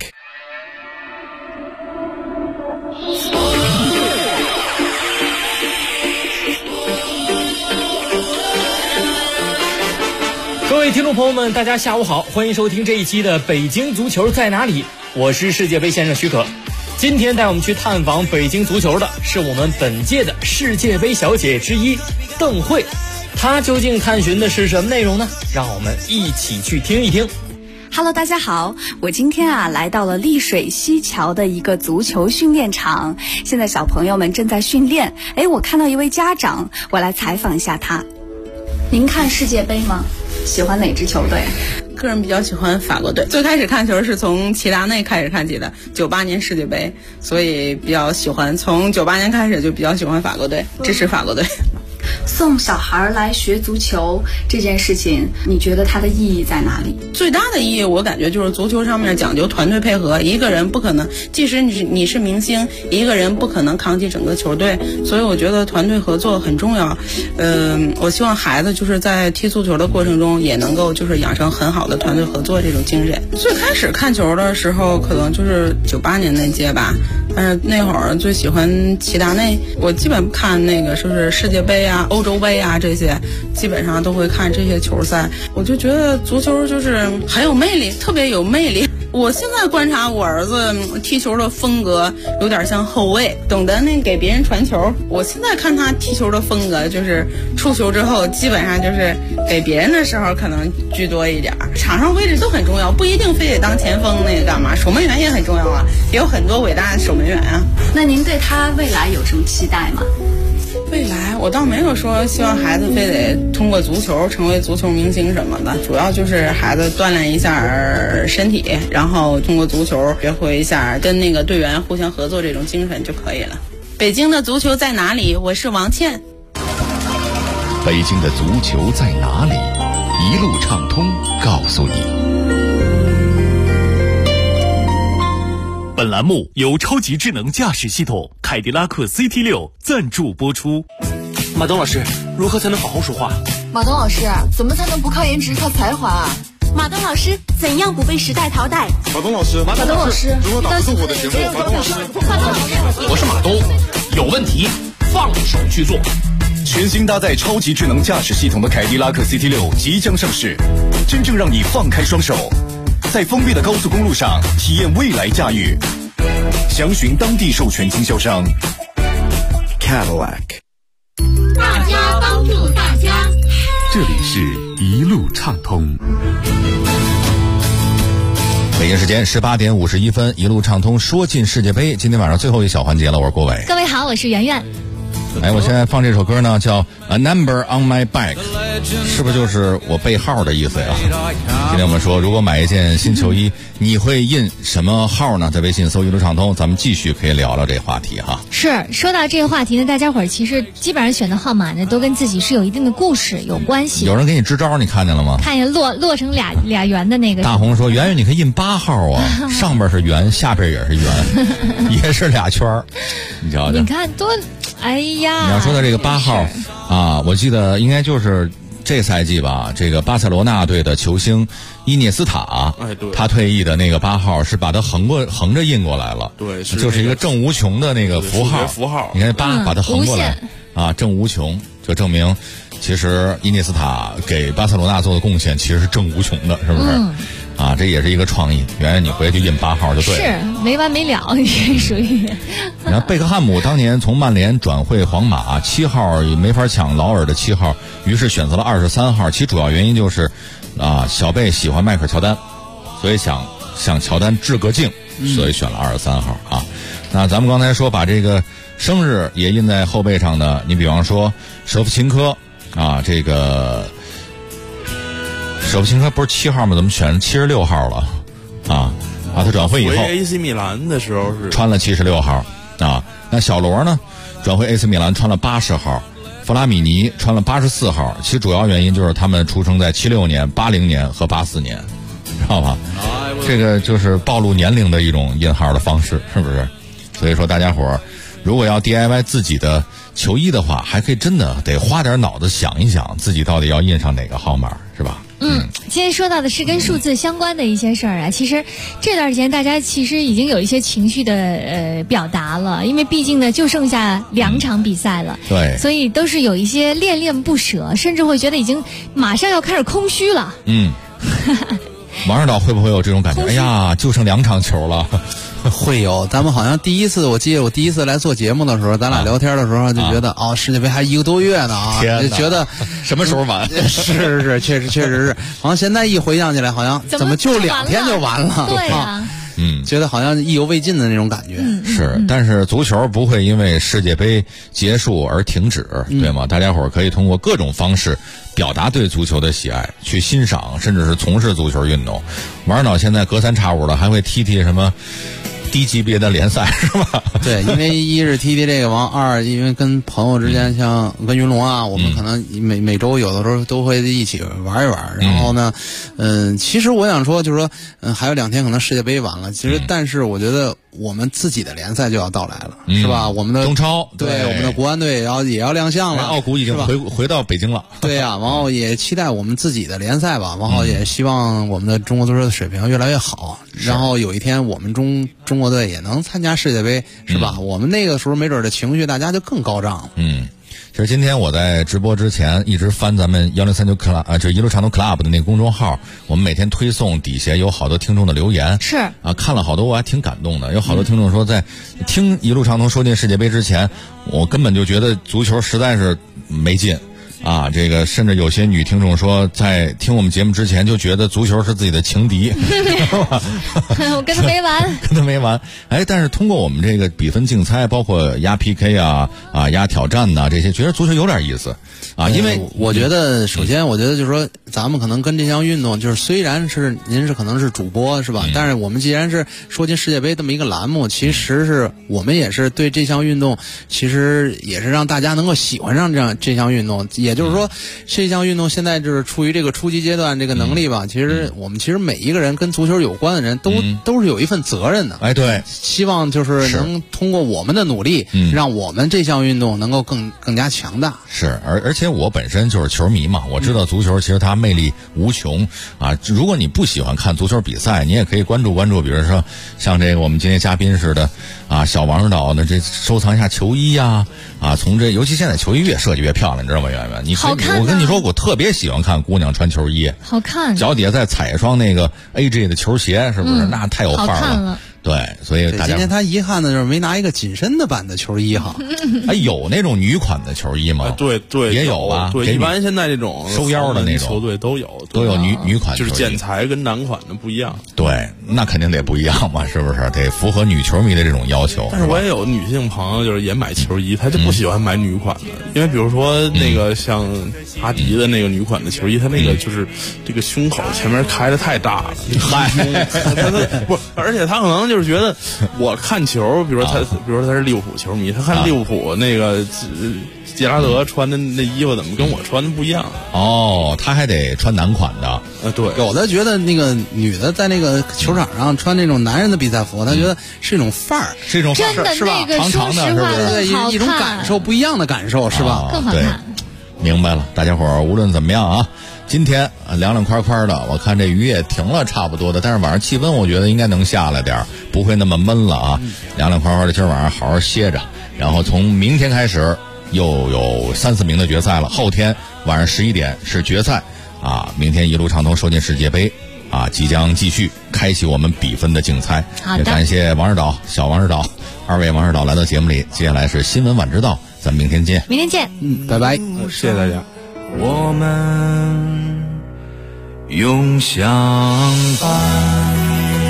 各位听众朋友们，大家下午好，欢迎收听这一期的北京足球在哪里，我是世界杯先生许可。今天带我们去探访北京足球的是我们本届的世界杯小姐之一邓慧，她究竟探寻的是什么内容呢？让我们一起去听一听。 Hello， 大家好，我今天来到了丽水西桥的一个足球训练场，现在小朋友们正在训练。我看到一位家长，我来采访一下他。您看世界杯吗？喜欢哪支球队？ 个人比较喜欢法国队，最开始看球是从齐达内开始看起的，98年世界杯，所以比较喜欢，从98年开始就比较喜欢法国队，支持法国队。 送小孩来学足球这件事情，你觉得它的意义在哪里？ 最大的意义我感觉就是足球上面讲究团队配合，一个人不可能，即使你是明星，一个人不可能扛起整个球队，所以我觉得团队合作很重要。我希望孩子就是在踢足球的过程中也能够就是养成很好的团队合作这种精神。最开始看球的时候可能就是98年那届吧，但是那会儿最喜欢齐达内，我基本看那个就是世界杯啊、欧洲杯啊这些，基本上都会看这些球赛。我就觉得足球就是很有魅力，特别有魅力。我现在观察我儿子踢球的风格有点像后卫，懂得那给别人传球。我现在看他踢球的风格就是触球之后基本上就是给别人的时候可能居多一点，场上位置都很重要，不一定非得当前锋那个干嘛，守门员也很重要啊，也有很多伟大的守门员啊。 那您对他未来有什么期待吗？ 未来我倒没有说希望孩子非得通过足球成为足球明星什么的，主要就是孩子锻炼一下身体，然后通过足球学会一下跟那个队员互相合作这种精神就可以了。北京的足球在哪里？我是王倩。 北京的足球在哪里？一路畅通告诉你。 本栏目由超级智能驾驶系统凯迪拉克 CT6 赞助播出。 马东老师，如何才能好好说话？ 马东老师，怎么才能不靠颜值靠才华啊？ 马东老师，怎样不被时代淘汰？ 马东老师， 马东老师， 如何打出我的节目？马东老师， 我是马东，有问题放手去做。 全新搭载超级智能驾驶系统的凯迪拉克 CT6 即将上市，真正让你放开双手，在封闭的高速公路上体验未来驾驭。详询当地授权经销商 Cadillac。 大家帮助大家， 这里是一路畅通。 北京时间18点51分，一路畅通说进世界杯，今天晚上最后一小环节了，我是郭伟。 各位好，我是圆圆。 哎，我现在放这首歌呢，叫 A Number on My Back， 是不是就是我背号的意思呀？今天我们说，如果买一件新球衣，你会印什么号呢？在微信搜一路畅通，咱们继续可以聊聊这个话题哈。 是，说到这个话题呢，大家伙儿其实基本上选的号码呢，都跟自己是有一定的故事有关系。 有人给你支招，你看见了吗？ 看见落成俩圆的那个。 大红说：“圆圆，你可以印8号啊，上边是圆，下边也是圆，也是俩圈儿，你瞧瞧。 你看多。”哎呀， 你要说的这个8号啊，我记得应该就是这赛季吧，这个巴塞罗那队的球星伊涅斯塔，他退役的那个8号是把它横着印过来了， 对， 就是一个正无穷的那个符号，你看8把它横过来啊，正无穷，就证明其实伊涅斯塔给巴塞罗那做的贡献其实是正无穷的，是不是？啊，这也是一个创意。圆圆，你回去印8号就对了。 是没完没了，你属于。 然后贝克汉姆当年从曼联转会皇马，7号也没法抢劳尔的7号，于是选择了23号。其主要原因就是小贝喜欢迈克尔乔丹，所以想向乔丹致个敬，所以选了23号啊。那咱们刚才说把这个生日也印在后背上的，你比方说舍甫琴科啊，这个舍甫琴科不是7号吗？怎么选76号了啊？他转会以后回 AC 米兰的时候是穿了76号啊。那小罗呢，转会 AC 米兰穿了80号，弗拉米尼穿了84号。其主要原因就是他们出生在76年、80年和84年，知道吧？这个就是暴露年龄的一种印号的方式，是不是？所以说大家伙儿如果要 DIY 自己的球衣的话，还可以真的得花点脑子想一想，自己到底要印上哪个号码，是吧？ 今天说到的是跟数字相关的一些事儿啊。其实这段时间大家其实已经有一些情绪的表达了，因为毕竟呢就剩下2场比赛了， 对， 所以都是有一些恋恋不舍，甚至会觉得已经马上要开始空虚了。 王指导会不会有这种感觉？哎呀，就剩2场球了。 会有，咱们好像我记得我第一次来做节目的时候，咱俩聊天的时候就觉得世界杯还1个多月呢啊，就觉得什么时候完？ 是，确实是。好像现在一回想起来，好像怎么就2天就完了？ 对啊。 觉得好像意犹未尽的那种感觉。 是，但是足球不会因为世界杯结束而停止，对吗？大家伙儿可以通过各种方式表达对足球的喜爱，去欣赏，甚至是从事足球运动。王指导现在隔3差5的还会踢什么低级别的联赛是吧？ 对，因为一是踢这个，完二因为跟朋友之间，像跟云龙啊，我们可能每周有的时候都会一起玩一玩。然后呢，其实我想说，就是说，还有2天可能世界杯完了，其实但是我觉得我们自己的联赛就要到来了，是吧？我们的中超， 对我们的国安队也要亮相了， 奥古已经回到北京了。 对呀，然后也期待我们自己的联赛吧，然后也希望我们的中国足球的水平越来越好，然后有一天我们中国队也能参加世界杯，是吧？我们那个时候没准的情绪大家就更高涨了。 其实今天我在直播之前一直翻咱们1039 club 就一路畅通 club 的那个公众号，我们每天推送底下有好多听众的留言， 是啊，看了好多我还挺感动的。有好多听众说，在听一路畅通说进世界杯之前，我根本就觉得足球实在是没劲。啊，这个甚至有些女听众说，在听我们节目之前就觉得足球是自己的情敌， 我跟他没完， 跟他没完。哎，但是通过我们这个比分竞猜，包括压 PK 啊、压挑战呐、这些，觉得足球有点意思啊。因为我觉得，首先我觉得就是说，咱们可能跟这项运动，就是虽然是您是可能是主播是吧？但是我们既然是说进世界杯这么一个栏目，其实是我们也是对这项运动，其实也是让大家能够喜欢上这项运动。也就是说，这项运动现在就是处于这个初级阶段，这个能力吧，其实我们其实每一个人跟足球有关的人都是有一份责任的。 哎，对， 希望就是能通过我们的努力，让我们这项运动能够更加强大。 是，而且我本身就是球迷嘛，我知道足球其实它魅力无穷啊。如果你不喜欢看足球比赛，你也可以关注，比如说像这个我们今天嘉宾似的啊，小王导呢，这收藏一下球衣呀。从这尤其现在球衣越设计越漂亮，你知道吗？圆圆，我跟你说，我特别喜欢看姑娘穿球衣， 好看， 脚底下再踩一双那个 AJ 的球鞋，是不是？那太有范儿了。对，所以大家今天他遗憾的就是没拿一个紧身的版的球衣哈。 哎，有那种女款的球衣吗？ 对， 也有吧。 对，一般现在这种收腰的那种球队都有女款球衣， 就是剪裁跟男款的不一样。 对，那肯定得不一样嘛，是不是？得符合女球迷的这种要求。 但是我也有女性朋友，就是也买球衣，她就不喜欢买女款的，因为比如说那个像阿迪的那个女款的球衣，她那个就是这个胸口前面开的太大了，不，而且她可能就是觉得我看球，比如说他是利物浦球迷，他看利物浦那个杰拉德穿的那衣服怎么跟我穿的不一样？ 哦，他还得穿男款的。 对， 有的觉得那个女的在那个球场上穿那种男人的比赛服，他觉得是一种范儿， 是一种范儿， 是吧？长长的，是不是？ 一种感受，不一样的感受，是吧？ 更好看。 明白了，大家伙儿无论怎么样啊，今天凉凉快快的，我看这雨也停了，差不多的，但是晚上气温我觉得应该能下来点，不会那么闷了啊。凉凉快快的，今儿晚上好好歇着，然后从明天开始又有3-4名的决赛了，后天晚上11点是决赛啊，明天一路畅通说进世界杯啊，即将继续开启我们比分的竞猜。也感谢王指导、小王指导2位王指导来到节目里，接下来是新闻晚知道，咱们明天见。 明天见， 拜拜， 谢谢大家。 我们永相伴。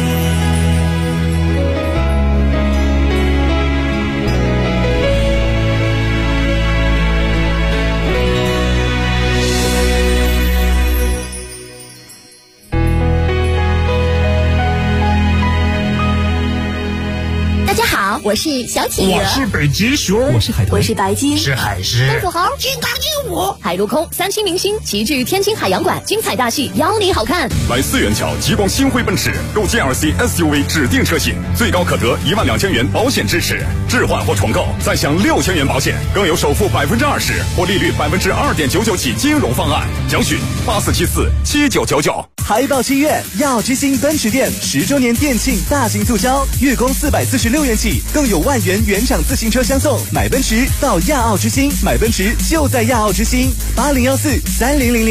我是小企鹅， 我是北极熊， 我是海豚，我是白鲸， 是海狮， 松鼠猴，金刚鹦鹉，海陆空3栖明星齐聚天津海洋馆，精彩大戏邀你好看。 来4元桥极光星辉奔驰，购 GLC SUV 指定车型，最高可得12000元保险支持，置换或重购再享6000元保险，更有首付20%或利率2.99%起金融方案。详询84747999。 海报7月，亚奥之星奔驰店10周年店庆大型促销，月供446元起，更有万元原厂自行车相送。买奔驰到亚奥之星，买奔驰就在亚奥之星，80143000。